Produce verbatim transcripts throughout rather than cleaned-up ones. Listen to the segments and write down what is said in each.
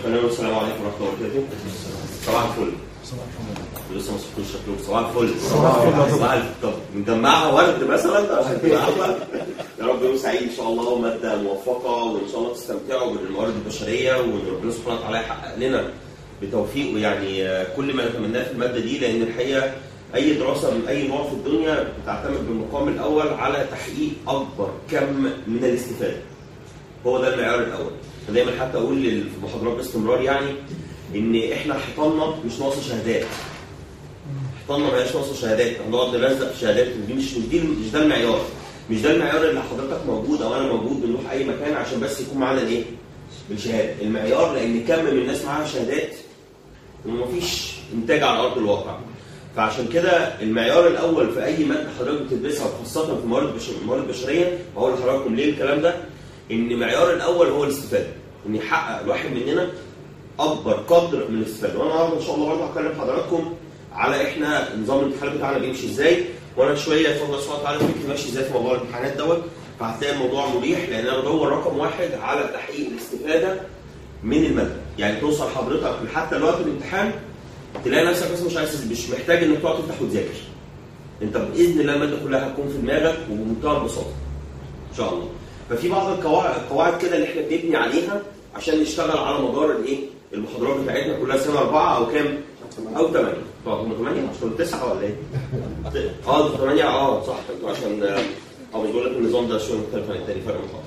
خلينا السلام عليكم ورحمه الله وبركاته. صباح الفل. صباح الفل. لسه ما صحتوش شكلكم. صباح الفل. صباح الفل. صباح الفل. طب مجمعها ورد مثلا عشان تبقى احلى. يا رب يوم سعيد ان شاء الله وماده موفقه وان شاء الله تستمتعوا بالموارد البشريه وان ربنا سبحانه وتعالى يحقق لنا بتوفيقه يعني كل ما نتمناه في الماده دي، لان الحقيقه اي دراسه من اي نوع في الدنيا بتعتمد بالمقام الاول على تحقيق اكبر كم من الاستفاده. هو ده المعيار الاول. فدايما حتى اقول في المحاضرات باستمرار يعني ان احنا حيطاننا مش ناقصه شهادات. حيطاننا ما هياش ناقصه شهادات، هنقعد نلزق في شهادات دي مش دي مش ده المعيار. مش ده المعيار اللي حضرتك موجود او انا موجود بنروح اي مكان عشان بس يكون معانا الايه؟ الشهاده. المعيار لان كم من الناس معاها شهادات ومفيش انتاج على ارض الواقع. فعشان كده المعيار الاول في اي ماده حضرتك بتدرسها وخاصه في الموارد الموارد البشريه، وهقول لحضراتكم ليه الكلام ده، ان معيار الاول هو الاستفاده، ان يحقق الواحد مننا اكبر قدر من الاستفاده. وانا النهارده ان شاء الله برضه هكلم حضراتكم على احنا نظام الامتحان بتاعنا بيمشي ازاي، وانا شويه بفضل الله سبحانه وتعالى فكري ماشي ازاي في موضوع الامتحانات دوت. فهتلاقي الموضوع مريح لان انا بدور رقم واحد على تحقيق الاستفاده من الماده. يعني توصل حضرتك حتى لوقت الامتحان تلاقي نفسك بس مش عايز مش محتاج انك تقعد تفتح وتذاكر. انت باذن الله الماده كلها هتكون في دماغك وبمنتهى البساطه ان شاء الله. ففي بعض القواعد القواعد كده اللي احنا بنبني عليها عشان نشتغل على مدار الايه؟ المحاضرات بتاعتنا كلها سنه اربعه او كام؟ او ثمانيه. طب هم ثمانيه عشان تسعه ولا ايه؟ اه ثمانيه اه صح انتوا عشان اه مش بقول لك النظام ده شويه مختلف عن الثاني فرق محاضر.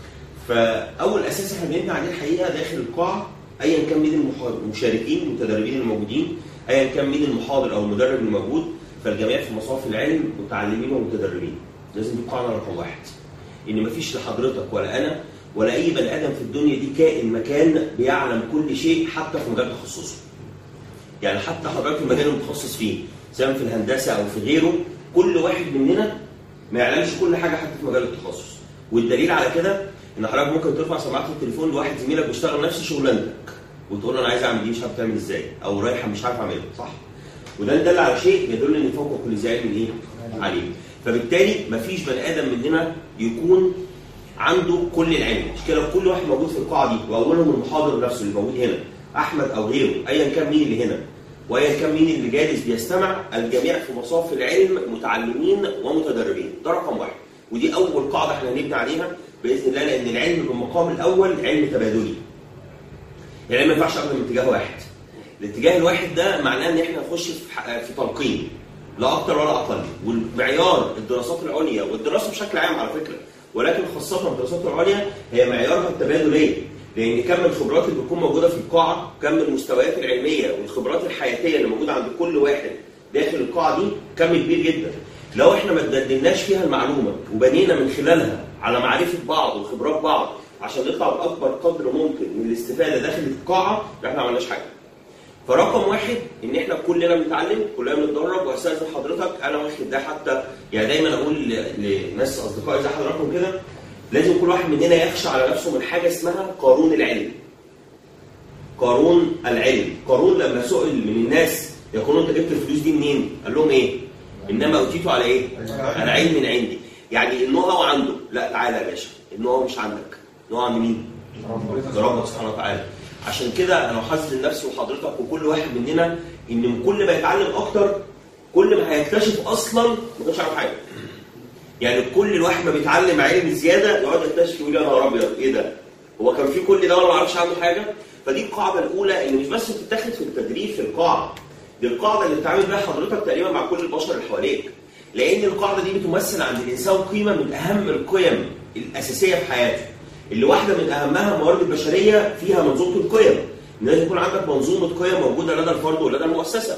فاول اساس احنا بنبني عليه الحقيقه داخل القاعه ايا كان مين المشاركين المتدربين الموجودين، ايا كان مين المحاضر او المدرب الموجود، فالجميع في مصاف العلم متعلمين ومتدربين. لازم دي قاعده رقم واحد. ان مفيش لحضرتك ولا انا ولا اي بني ادم في الدنيا دي كائن مكان بيعلم كل شيء حتى في مجال تخصصه. يعني حتى حضرتك في المجال المتخصص فيه سواء في الهندسه او في غيره، كل واحد مننا ما يعلمش كل حاجه حتى في مجال التخصص. والدليل على كده ان حضرتك ممكن ترفع سماعه التليفون لواحد زميلك بيشتغل نفس شغلانتك وتقول له انا عايز اعمل دي مش عارف تعمل ازاي، او رايحه مش عارف اعملها، صح؟ وده يدل على شيء يدل ان فوق كل ذي علم ايه؟ عليه. فبالتالي مفيش بني ادم مننا يكون عنده كل العلم. مش كده كل واحد موجود في القاعه دي واولهم المحاضر نفسه اللي موجود هنا احمد او غيره، ايا كان مين اللي هنا وايا كان مين اللي جالس بيستمع، الجميع في مصاف العلم متعلمين ومتدربين. ده رقم واحد، ودي اول قاعده احنا هنبني عليها باذن الله، لان العلم بالمقام الاول علم تبادلي. العلم ما ينفعش اكتر من اتجاه واحد. الاتجاه الواحد ده معناه ان احنا نخش في تلقين لا اكتر ولا اقل. والمعيار الدراسات العليا والدراسه بشكل عام على فكره، ولكن خاصه الدراسات العليا هي معيارها التبادليه، لان كم الخبرات اللي بتكون موجوده في القاعه، كم المستويات العلميه والخبرات الحياتيه اللي موجوده عند كل واحد داخل القاعه دي كم كبير جدا. لو احنا ما تدلناش فيها المعلومه وبنينا من خلالها على معرفه بعض وخبرات بعض عشان نطلع باكبر قدر ممكن من الاستفاده داخل القاعه، احنا ما عملناش حاجه. فرقم واحد ان احنا كلنا بنتعلم، كلنا بنتدرب، واستاذن حضرتك انا واخد ده حتى يعني دايما اقول لناس اصدقائي زي حضراتكم كده، لازم كل واحد مننا يخشى على نفسه من حاجه اسمها قارون العلم. قارون العلم، قارون لما سئل من الناس يا قارون انت جبت الفلوس دي منين؟ قال لهم ايه؟ انما اوتيته على ايه؟ على علم من عندي. يعني النو هو عنده، لا تعالى يا باشا، النو هو مش عندك، النو عند مين؟ ربنا سبحانه وتعالى. عشان كده انا احذر نفسي وحضرتك وكل واحد مننا ان كل ما يتعلم اكتر كل ما هيكتشف اصلا ما كانش عارف حاجه. يعني كل الواحد ما بيتعلم علم زياده يقعد يكتشف يقول يا نهار ابيض ايه ده؟ هو كان في كل ده وانا ما اعرفش عنه حاجه؟ فدي القاعده الاولى اللي مش بس بتتاخد في التدريب في القاعه، دي القاعده اللي بتتعامل بيها حضرتك تقريبا مع كل البشر اللي حواليك. لان القاعده دي بتمثل عند الانسان قيمه من اهم القيم الاساسيه في حياته. اللي واحده من اهمها الموارد البشريه فيها منظومه القيم. لازم يكون عندك منظومه قيم موجوده لدى الفرد ولدى المؤسسه.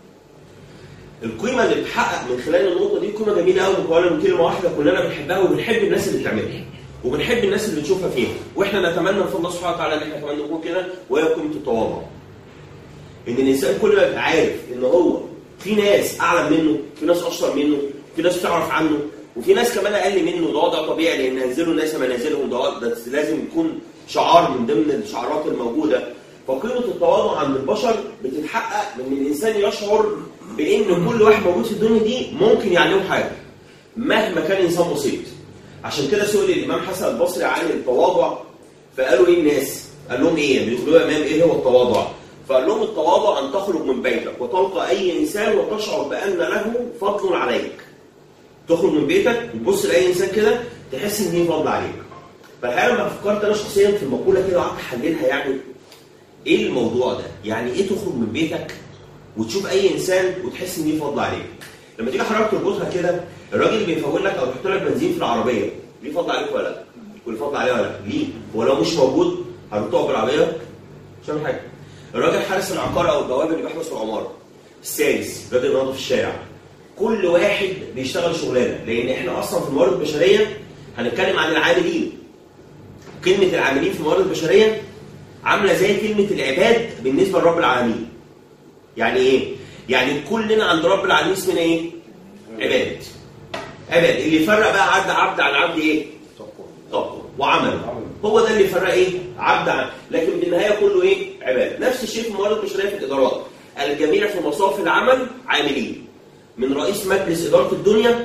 القيمه اللي بتحقق من خلال النقطه دي قيمه جميله قوي مكونه من كلمه واحده كلنا بنحبها وبنحب الناس اللي بتعملها وبنحب الناس اللي بنشوفها فيها، واحنا نتمنى من الله سبحانه وتعالى ان احنا كمان نكون كده، وهي قيمه التواضع. ان الانسان كل ما يبقى عارف ان هو في ناس اعلى منه، في ناس اشطر منه، في ناس تعرف عنه، وفي ناس كمان اقل منه، ده وضع طبيعي لان ينزلوا الناس منازلهم، ده ده لازم يكون شعار من ضمن الشعارات الموجوده. فقيمه التواضع عند البشر بتتحقق من ان الانسان يشعر بان كل واحد موجود في الدنيا دي ممكن يعلمه حاجه مهما كان انسان بسيط. عشان كده سئل الامام حسن البصري عن التواضع فقالوا ايه الناس؟ قال لهم ايه؟ بيقولوا يا امام ايه هو التواضع؟ فقال لهم التواضع ان تخرج من بيتك وتلقى اي انسان وتشعر بان له فضل عليك. تخرج من بيتك وتبص لاي انسان كده تحس ان ليه فضل عليك. فالحقيقه لما فكرت انا شخصيا في المقوله كده وقعدت احللها، يعني ايه الموضوع ده؟ يعني ايه تخرج من بيتك وتشوف اي انسان وتحس ان ليه فضل عليك؟ لما تيجي حضرتك تربطها كده، الراجل اللي بيفول لك او يحط لك بنزين في العربيه ليه فضل عليك ولا لا؟ واللي فضل عليه ولا لا؟ ليه؟ هو لو مش موجود هتقف بالعربيه مش هعمل حاجه. الراجل حارس العقار او البواب اللي بيحرس العماره، السادس الراجل اللي ناظف الشارع، كل واحد بيشتغل شغلانه، لان احنا اصلا في الموارد البشريه هنتكلم عن العاملين. كلمه العاملين في الموارد البشريه عامله زي كلمه العباد بالنسبه لرب العالمين. يعني ايه؟ يعني كلنا عند رب العالمين اسمنا ايه؟ عباد. عباد. اللي يفرق بقى عبد عبد عن عبد ايه؟ تقوى وعمل. هو ده اللي يفرق ايه؟ عبد عن، لكن بالنهايه كله ايه؟ عباد. نفس الشيء في الموارد البشريه في الادارات. الجميع في مصاف العمل عاملين. من رئيس مجلس اداره الدنيا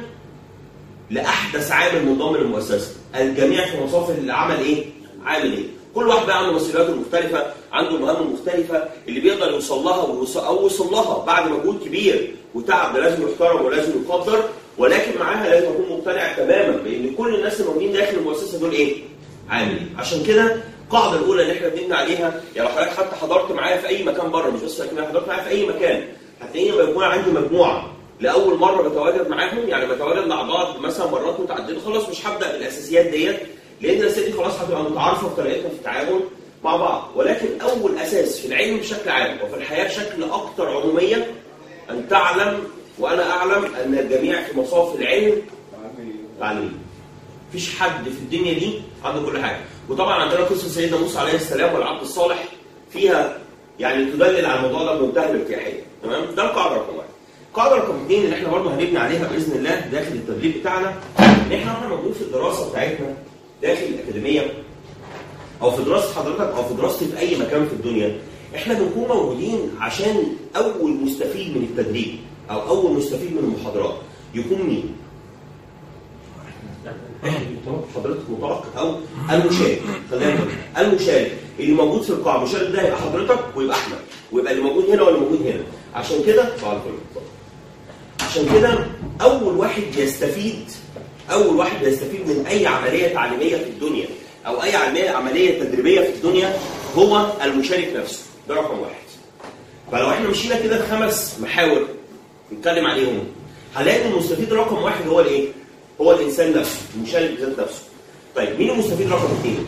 لاحدث عامل منضم للمؤسسه، الجميع في مصاف العمل ايه؟ عاملين. كل واحد بقى عنده مسؤولياته المختلفه، عنده مهام مختلفه، اللي بيقدر يوصل لها او وصل لها بعد مجهود كبير وتعب ده لازم يحترم ولازم يقدر، ولكن معاها لازم اكون مقتنع تماما بان كل الناس الموجودين داخل المؤسسه دول ايه؟ عاملين. عشان كده القاعده الاولى اللي احنا بنبني عليها، يعني لو حضرتك حتى حضرت معايا في اي مكان بره، مش بس لكن حضرت معايا في اي مكان، هتلاقيني لما يكون عندي مجموعه لاول مره بتواجد معاهم، يعني بتواجد مع بعض مثلا مرات متعدده، خلاص مش هبدا بالاساسيات ديت، لان الاساسيات دي خلاص هتبقى متعارفه بطريقتنا في التعامل مع بعض. ولكن اول اساس في العلم بشكل عام وفي الحياه بشكل اكثر عموميه ان تعلم وانا اعلم ان الجميع في مصاف العلم عالمين. مفيش حد في الدنيا دي عنده كل حاجه. وطبعا عندنا قصه سيدنا موسى عليه السلام والعبد الصالح فيها يعني تدلل على الموضوع ده بمنتهى الارتياحيه. تمام؟ ده القاعده رقم واحد. القاعده رقم اثنين اللي احنا برضه هنبني عليها باذن الله داخل التدريب بتاعنا، ان احنا واحنا موجودين في الدراسه بتاعتنا داخل الاكاديميه او في دراسه حضرتك او في دراستي في اي مكان في الدنيا، احنا بنكون موجودين عشان اول مستفيد من التدريب او اول مستفيد من المحاضرات يكون مين؟ حضرتك متوقع او المشارك. خلينا نقول المشارك اللي موجود في القاعه، المشارك ده هيبقى حضرتك ويبقى احمد ويبقى اللي موجود هنا واللي موجود هنا. عشان كده عشان كده اول واحد يستفيد اول واحد يستفيد من اي عمليه تعليميه في الدنيا او اي عمليه عمليه تدريبيه في الدنيا هو المشارك نفسه. ده رقم واحد. فلو احنا مشينا كده خمس محاور نتكلم عليهم، هنلاقي المستفيد رقم واحد هو الايه؟ هو الانسان نفسه، المشارك بذات نفسه. طيب مين المستفيد رقم اثنين؟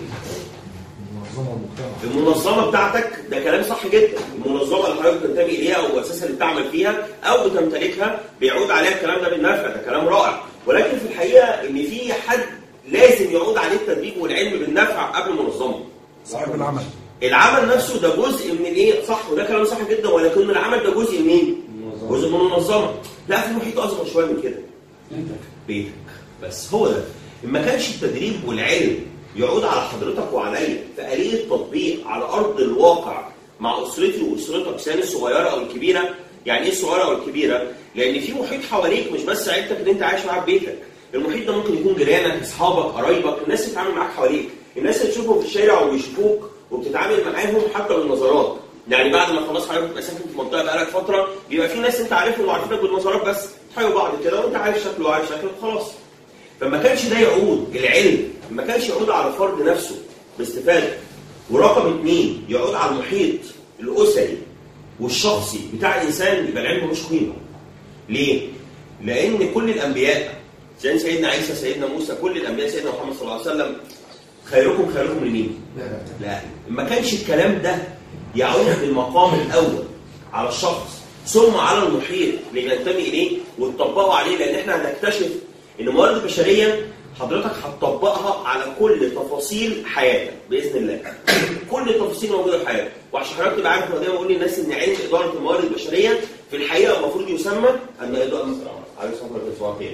المنظمه بتاعتك. ده كلام صح جدا. المنظمه اللي حضرتك بتنتمي اليها او المؤسسه اللي بتعمل فيها او بتمتلكها بيعود عليها الكلام ده بالنفع. ده كلام رائع. ولكن في الحقيقه ان في حد لازم يعود عليه التدريب والعلم بالنفع قبل المنظمه. صاحب العمل. العمل نفسه ده جزء من الايه؟ صح، وده كلام صح جدا. ولكن العمل ده جزء من مين؟ جزء من المنظمه. لا، في محيط اصغر شويه من كده. بيتك. بس هو ده. ما كانش التدريب والعلم يعود على حضرتك وعليا في آلية تطبيق على ارض الواقع مع اسرتي واسرتك، سواء الصغيره او الكبيره. يعني ايه الصغيره او الكبيره؟ لان في محيط حواليك، مش بس عيلتك اللي انت عايش معاها في بيتك. المحيط ده ممكن يكون جيرانك، اصحابك، قرايبك، الناس اللي بتتعامل معاك حواليك، الناس اللي تشوفهم في الشارع وبيشوفوك وبتتعامل معاهم حتى بالنظرات. يعني بعد ما خلاص حضرتك تبقى ساكن في منطقه بقالك فتره، بيبقى في ناس انت عارفهم وعارفينك بالنظرات بس، تحيوا بعض كده وانت عارف شكله وعارف شكله خلاص. فما كانش ده يعود العلم، ما كانش يعود على الفرد نفسه باستفاده. ورقم اثنين يعود على المحيط الاسري والشخصي بتاع الانسان، يبقى العلم ملوش قيمه. ليه؟ لان كل الانبياء زي سيدنا عيسى، سيدنا موسى، كل الانبياء، سيدنا محمد صلى الله عليه وسلم، خيركم خيركم لمين؟ لا لا ما كانش الكلام ده يعود بالمقام الاول على الشخص ثم على المحيط اللي ينتمي اليه وتطبقه عليه. لان احنا هنكتشف ان الموارد البشريه حضرتك هتطبقها على كل تفاصيل حياتك باذن الله. كل التفاصيل موجوده في حياتك. وعشان حضرتك تبقى عارف، انا دايما بقول للناس ان علم اداره الموارد البشريه في الحقيقه المفروض يسمى ان اداره عليه الصلاه والسلام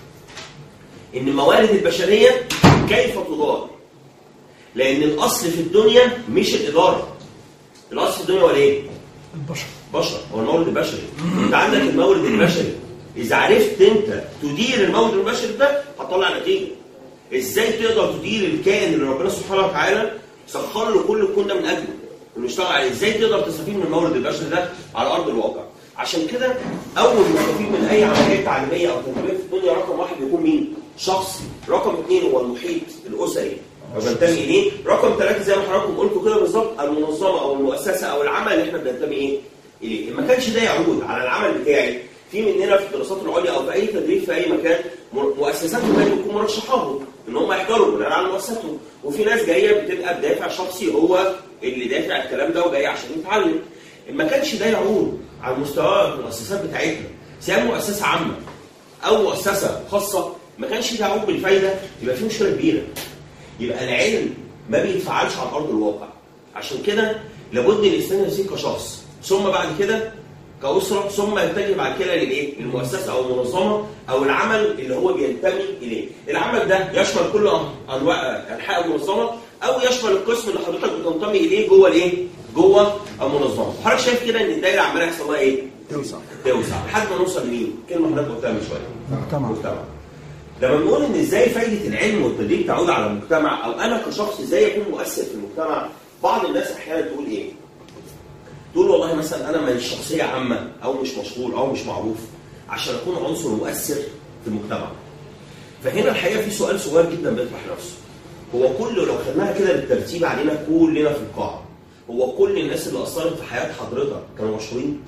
ان الموارد البشريه كيف تدار. لان الاصل في الدنيا مش الاداره. الاصل في الدنيا هو ايه؟ البشر. بشر، هو المورد البشري. انت عندك المورد البشري، اذا عرفت انت تدير المورد البشري ده هتطلع نتيجه. ازاي تقدر تدير الكائن اللي ربنا سبحانه وتعالى سخر له كل الكون ده من اجله انه يشتغل عليه. ازاي تقدر تستفيد من المورد البشري ده على ارض الواقع؟ عشان كده اول مستفيد من اي عمليه تعليميه او تدريبيه في الدنيا رقم واحد بيكون مين؟ شخص. رقم اثنين هو المحيط الاسري وبنتمي اليه. رقم ثلاثه زي ما حضراتكم قلتوا كده بالظبط المنظمه او المؤسسه او العمل اللي احنا بننتمي ايه؟ اليه. ما كانش ده يعود على العمل بتاعي في مننا في الدراسات العليا او في اي تدريب في اي مكان مؤسساتهم كانوا بيكونوا مرشحاهم ان هم يحضروا بناء على مؤسساتهم، وفي ناس جايه بتبقى بدافع شخصي هو اللي دافع الكلام ده وجاي عشان يتعلم. ما كانش ده يعود على مستوى المؤسسات بتاعتنا سواء مؤسسه عامه او مؤسسه خاصه، ما كانش ده يعود بالفايده، يبقى في مشكله كبيره. يبقى العلم ما بيتفعلش على ارض الواقع. عشان كده لابد الانسان يسير كشخص، ثم بعد كده كأسرة، ثم يتجه بعد كده للايه؟ للمؤسسه او المنظمه او العمل اللي هو بينتمي اليه. العمل ده يشمل كل انواع انحاء المنظمه او يشمل القسم اللي حضرتك بتنتمي اليه جوه الايه؟ جوه المنظمه. حضرتك شايف كده ان الدايره عماله يحصل لها ايه؟ توسع توسع لحد ما نوصل لمين؟ كلمه حضرتك قلتها من شويه. مجتمع. مجتمع. لما بنقول ان ازاي فايده العلم والتدريب تعود على المجتمع او انا كشخص ازاي اكون مؤثر في المجتمع، بعض الناس احيانا تقول ايه؟ تقول والله مثلا انا مش شخصيه عامه او مش مشهور او مش معروف عشان اكون عنصر مؤثر في المجتمع. فهنا الحقيقه في سؤال صغير جدا بيطرح نفسه. هو كل لو خدناها كده بالترتيب علينا كلنا في القاعه، هو كل الناس اللي اثرت في حياه حضرتك كانوا مشهورين؟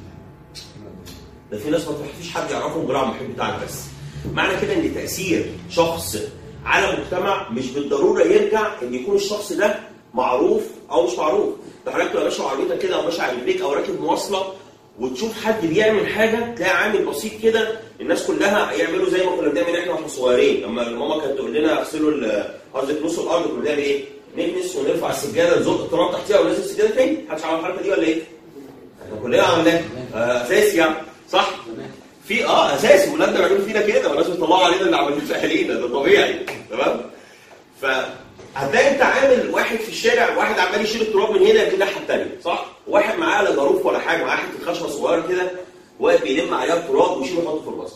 ده في ناس ما فيش حد يعرفهم غير على المحيط بتاعك بس. معنى كده ان تاثير شخص على مجتمع مش بالضروره يرجع ان يكون الشخص ده معروف او مش معروف. ده حضرتك تبقى ماشي عربيتك كده او ماشي على رجليك او راكب مواصله وتشوف حد بيعمل حاجه تلاقي عامل بسيط كده الناس كلها يعملوا زي ما كنا بنعمل احنا واحنا صغيرين. لما ماما كانت تقول لنا اغسلوا قصدك نصوا الارض كنا بنعمل ايه؟ نكنس ونرفع السجاده نزق التراب تحتيها وننزل السجاده تاني. محدش عمل الحركه دي ولا ايه؟ احنا كلنا عملناها آه اساسي يعني صح؟ في اه اساسي ولادنا بيعملوا فينا كده ولازم يطلعوا علينا اللي عملوه في اهالينا، ده طبيعي تمام؟ ف هتلاقي انت عامل واحد في الشارع واحد عمال يشيل التراب من هنا للناحيه الثانيه صح؟ واحد معاه لا ظروف ولا حاجه، معاه حته خشبه صغيره كده واقف بيلم عليها التراب ويشيله ويحطه في الباسكت.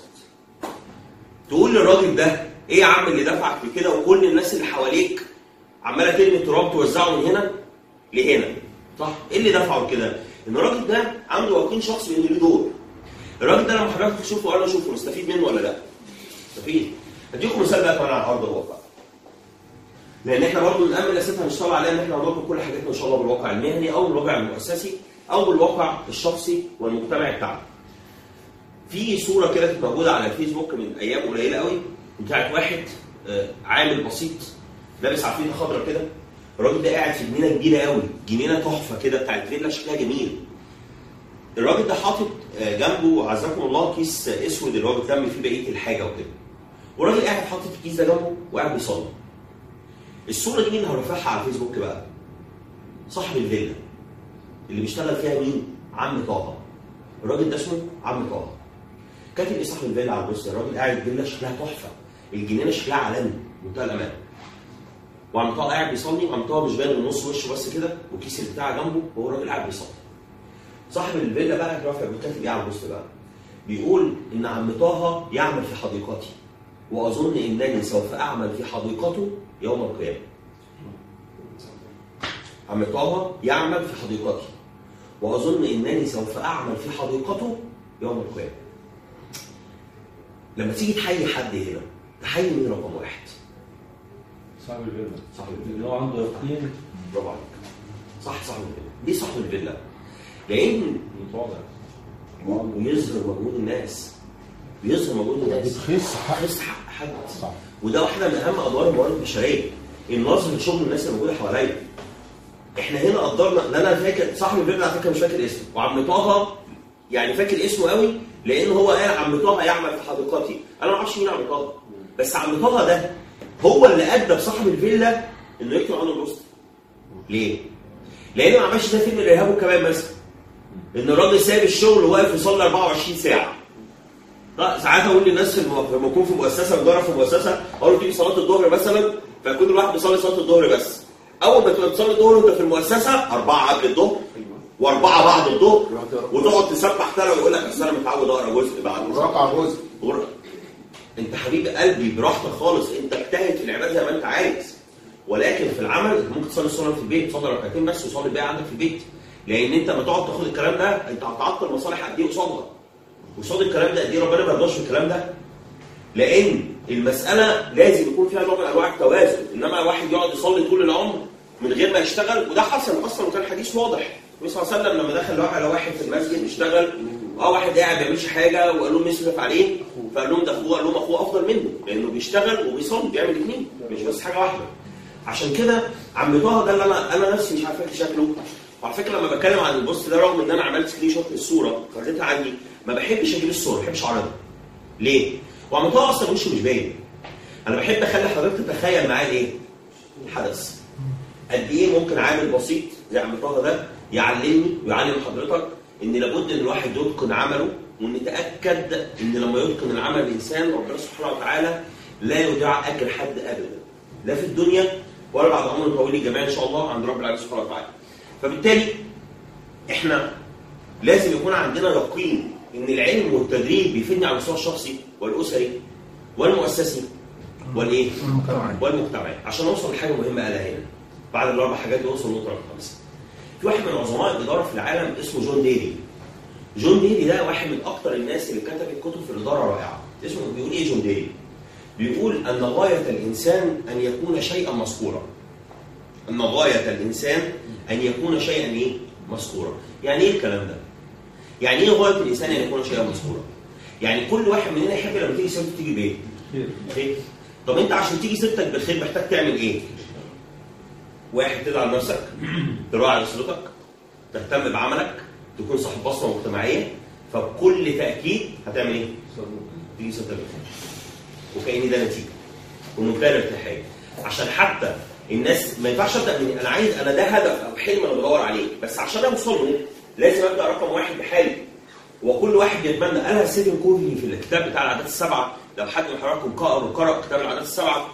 تقول للراجل ده ايه يا عم اللي دفعك في كده وكل الناس اللي حواليك عماله ترمي التراب توزعه من هنا لهنا صح؟ ايه اللي دفعه كده؟ ان الراجل ده عنده يقين شخصي ان له دور. الراجل ده لما حضرتك تشوفه وانا اشوفه نستفيد منه ولا لا؟ نستفيد. اديكم مثال بقى كمان على ارض الواقع. لان احنا برضه من اهم الاسئله هنشتغل عليها ان احنا هنربط كل حاجاتنا ان شاء الله بالواقع المهني او بالواقع المؤسسي او بالواقع الشخصي والمجتمعي بتاعنا. في صوره كده كانت موجوده على الفيسبوك من ايام قليله قوي بتاعت واحد عامل بسيط لابس عفريته خضراء كده. الراجل ده قاعد في جنينه كبيره قوي، جنينه تحفه كده بتاعت فيلا شكلها جميل. الراجل ده حاطط جنبه عزكم الله كيس اسود اللي هو بيتلم فيه بقيه الحاجه وكده. والراجل قاعد حاطط الكيس ده جنبه وقاعد بيصلي. الصوره دي مين هرفعها على الفيسبوك بقى؟ صاحب الفيلا اللي بيشتغل فيها مين؟ عم طه. الراجل ده اسمه عم طه. كاتب ايه صاحب الفيلا على البوست؟ الراجل قاعد فيلا شكلها تحفه، الجنينه شكلها عالمي منتهى الامان. وعم طه قاعد بيصلي، وعم طه مش باين من نص وشه بس كده وكيس البتاع جنبه وهو الراجل قاعد بيصلي. صاحب الفيلا بقى رافع كاتب ايه على البوست بقى؟ بيقول ان عم طه يعمل في حديقتي واظن انني سوف اعمل في حديقته يوم القيامه. عم طه يعمل في حديقتي واظن انني سوف اعمل في حديقته يوم القيامه. لما تيجي تحيي حد هنا تحيي مين رقم واحد؟ صاحب الفيلا. صاحب الفيلا اللي هو عنده يقين. برافو عليك. صح صاحب الفيلا. ليه صاحب الفيلا؟ لان متواضع ويظهر مجهود الناس. بيظهر مجهود الناس. بتخس حق بتخس حق حد. صح. وده واحده من اهم ادوار الموارد البشريه. النظر لشغل الناس اللي موجوده حواليا. احنا هنا قدرنا، انا فاكر صاحب الفيلا على فكره مش فاكر اسمه، وعم طه يعني فاكر اسمه قوي لان هو قال عم طه يعمل في حديقتي. انا ما اعرفش مين عم طه، بس عم طه ده هو اللي ادى بصاحب الفيلا انه يكتب عنه البوست. ليه؟ لانه ما عملش ده فيلم الارهاب والكباب مثلا. ان الراجل ساب الشغل وواقف يصلي أربعة وعشرين ساعه. لا ساعات اقول للناس لما اكون في مؤسسه مجرد في مؤسسه اقول له تيجي صلاه الظهر مثلا فيكون الواحد بيصلي صلاه الظهر بس. اول ما تبقى تصلي الظهر وانت في المؤسسه اربعه قبل الظهر واربعه بعد الظهر وتقعد تسبح تلا ويقول لك اصل انا متعود اقرا جزء بعد رقع جزء. انت حبيب قلبي براحتك خالص، انت اجتهد في العباده زي ما انت عايز. ولكن في العمل ممكن تصلي الصلاه في البيت، تصلي ركعتين بس وتصلي الباقي عندك في البيت. لان انت لما تقعد تاخد الكلام ده انت هتعطل مصالح قد ايه قصادها. وقصاد الكلام ده قد ايه ربنا ما يرضاش في الكلام ده. لان المساله لازم يكون فيها نوع من انواع التوازن، انما واحد يقعد يصلي طول العمر من غير ما يشتغل، وده حصل اصلا وكان حديث واضح. النبي صلى الله عليه وسلم لما دخل على واحد في المسجد يشتغل، اه واحد قاعد ما بيعملش حاجه وقال لهم يصرف عليه، فقال لهم ده اخوه، قال لهم اخوه افضل منه لانه بيشتغل وبيصلي، بيعمل الاثنين مش بس حاجه واحده. عشان كده عم طه ده اللي انا انا نفسي مش عارف شكله. وعلى فكره لما بتكلم عن البوست ده رغم ان انا عملت سكرين شوت للصوره خدتها عندي، ما بحبش اجيب الصوره، ما بحبش اعرضها. ليه؟ وعم طه اصلا وشه مش باين. انا بحب اخلي حضرتك تتخيل معايا ايه؟ الحدث. قد ايه ممكن عامل بسيط زي عم طه ده يعلمني ويعلم حضرتك ان لابد ان الواحد يتقن عمله، وان نتاكد ان لما يتقن العمل الانسان ربنا سبحانه وتعالى لا يضيع اجر حد ابدا، لا في الدنيا ولا بعد عمر طويل الجميع ان شاء الله عند رب العالمين سبحانه وتعالى. فبالتالي احنا لازم يكون عندنا يقين ان العلم والتدريب بيفيدني على المستوى الشخصي والاسري والمؤسسي والايه؟ والمجتمعي، عشان اوصل لحاجه مهمه قالها هنا. بعد الاربع حاجات دي اوصل لنقطه رقم خمسه. في واحد من عظماء الاداره في العالم اسمه جون ديلي. جون ديلي ده واحد من اكثر الناس اللي كتبت كتب في الاداره رائعه. اسمه بيقول ايه جون ديلي؟ بيقول ان غايه الانسان ان يكون شيئا مذكورا. ان غايه الانسان ان يكون شيئا ايه؟ مذكورا. يعني ايه الكلام ده؟ يعني ايه غايه الانسان ان يكون شيئا مذكورا؟ يعني كل واحد مننا يحب لما تيجي سيرته تيجي بايه؟ خير. طب انت عشان تيجي سيرتك بالخير محتاج تعمل ايه؟ واحد، تدعم نفسك، تراعي اسرتك، تهتم بعملك، تكون صاحب بصمه مجتمعيه، فبكل تاكيد هتعمل ايه؟ تيجي سيرتك بالخير. وكأن ده نتيجه ومنتهى الارتياحيه. عشان حتى الناس ما ينفعش ابدا من انا عايز انا ده هدف او حلم انا بدور عليه، بس عشان اوصل له لازم ابدا رقم واحد بحالي. وكل واحد يتمنى، قالها ستيفن كوفي في الكتاب بتاع العادات السبعه، لو حد من حضراتكم قرأ وقرأ كتاب العادات السبعه،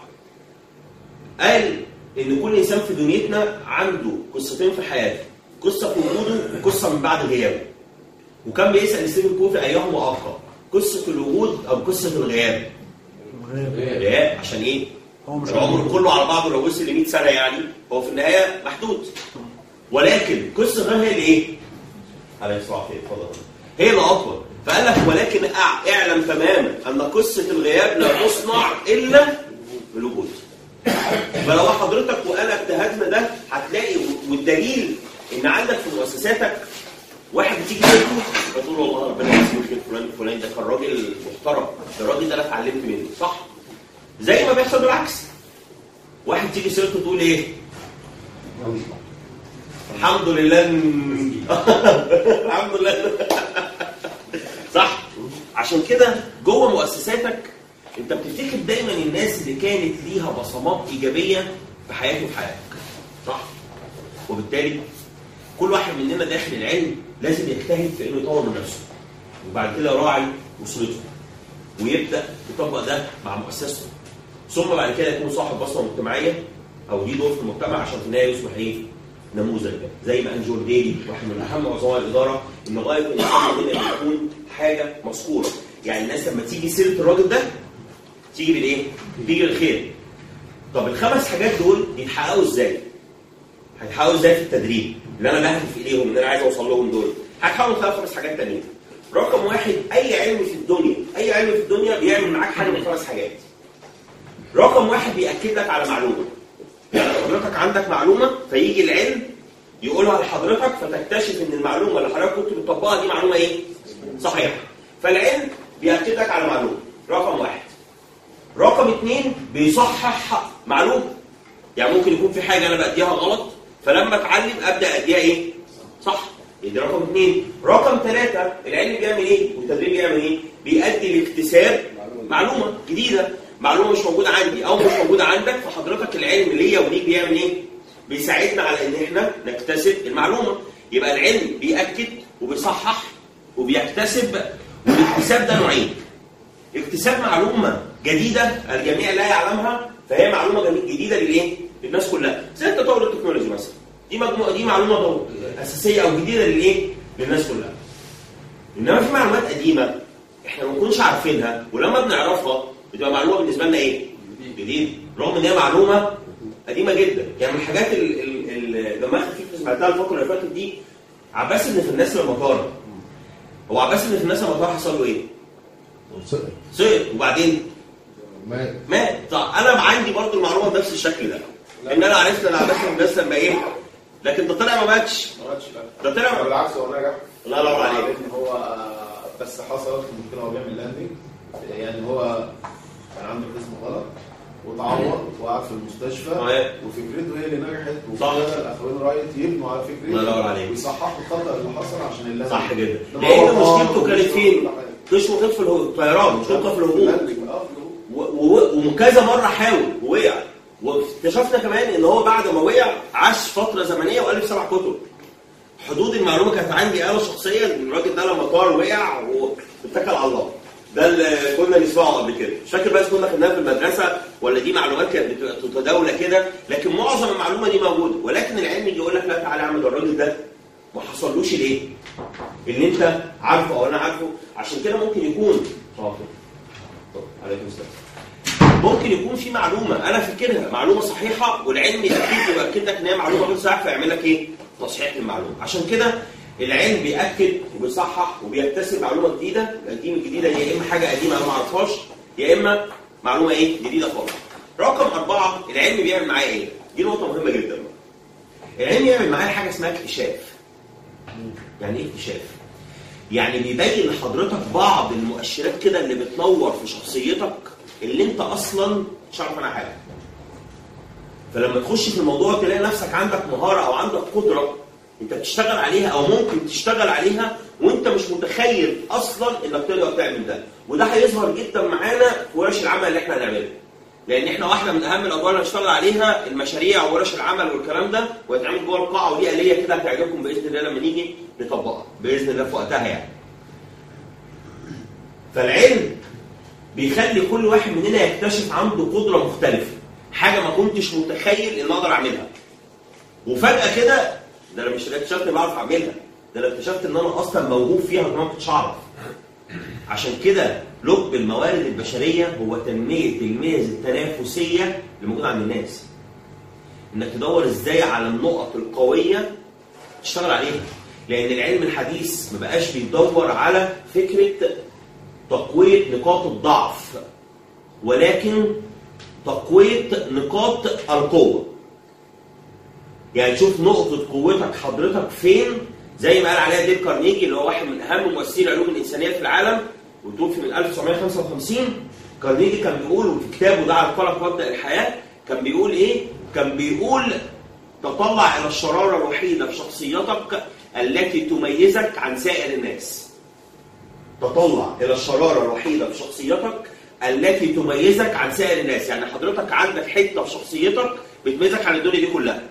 قال ان كل انسان في دنيتنا عنده قصتين في حياته، قصه في وجوده وقصه من بعد غيابه. وكان بيسال ستيفن كوفي ايهما ابقى؟ قصه الوجود او قصه الغياب؟ الغياب. عشان ايه؟ العمر كله على بعضه لو وصل ل مئة سنه يعني هو في النهايه محدود. ولكن قصه الغياب هي اللي ايه؟ عليه الصلاه والسلام اتفضل. هي اللي اطول. فقال لك ولكن اعلم تماما ان قصه الغياب لا تصنع الا بالوجود. فلو حضرتك وانا اجتهدنا ده هتلاقي، والدليل ان عندك في مؤسساتك واحد بتيجي سيرته فتقول والله ربنا يسلمك فلان فلان ده كان راجل محترم، ده الراجل ده انا اتعلمت منه، صح؟ زي ما بيحصل بالعكس. واحد تيجي سيرته تقول ايه؟ الحمد لله الحمد لله صح؟ عشان كده جوه مؤسساتك انت بتفتكر دايما الناس اللي كانت ليها بصمات ايجابيه في حياته وفي حياتك، صح؟ وبالتالي كل واحد مننا داخل العلم لازم يجتهد في انه يطور من نفسه، وبعد كده يراعي اسرته، ويبدا يطبق ده مع مؤسسته، ثم بعد كده يكون صاحب بصمه مجتمعيه او ليه دور في المجتمع عشان في النهايه يصبح ايه؟ نموذج. زي ما قال جون ديلي واحد من اهم عظماء الاداره ان غايه الانسان مننا يكون حاجه مذكوره. يعني الناس لما تيجي سيره الراجل ده تيجي بالايه؟ تيجي بالخير. طب الخمس حاجات دول يتحققوا ازاي؟ هيتحققوا ازاي في التدريب اللي انا بهدف اليهم ان انا عايز اوصل لهم دول؟ هتحاولوا تلاقوا خمس حاجات تانيين. رقم واحد، اي علم في الدنيا اي علم في الدنيا بيعمل معاك حاجه من خمس حاجات. رقم واحد، بيأكد لك على معلومه. يعني حضرتك عندك معلومه فيجي العلم يقولها لحضرتك فتكتشف ان المعلومه اللي حضرتك كنت بتطبقها دي معلومه ايه؟ صحيحه. فالعلم بيأكد لك على معلومه، رقم واحد. رقم اثنين، بيصحح معلومه. يعني ممكن يكون في حاجه انا بأديها غلط فلما اتعلم ابدا اديها ايه؟ صح. دي رقم اثنين. رقم ثلاثه، العلم بيعمل ايه؟ والتدريب بيعمل ايه؟ بيؤدي لاكتساب معلومه جديده، معلومه مش موجوده عندي او مش موجوده عندك، فحضرتك العلم ليا وليك بيعمل ايه؟ بيساعدنا على ان احنا نكتسب المعلومه. يبقى العلم بيأكد وبيصحح وبيكتسب، والاكتساب ده نوعين. اكتساب معلومه جديده الجميع لا يعلمها فهي معلومه جديده للايه؟ للناس كلها، زي التطور التكنولوجي مثلا. دي مجموعه دي معلومه اساسيه او جديده للايه؟ للناس كلها. انما في معلومات قديمه احنا ما نكونش عارفينها ولما بنعرفها بتبقى معلومه بالنسبه لنا ايه؟ جديد، رغم ان هي معلومه قديمه جدا. يعني من الحاجات اللي لما خفيف سمعتها الفتره اللي فاتت دي، عباس بن فرناس لما طار، هو عباس بن فرناس لما طار حصل له ايه؟ سقط سقط وبعدين مات مات. طب انا عندي برضه المعلومه بنفس الشكل ده، ان انا عرفت ان عباس بن فرناس لما ايه، لكن ده طلع ما ماتش. ما ماتش ده طلع بالعكس هو نجح. الله ينور عليك. ان هو بس حصلت مشكله وهو بيعمل لاندنج، يعني هو كان عنده جسم غلط وتعور وقعد في المستشفى، وفكرته هي اللي نجحت، وكده الاخوين رايت يبنوا على فكرته الله ينور عليك ويصححوا الخطا اللي حصل عشان اللاندنج. صح جدا، لان مشكلته كانت فين؟ مش مشكلته في الطيران، مشكلته في الهبوط، وكذا مره حاول ووقع. واكتشفنا كمان ان هو بعد ما وقع عاش فتره زمنيه والف سبع كتب. حدود المعلومه كانت عندي انا شخصيا، الراجل ده لما طار وقع واتكل على الله. ده اللي كنا نسمعه قبل كده، مش فاكر بس كنا خدناها في المدرسه ولا دي معلومات كانت متداوله كده، لكن معظم المعلومه دي موجوده. ولكن العلم يجي يقول لك لا تعالى اعمل الراجل ده ما حصلوش ليه؟ اللي انت عارفه او انا عارفه. عشان كده ممكن يكون اه عليكم السلام ممكن يكون في معلومه انا فاكرها معلومه صحيحه، والعلم ياكد وياكد لك ان هي معلومه غير صحيحه، فيعمل لك ايه؟ تصحيح للمعلومه. عشان كده العلم بياكد وبيصحح وبيكتسب معلومه جديده. القديم الجديده يا اما حاجه قديمه انا ما اعرفهاش، يا اما معلومه ايه؟ جديده خالص. رقم أربعة، العلم بيعمل معايا ايه؟ دي نقطه مهمه جدا. العلم يعمل معايا حاجه اسمها اكتشاف. يعني ايه اكتشاف؟ يعني بيبين لحضرتك بعض المؤشرات كده اللي بتنور في شخصيتك اللي انت اصلا مش عارف عنها حاجه. فلما تخش في الموضوع تلاقي نفسك عندك مهاره او عندك قدره انت بتشتغل عليها او ممكن تشتغل عليها وانت مش متخيل اصلا انك تقدر تعمل ده. وده هيظهر جدا معانا في ورش العمل اللي احنا هنعملها. لان احنا واحده من اهم الادوار اللي هنشتغل عليها المشاريع وورش العمل والكلام ده، وهيتعمل جوه القاعه، ودي آلية كده هتعجبكم باذن الله لما نيجي نطبقها باذن الله في وقتها يعني. فالعلم بيخلي كل واحد مننا يكتشف عنده قدره مختلفه، حاجه ما كنتش متخيل ان اقدر اعملها. وفجاه كده ده انا مش اكتشفت اني بعرف اعملها، ده انا اكتشفت ان انا اصلا موهوب فيها وما كنتش اعرف. عشان كده لب الموارد البشريه هو تنميه الميز التنافسيه اللي موجوده عند الناس. انك تدور ازاي على النقط القويه تشتغل عليها. لان العلم الحديث ما بقاش بيدور على فكره تقويه نقاط الضعف، ولكن تقويه نقاط القوه. يعني تشوف نقطه قوتك حضرتك فين، زي ما قال عليها ديل كارنيجي اللي هو واحد من اهم مؤسسين العلوم الانسانيه في العالم وتوفي من ألف وتسعمائة وخمسة وخمسين. كارنيجي كان بيقول في كتابه ده على القلق مبدأ الحياه، كان بيقول ايه؟ كان بيقول تطلع الى الشراره الوحيده في شخصيتك التي تميزك عن سائر الناس. تطلع الى الشراره الوحيده في شخصيتك التي تميزك عن سائر الناس. يعني حضرتك عندك حته في شخصيتك بتميزك عن الدنيا دي كلها.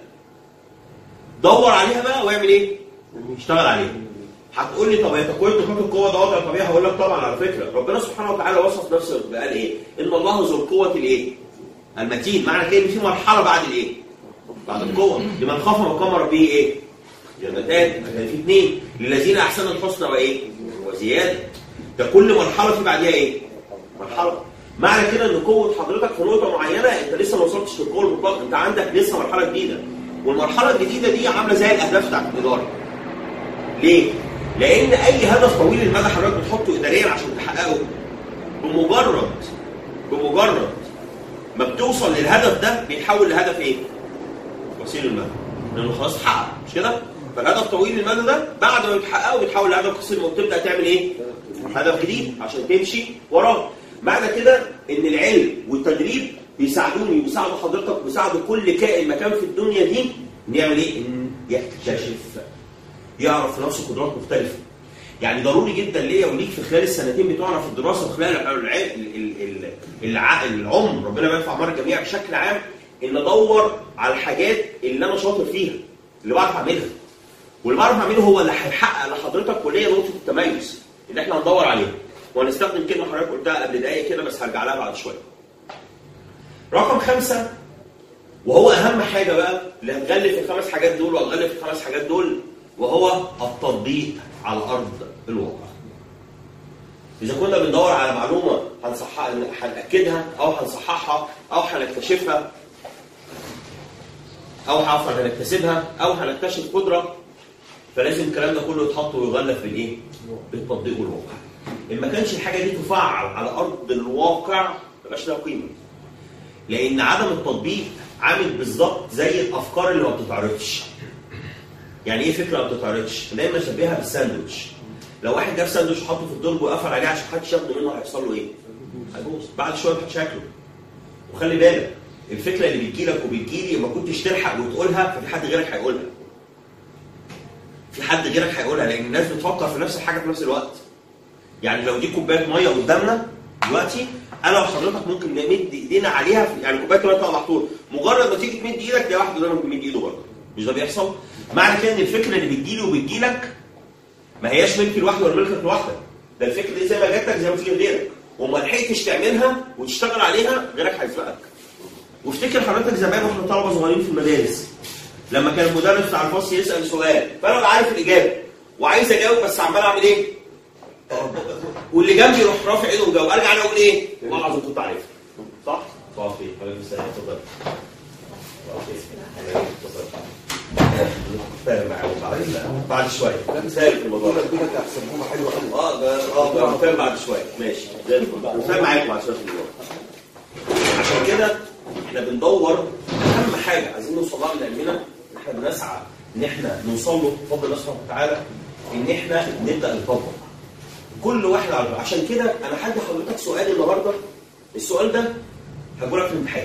دور عليها بقى واعمل ايه؟ اشتغل عليها. هتقول لي طب هي تقويه نقاط القوه ده وضع طبيعي؟ هقول لك طبعا على فكره ربنا سبحانه وتعالى وصف نفسه قال ايه؟ ان الله ذو القوه الايه؟ المتين. معنى كده ان في مرحله بعد الايه؟ بعد القوه. لمن خاف مقام ربه ايه؟ جنتان. في اثنين للذين احسنوا الحسنى وايه؟ وزياده. ده كل مرحله في بعديها ايه؟ مرحله. معنى كده ان قوه حضرتك في نقطه معينه انت لسه ما وصلتش للقوه المطلقه، انت عندك لسه مرحله جديده. والمرحله الجديده دي عامله زي الاهداف بتاعت الاداره. ليه؟ لان اي هدف طويل المدى حضرتك بتحطه اداريا عشان تحققه، بمجرد بمجرد ما بتوصل للهدف ده بيتحول لهدف ايه؟ قصير المدى. لانه خلاص اتحقق، مش كده؟ فالهدف طويل المدى ده بعد ما بتحققه بيتحول لهدف قصير المدى، وتبدا تعمل ايه؟ هدف جديد عشان تمشي وراه. معنى كده ان العلم والتدريب بيساعدوني ويساعدوا حضرتك ويساعدوا كل كائن مكان في الدنيا دي ان يعمل ايه؟ ان يكتشف، يعرف في نفسه قدرات مختلفه. يعني ضروري جدا ليا وليك في خلال السنتين بتوعنا في الدراسه وخلال العمر ربنا يبارك في اعمار الجميع بشكل عام، ان ادور على الحاجات اللي انا شاطر فيها، اللي بعرف اعملها. واللي بعرف اعمله هو اللي هيحقق لحضرتك وليا نقطه التميز اللي احنا هندور عليها. وهنستخدم كلمه حضرتك قلتها قبل دقايق كده بس هرجع لها بعد شويه. رقم خمسه وهو اهم حاجه بقى اللي هتغلف الخمس حاجات دول وهتغلف الخمس حاجات دول، وهو التطبيق على ارض الواقع. اذا كنا بندور على معلومه هنصحح هنأكدها او هنصححها او هنكتشفها، او عفوا هنكتسبها او هنكتشف قدره، فلازم الكلام ده كله يتحط ويغلف بالايه؟ بالتطبيق والواقع. ان ما كانش الحاجه دي تفعل على ارض الواقع ما يبقاش لها قيمه. لان عدم التطبيق عامل بالظبط زي الافكار اللي ما بتتعرضش. يعني ايه فكره ما بتتعرضش؟ دايما شبيهها بالساندوتش. لو واحد جاب ساندوتش وحطه في الدرج وقفل عليه عشان محدش ياخده منه هيحصل له ايه؟ هيبوظ. بعد شويه محدش هياكله. وخلي بالك الفكره اللي بتجيلك وبتجيلي ما كنتش تلحق وتقولها ففي حد غيرك هيقولها. في حد غيرك هيقولها لان الناس بتفكر في نفس الحاجه في نفس الوقت. يعني لو دي كوبايه ميه قدامنا دلوقتي انا وحضرتك ممكن نمد ايدينا عليها، يعني كوبايه ميه طالعه محطوطه، مجرد ما تيجي تمد ايدك تلاقي واحد قدامك بيمد ايده برضه. مش ده بيحصل؟ معنى كده ان الفكره اللي بتجيلي وبتجيلك ما هياش ملكي لوحدي ولا ملكك لوحدك. ده الفكره دي زي ما جاتك زي ما تيجي لغيرك، وما لحقتش تعملها وتشتغل عليها غيرك هيسبقك. وافتكر حضرتك زمان واحنا طلبه صغيرين في المدارس لما كان المدرس بتاع الفصل يسال سؤال فانا ببقى عارف الاجابه وعايز اجاوب بس عمال اعمل ايه؟ واللي جنبي يروح رافع ايده وجاوب، ارجع انا اقول ايه؟ والله العظيم كنت عارفها. صح؟ صح فين؟ عليكم السلام اتفضل. فاهم معاهم بعد شويه. مثال في الموضوع ده كده هتحسبوها حلوه قوي. اه ده اه فاهم بعد شويه ماشي زي الفل. فاهم معاكم بعد شويه في الموضوع. عشان كده احنا بندور اهم حاجه عايزين نوصل لها من علمنا، احنا بنسعى ان احنا نوصل له بفضل الله سبحانه وتعالى ان احنا نبدا نطبق. كل واحد على عشان كده انا هدي حضرتك سؤال النهارده. السؤال ده هقول لك في الامتحان.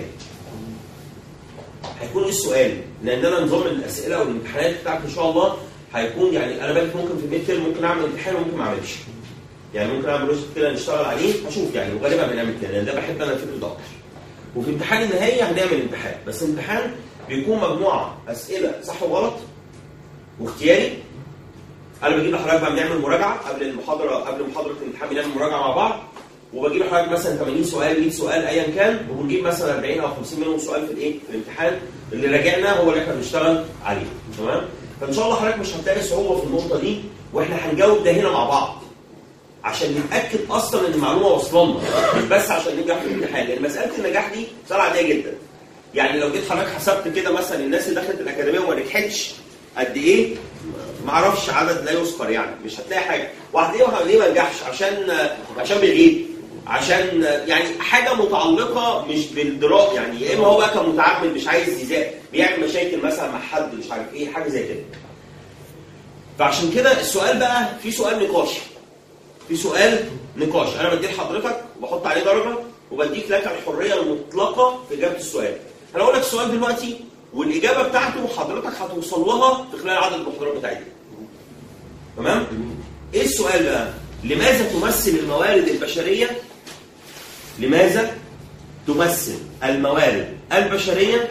هيكون ايه السؤال؟ لان انا نظام الاسئله والامتحانات بتاعتي ان شاء الله هيكون يعني انا بالك ممكن في الميد تيرم ممكن اعمل امتحان وممكن ما اعملش. يعني ممكن اعمل بروجكت كده نشتغل عليه هشوف يعني وغالبا بنعمل كده لان ده بحب انا فكره اكتر. وفي امتحان النهائي هنعمل امتحان، بس الامتحان بيكون مجموعه اسئله صح وغلط واختياري. انا بجيب لحضرتك بقى بنعمل مراجعه قبل المحاضره قبل محاضره الامتحان بنعمل مراجعه مع بعض، وبجيب لحضرتك مثلا ثمانين سؤال مية سؤال ايا كان، وبنجيب مثلا أربعين او خمسين منهم سؤال في الايه؟ في الامتحان اللي راجعنا هو اللي احنا بنشتغل عليه، تمام؟ فان شاء الله حضرتك مش هتلاقي صعوبه في النقطه دي، واحنا هنجاوب ده هنا مع بعض عشان نتاكد اصلا ان المعلومه واصله لنا، مش بس عشان ننجح في الامتحان، لان مساله النجاح دي مساله عاديه جدا. يعني لو جيت حضرتك حسبت كده مثلا الناس اللي دخلت الاكاديميه وما نجحتش قد ايه؟ ما اعرفش عدد لا يذكر يعني، مش هتلاقي حاجه. وهتلاقيه ليه ما نجحش؟ عشان عشان بيغيب، عشان يعني حاجه متعلقه مش بالدراسه، يعني يا اما هو بقى كان متعمد مش عايز يذاكر، بيعمل مشاكل مثلا مع حد مش عارف ايه، حاجه زي كده. فعشان كده السؤال بقى في سؤال نقاشي. في سؤال نقاش، انا بديه لحضرتك وبحط عليه درجه وبديك لك الحريه المطلقه في اجابه السؤال. انا هقول لك السؤال دلوقتي والاجابه بتاعته حضرتك هتوصل لها في خلال عدد المحاضرات بتاعتك. تمام؟ ايه السؤال بقى؟ لماذا تمثل الموارد البشريه لماذا تمثل الموارد البشريه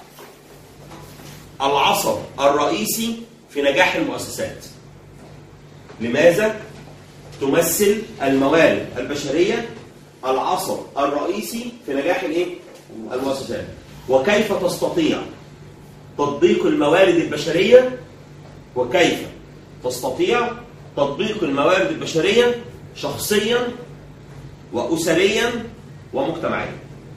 العصب الرئيسي في نجاح المؤسسات؟ لماذا تمثل الموارد البشريه العصب الرئيسي في نجاح الايه؟ المؤسسات. وكيف تستطيع تطبيق الموارد البشريه وكيف تستطيع تطبيق الموارد البشريه شخصيا واسريا ومجتمعيا.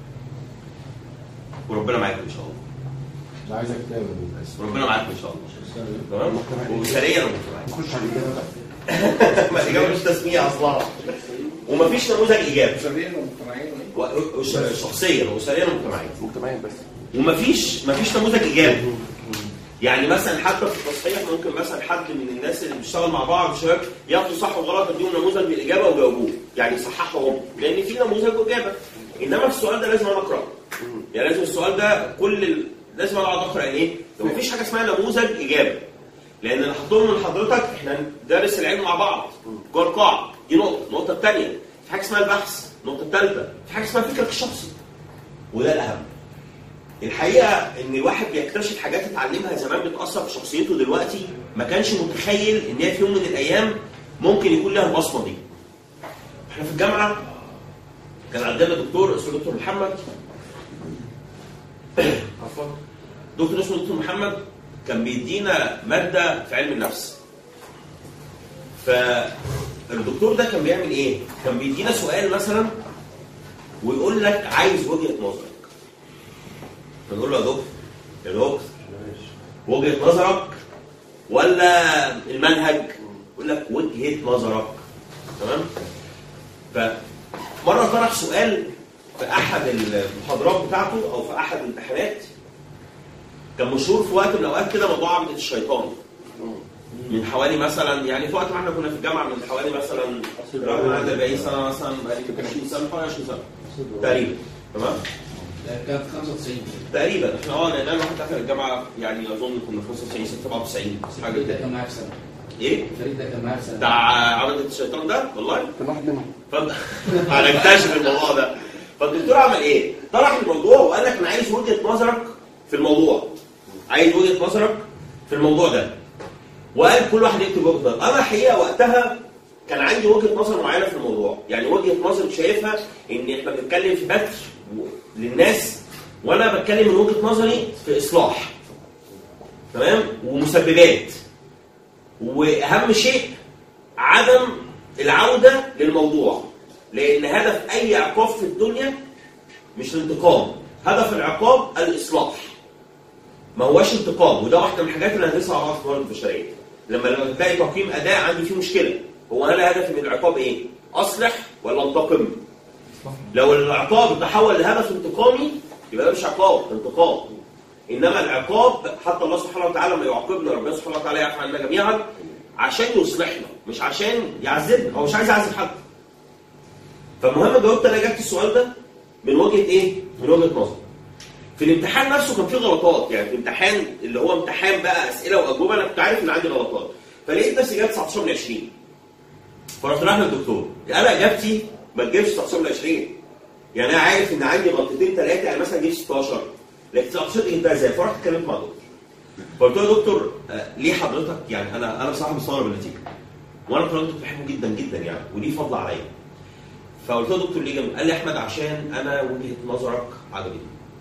وربنا معاك ان شاء الله. لا عايزك كتاب ربنا معاك ان شاء الله. تمام؟ واسريا ومجتمعيا. نخش على الاجابه. ما الاجابه مش تسميه اصلا. ومفيش نموذج اجابي. اسريا ومجتمعيا. شخصيا واسريا ومجتمعيا. مجتمعيا بس. ومفيش مفيش نموذج ايجابي. يعني مثلا حتى في التصحيح ممكن مثلا حد من الناس اللي بيشتغل مع بعض شباب ياخدوا صح وغلط اديهم نموذج بالاجابه وجاوبوه، يعني صححوا هم، لان في نموذج واجابه. انما في السؤال ده لازم انا اقرا. يعني لازم السؤال ده كل ال... لازم اقعد اقرا ايه؟ لو مفيش حاجه اسمها نموذج اجابه. لان اللي حطهم من حضرتك احنا دارس العلم مع بعض جوه القاعه، دي نقطه، النقطه الثانيه في حاجه اسمها البحث، النقطه الثالثه في حاجه اسمها فكرك الشخصي. وده الاهم. الحقيقه ان الواحد بيكتشف حاجات اتعلمها زمان بتاثر في شخصيته دلوقتي ما كانش متخيل ان هي في يوم من الايام ممكن يكون لها البصمه دي. احنا في الجامعه كان عندنا دكتور اسمه دكتور محمد عفوا دكتور اسمه دكتور محمد كان بيدينا ماده في علم النفس. فالدكتور ده كان بيعمل ايه؟ كان بيدينا سؤال مثلا ويقول لك عايز وجهه نظرك. فنقول له يا دكتور يا دكتور وجهه نظرك ولا المنهج؟ يقول لك وجهه نظرك. تمام؟ فمره طرح سؤال في احد المحاضرات بتاعته او في احد الامتحانات، كان مشهور في وقت من الاوقات كده موضوع عبده الشيطان. من حوالي مثلا يعني في وقت ما احنا كنا في الجامعه من حوالي مثلا رغم عندنا أربعين سنه مثلا بقالي عشرين سنه حوالي عشرين سنه تقريبا. تمام؟ كانت خمسة وتسعين تقريبا. احنا اه لان الواحد دخل الجامعه يعني اظن كنا خمسة وتسعين سبعة وتسعين حاجه الفريق ده كده. كان معايا في سنه. ايه؟ الفريق ده كان معايا في سنه بتاع عبده الشيطان ده والله؟ كان واحد منهم. هنكتشف الموضوع ده. فالدكتور عمل ايه؟ طرح الموضوع وقال لك انا عايز وجهه نظرك في الموضوع. عايز وجهه نظرك في الموضوع ده. وقال كل واحد يكتب وجهه نظر. انا الحقيقه وقتها كان عندي وجهه نظر معينه في الموضوع، يعني وجهه نظر شايفها ان احنا بنتكلم في بث للناس وانا بتكلم من وجهه نظري في اصلاح. تمام؟ ومسببات. واهم شيء عدم العوده للموضوع، لان هدف اي عقاب في الدنيا مش الانتقام، هدف العقاب الاصلاح. ما هواش انتقام، وده واحده من الحاجات اللي هندرسها على الموارد البشريه. لما لما تلاقي تقييم اداء عندي فيه مشكله، هو انا هدفي من العقاب ايه؟ اصلح ولا انتقم؟ لو العقاب تحول لهدف انتقامي يبقى ده مش عقاب، انتقام. انما العقاب حتى الله سبحانه وتعالى لما يعاقبنا ربنا سبحانه وتعالى يعفو عنا جميعا عشان يصلحنا مش عشان يعذبنا، هو مش عايز يعذب حد. فالمهم جاوبت انا اجابت السؤال ده من وجهه ايه؟ من وجهه نظر. في الامتحان نفسه كان فيه غلطات، يعني في الامتحان اللي هو امتحان بقى اسئله واجوبه انا كنت عارف ان عندي غلطات، فلقيت نفسي جايب تسعتاشر من عشرين. فرحت رايح للدكتور، انا اجابتي ما تجيبش تسعتاشر من عشرين. يعني انا عارف ان عندي غلطتين ثلاثه، يعني مثلا جبت ستاشر، لكن تسعتاشر دي جبتها ازاي؟ فرحت اتكلمت مع الدكتور. فقلت له يا دكتور آه ليه حضرتك يعني انا انا بصراحه مستغرب النتيجه. وانا كنت بحبه جدا جدا يعني ودي فضل عليا. فقلت له دكتور ليه جميل؟ قال لي احمد عشان انا وجهه نظرك عجبتني.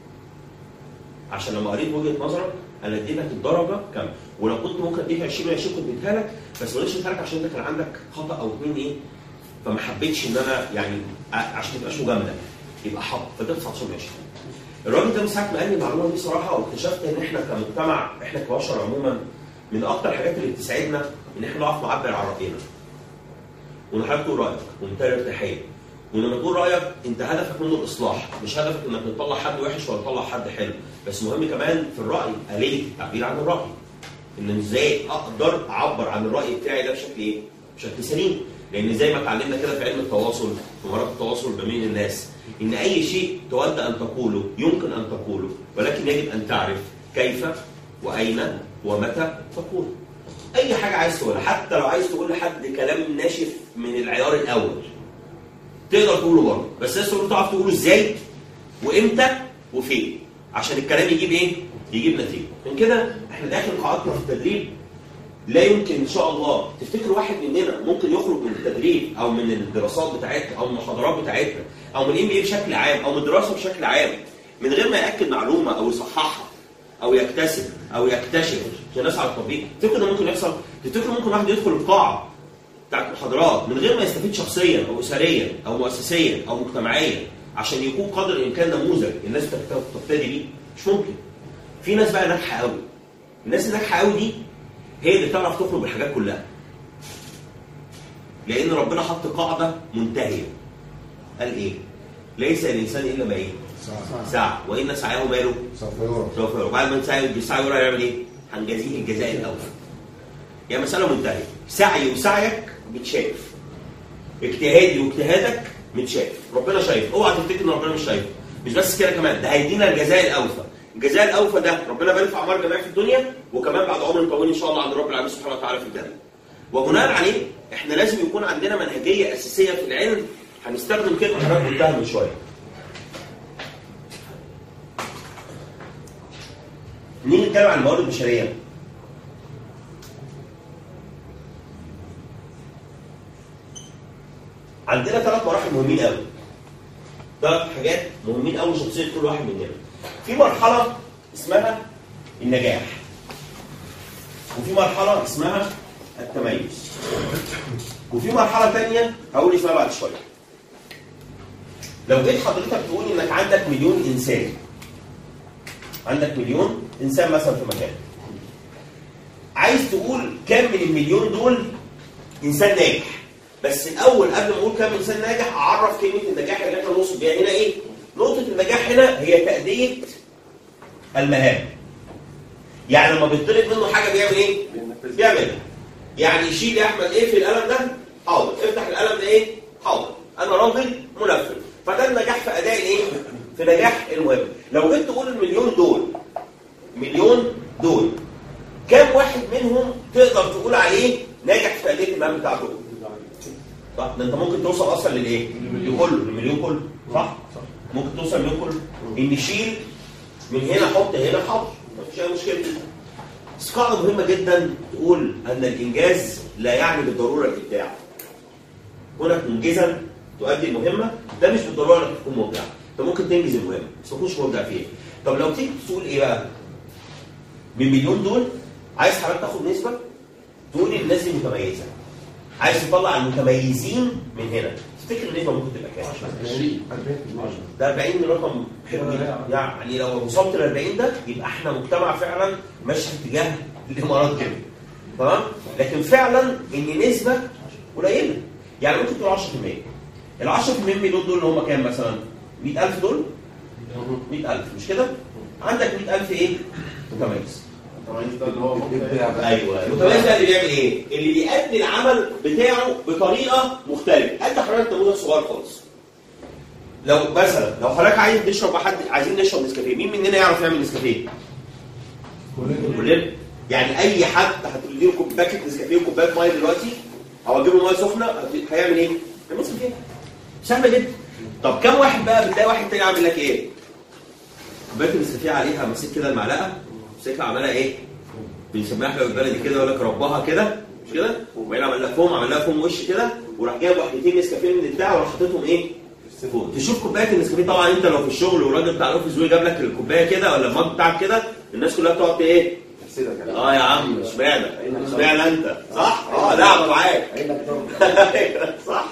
عشان لما قريت وجهه نظرك انا اديتك الدرجه كام، ولو كنت ممكن اديك عشرين من عشرين كنت اديتها لك، بس ما قلتش اديتها لك عشان انت كان عندك خطا او اثنين ايه، فما حبيتش ان انا يعني عشان ما تبقاش مجامله يبقى حط، فده تسعتاشر من عشرين. الراجل ده من ساعه ما قال لي المعلومه دي صراحه واكتشفت ان احنا كمجتمع احنا كبشر عموما من اكتر الحاجات اللي بتساعدنا ان احنا نعرف نعبر عن راينا. وان حضرتك تقول رايك ومنتهى الارتياحيه. ولما تقول رايك انت هدفك منه الاصلاح، مش هدفك انك تطلع حد وحش ولا تطلع حد حلو، بس مهم كمان في الراي آلية التعبير عن الراي. ان ازاي اقدر اعبر عن الراي بتاعي ده بشكل ايه؟ بشكل سليم. لان زي ما اتعلمنا كده في علم التواصل في مهارات التواصل بين الناس، ان اي شيء تود ان تقوله يمكن ان تقوله، ولكن يجب ان تعرف كيف واين ومتى تقوله. اي حاجه عايز تقولها، حتى لو عايز تقول لحد كلام ناشف من العيار الاول تقدر تقوله برضه، بس لازم تعرف تقوله ازاي وامتى وفين عشان الكلام يجيب ايه؟ يجيب نتيجه. من كده احنا داخل قاعدتنا في التدريب لا يمكن ان شاء الله تفتكر واحد مننا ممكن يخرج من التدريب او من الدراسات بتاعتنا او من المحاضرات بتاعتنا او من الام بي بشكل عام او من الدراسه بشكل عام من غير ما ياكد معلومه او يصححها او يكتسب او يكتشف الناس على التطبيق. تفتكر ده ممكن يحصل؟ تفتكر ممكن واحد يدخل القاعه بتاعت المحاضرات من غير ما يستفيد شخصيا او اسريا او مؤسسيا او مجتمعيا عشان يكون قدر الامكان نموذج الناس تقتدي بيه؟ مش ممكن. في ناس بقى ناجحه قوي. الناس الناجحه قوي دي هي اللي تعرف تخرج بالحاجات كلها. لان ربنا حط قاعده منتهيه. قال ايه؟ ليس الانسان الا ما ايه؟ سعى. وان سعيه ماله؟ سوف يرى. سوف يرى. بعد ما سعيه بيسعى يرى يعمل ايه؟ هنجازيه الجزاء الاول. يعني مساله منتهيه. سعي وسعيك متشاف. اجتهادي واجتهادك متشاف. ربنا شايف. اوعى تفتكر ان ربنا مش شايف. مش بس كده كمان، ده هيدينا الجزاء الاوفى. الجزاء الاوفى ده ربنا بارك في اعمار جميع في الدنيا وكمان بعد عمر طويل ان شاء الله عند رب العالمين سبحانه وتعالى في الجنه. وبناء عليه احنا لازم يكون عندنا منهجيه اساسيه في العلم. هنستخدم كلمه حضرتك قلتها من شويه. نيجي نتكلم عن الموارد البشريه. عندنا ثلاث مراحل مهمين قوي. ثلاث حاجات مهمين قوي شخصيه كل واحد مننا. في مرحله اسمها النجاح. وفي مرحله اسمها التميز. وفي مرحله ثانيه هقول اسمها بعد شويه. لو جيت حضرتك تقول انك عندك مليون انسان. عندك مليون انسان مثلا في مكان. عايز تقول كام من المليون دول انسان ناجح. بس الاول قبل ما اقول كام انسان ناجح اعرف كلمه النجاح اللي احنا نوصل بيها هنا ايه؟ نقطه النجاح هنا هي تاديه المهام. يعني لما بيطلب منه حاجه بيعمل ايه؟ بيعملها. يعني يشيل يا احمد ايه في القلم ده؟ حاضر. افتح القلم ده ايه؟ حاضر. انا راجل منفذ. فده النجاح في اداء الايه؟ في نجاح المهم. لو جيت تقول المليون دول مليون دول كام واحد منهم تقدر تقول عليه ناجح في تاديه المهام بتاعته؟ صح؟ ده انت ممكن توصل اصلا للايه؟ لكله، للمليون كله، صح؟ ممكن توصل للمليون كله. ان شيل من هنا حط هنا حط، مفيش اي مشكله. بس قاعده مهمه جدا تقول ان الانجاز لا يعني بالضروره الابداع. كونك منجزا تؤدي المهمه ده مش بالضروره انك تكون مبدع. انت ممكن تنجز المهمه بس ما تكونش مبدع فيها. طب لو تيجي تقول ايه بقى؟ من المليون دول عايز حضرتك تاخد نسبه تقول الناس دي متميزه. عايز تطلع المتميزين من هنا، تفتكر النسبه ممكن تبقى كام؟ عشرين. ده أربعين رقم حلو جدا. يعني لو وصلت ل أربعين ده يبقى احنا مجتمع فعلا ماشي في اتجاه الامارات كده. تمام؟ لكن فعلا ان نسبه قليله. يعني ممكن تقول عشرة في المية. ال عشرة في المية دول دول اللي هم كام مثلا؟ مئة ألف دول؟ مئة ألف مش كده؟ عندك مئة ألف ايه؟ متميز. المتميز ده اللي هو ايوه المتميز ده اللي بيعمل ايه؟ اللي بيأدي العمل بتاعه بطريقه مختلفه. ادي حضرتك نموذج صغير خالص. لو مثلا لو حضرتك عايز تشرب حد عايزين نشرب نسكافيه، مين مننا يعرف يعمل نسكافيه؟ كلنا. يعني اي حد هتديله باكيت نسكافيه وكوبايه ميه دلوقتي او اجيب له ميه سخنه هيعمل ايه؟ هيعمل نسكافيه. سهله جدا. طب كم واحد بقى بتلاقي واحد تاني عامل لك ايه؟ كوبايه النسكافيه عليها ماسك كده المعلقه مسكها عملها ايه؟ بنسميها احنا بالبلدي كده يقول لك ربها كده مش كده؟ وبعدين عمل لها فوم عمل لها فوم وش كده وراح جايب واحدتين نسكافيه من البتاع وراح حاططهم ايه؟ فوق. تشوف كوبايه النسكافيه طبعا انت لو في الشغل والراجل بتاع الاوفيس جاب لك الكوبايه كده ولا المج بتاعك كده الناس كلها بتقعد ايه؟ اه يا عم اشمعنى؟ اشمعنى انت؟ صح؟ اه لعبه معاك. صح؟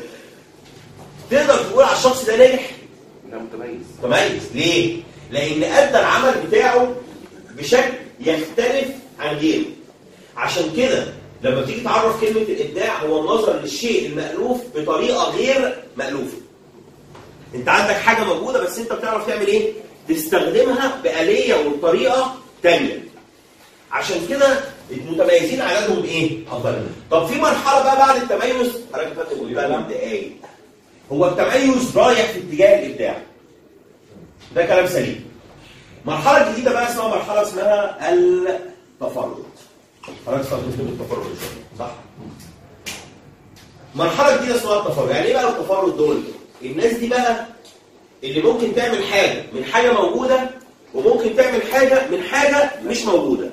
تقدر تقول على الشخص ده ناجح؟ لا متميز. متميز ليه؟ لان ادى العمل بتاعه بشكل يختلف عن غيره. عشان كده لما تيجي تعرف كلمه الابداع هو النظر للشيء المألوف بطريقه غير مألوفه. انت عندك حاجه موجوده بس انت بتعرف تعمل ايه؟ تستخدمها بآلية وبطريقه ثانيه. عشان كده المتميزين عددهم ايه؟ اقل. طب في مرحله بقى بعد التميز حضرتك فاتت قلتها من دقايق. هو التميز رايح في اتجاه الابداع. ده كلام سليم. مرحله جديده بقى اسمها مرحله اسمها التفرد. حضرتك استخدمت التفرد صح؟ مرحله جديده اسمها التفرد. يعني ايه بقى التفرد دول؟ الناس دي بقى اللي ممكن تعمل حاجه من حاجه موجوده وممكن تعمل حاجه من حاجه مش موجوده.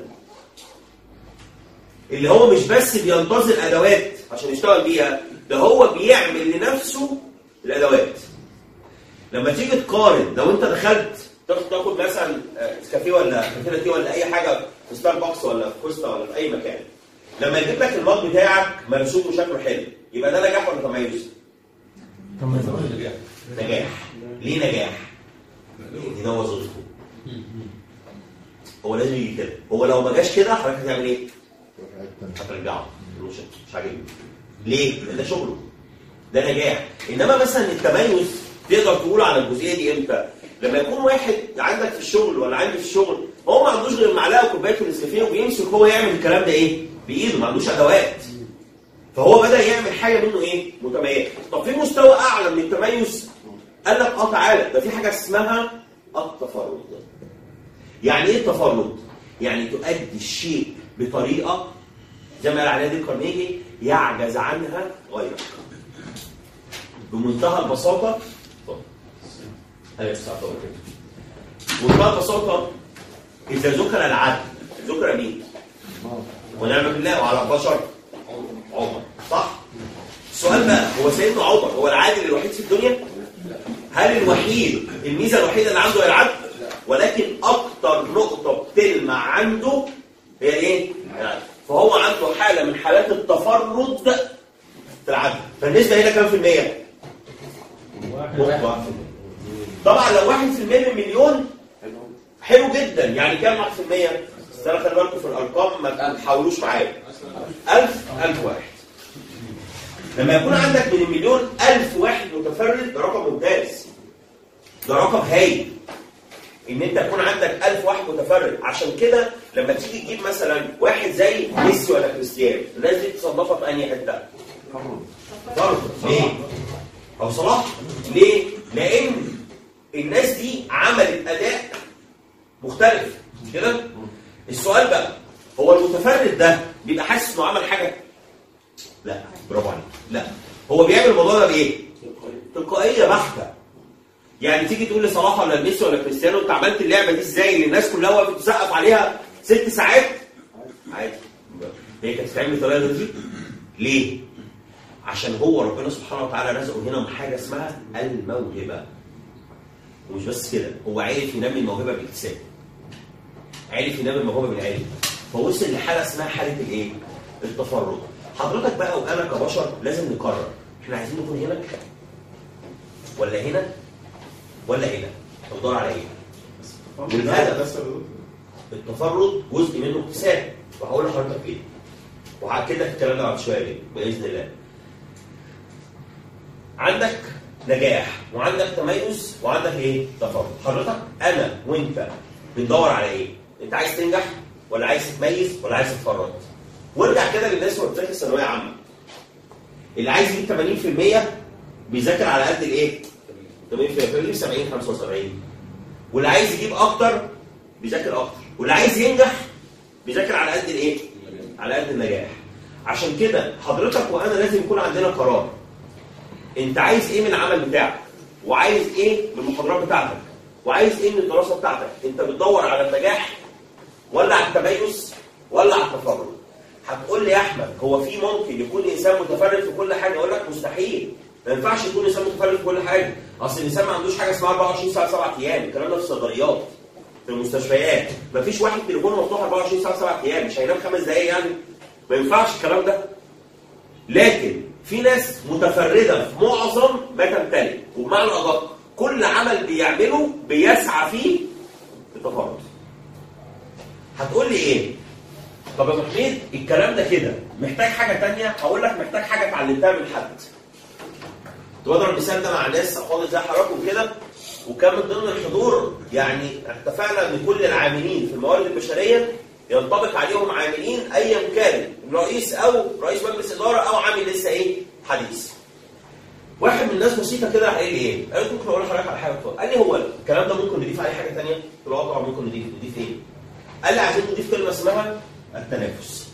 اللي هو مش بس بينتظر ادوات عشان يشتغل بيها، ده هو بيعمل لنفسه الادوات. لما تيجي تقارن لو انت دخلت تاخد مثلا نسكافيه ولا كافيه ولا اي حاجه في ستاربكس ولا في كوستا ولا في اي مكان، لما يجيب لك المج بتاعك مرسوم وشكله حلو، يبقى ده نجاح ولا تميز؟ تميز. نجاح. ليه نجاح؟ لان ده وظيفته. هو لازم يجي كده. هو لو ما جاش كده حضرتك هتعمل ايه؟ هترجعه مش مش عاجبني. ليه؟ لان ده شغله. ده نجاح. انما مثلا التميز تقدر تقول على الجزئيه دي امتى؟ لما يكون واحد عندك في الشغل ولا عندي في الشغل هو ما عندوش غير معلقه وكوبايه النسكافيه وبيمسك هو يعمل الكلام ده ايه؟ بايده، ما عندوش ادوات. فهو بدا يعمل حاجه منه ايه؟ متميز. طب في مستوى اعلى من التميز قال لك اه تعالى ده في حاجه اسمها التفرد. يعني ايه التفرد؟ يعني تؤدي الشيء بطريقه زي ما قال عليها دي كارنيجي يعجز عنها غيرك. بمنتهى البساطه ايوه الساعه بمنتهى البساطه اذا ذكر العدل ذكر مين؟ ونعم بالله وعلى البشر عمر صح؟ السؤال بقى هو سيدنا عمر هو العادل الوحيد في الدنيا؟ هل الوحيد الميزه الوحيده اللي عنده هي العدل؟ ولكن اكتر نقطه بتلمع عنده هي ايه؟ العدل. فهو عنده حاله من حالات التفرد في العدل. فالنسبه هنا كام في المية؟ واحد. طبعا لو واحد في المية من مليون حلو جدا. يعني كام واحد في المية؟ بس انا خلي بالكم في الارقام ما تحاولوش معايا. ألف ألف واحد. لما يكون عندك من المليون ألف واحد متفرد ده رقم ممتاز. ده رقم هايل. ان انت يكون عندك ألف واحد متفرد، عشان كده لما تيجي تجيب مثلا واحد زي ميسي ولا كريستيانو، الناس دي تصنفها في انهي حته؟ فرد. ليه؟ او صلاح. ليه؟ لان الناس دي عملت اداء مختلف كده. السؤال بقى، هو المتفرد ده بيبقى حاسس انه عمل حاجه؟ لا، برافو عليك. لا، هو بيعمل الموضوع ده بايه؟ تلقائيه بحته. يعني تيجي تقول لصلاح ولا ميسي ولا كريستيانو انت عملت اللعبه دي ازاي اللي الناس كلها وقفت تسقف عليها ست ساعات؟ عادي. هي كانت بتتعمل بالطريقه دي؟ ليه؟ عشان هو ربنا سبحانه وتعالى رزقه هنا بحاجه اسمها الموهبه. ومش بس كده، هو عرف ينمي الموهبه بالاكتساب. عرف ينمي الموهبه بالعلم. فوصل لحاله اسمها حاله الايه؟ التفرد. حضرتك بقى وانا كبشر لازم نقرر احنا عايزين نكون هنا ولا هنا ولا هنا؟ بتدور على ايه؟ والهدف التفرد جزء منه اكتساب، وهقول لحضرتك ايه؟ وهاكد لك الكلام ده بعد شويه ليه؟ باذن الله. عندك نجاح وعندك تميز وعندك ايه؟ تفرد. حضرتك انا وانت بندور على ايه؟ انت عايز تنجح ولا عايز تتميز ولا عايز تتفرد؟ وارجع كده للناس وهي بتذاكر ثانويه عامه. اللي عايز يجيب ثمانين في المية بيذاكر على قد الايه؟ ثمانين في المية بيجيب سبعين خمسة وسبعين. واللي عايز يجيب اكتر بيذاكر اكتر، واللي عايز ينجح بيذاكر على قد الايه؟ على قد النجاح. عشان كده حضرتك وانا لازم يكون عندنا قرار. انت عايز ايه من العمل بتاعك؟ وعايز ايه من المحاضرات بتاعتك؟ وعايز ايه من الدراسه بتاعتك؟ انت بتدور على النجاح ولا على التميز ولا على التفرد؟ هتقول لي يا احمد هو في ممكن يكون انسان متفرد في كل حاجه؟ اقول لك مستحيل. ما ينفعش يكون انسان متفرد في كل حاجه. اصل الانسان ما عندوش حاجه اسمها أربعة وعشرين ساعه سبعة ايام. الكلام ده في الصيدليات، في المستشفيات. ما فيش واحد تليفونه مفتوح أربعة وعشرين ساعه سبعة ايام مش هينام خمس دقائق يعني. ما ينفعش الكلام ده. لكن في ناس متفرده في معظم ما تمتلك، وبمعنى ادق كل عمل بيعمله بيسعى فيه التفرد. هتقول لي ايه؟ طب يا ابو حميد الكلام ده كده محتاج حاجه ثانيه. هقول لك محتاج حاجه اتعلمتها من حد. كنت بضرب المثال ده مع ناس افاضل زي حضراتكم كده، وكان من ضمن الحضور يعني اتفقنا ان كل العاملين في الموارد البشريه ينطبق عليهم عاملين ايا كان رئيس او رئيس مجلس اداره او عامل لسه ايه؟ حديث. واحد من الناس بسيطه كده قال لي ايه؟ قال لي ممكن اقول لحضرتك على حاجه. قال لي هو الكلام ده ممكن نضيف عليه حاجه ثانيه؟ قلت له طبعا ممكن نضيف. نضيف ايه؟ قال لي عايزين نضيف كلمه اسمها التنافس.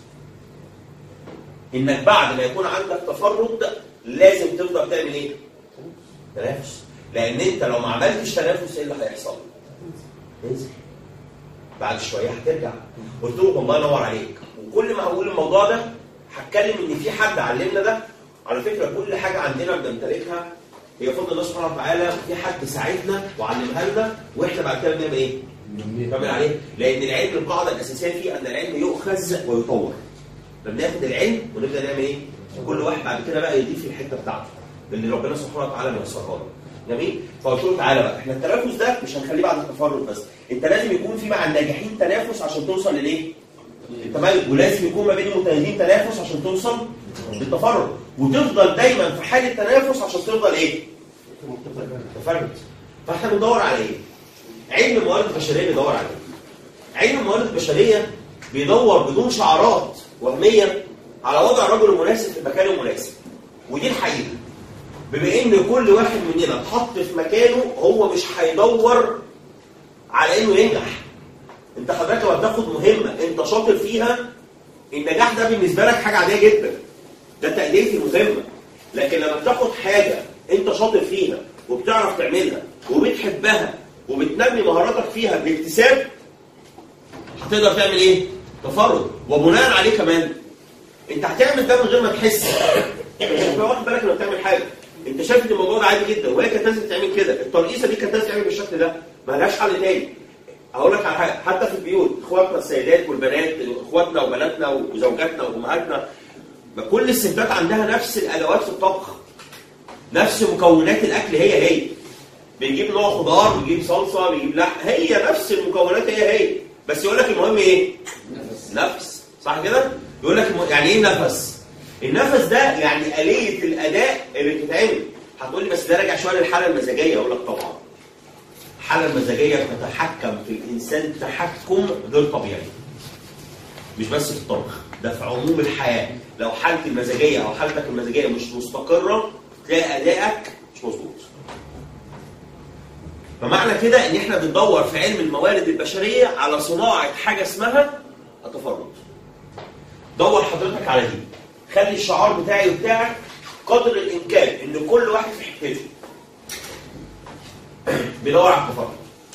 انك بعد ما يكون عندك تفرد لازم تفضل تعمل ايه؟ تنافس. لان انت لو ما عملتش تنافس ايه اللي هيحصل؟ انزل. بعد شويه هترجع. قلت له الله ينور عليك. وكل ما هقول الموضوع ده هتكلم ان في حد علمنا ده. على فكره كل حاجه عندنا بنمتلكها هي فضل الله سبحانه وتعالى، في حد ساعدنا وعلمها لنا واحنا بعد كده بنعمل ايه؟ نكمل عليه. لان العلم القاعده الاساسيه فيه ان العلم يؤخذ ويطور. فبناخد العلم ونبدا نعمل ايه؟ كل واحد بعد كده بقى يضيف الحته بتاعته اللي ربنا سبحانه وتعالى ميسرها له. جميل؟ فقلت له تعالى بقى احنا التنافس ده مش هنخليه بعد التفرد بس، انت لازم يكون في مع الناجحين تنافس عشان توصل للايه؟ التميز، ولازم يكون ما بين المتميزين تنافس عشان توصل للتفرد، وتفضل دايما في حاله تنافس عشان تفضل ايه؟ تفرد. فاحنا بندور على ايه؟ علم الموارد البشريه بيدور على ايه؟ علم الموارد البشريه بيدور بدون شعارات وهميه على وضع الرجل المناسب في المكان المناسب. ودي الحقيقه. بما ان كل واحد مننا اتحط في مكانه هو مش هيدور على انه ينجح. انت حضرتك لما بتاخد مهمه انت شاطر فيها، النجاح ده بالنسبه لك حاجه عاديه جدا. ده تأدية المهمه. لكن لما بتاخد حاجه انت شاطر فيها وبتعرف تعملها وبتحبها وبتنمي مهاراتك فيها باكتساب، هتقدر تعمل ايه؟ تفرد. وبناء عليه كمان انت هتعمل ده من غير ما تحس. انت واخد بالك لما بتعمل حاجه انت شايف ان الموضوع ده عادي جدا، وهي كانت لازم تعمل كده. الترقيصه دي كانت لازم تعمل بالشكل ده، ما لهاش حل تاني. هقول لك على حاجه، حتى في البيوت اخواتنا السيدات والبنات، اخواتنا وبناتنا وزوجاتنا وامهاتنا، كل الستات عندها نفس الادوات في الطبخ، نفس مكونات الاكل هي هي. بيجيب نوع خضار، بيجيب صلصه، بيجيب لحم، هي نفس المكونات هي هي. بس يقول لك المهم ايه؟ نفس نفس، صح كده؟ يقول لك الم... يعني ايه نفس؟ النفس ده يعني آلية الأداء اللي بتتعمل. هتقول لي بس ده راجع شويه للحاله المزاجيه، اقول لك طبعا. الحاله المزاجيه بتتحكم في الانسان تحكم غير طبيعي. مش بس في الطبخ، ده في عموم الحياه. لو حالتي المزاجيه او حالتك المزاجيه مش مستقره تلاقي ادائك مش مظبوط. فمعنى كده ان احنا بندور في علم الموارد البشريه على صناعه حاجه اسمها التفرد. دور حضرتك على دي. خلي الشعار بتاعي وبتاعك قدر الامكان ان كل واحد في حتته بيدور على التفرد.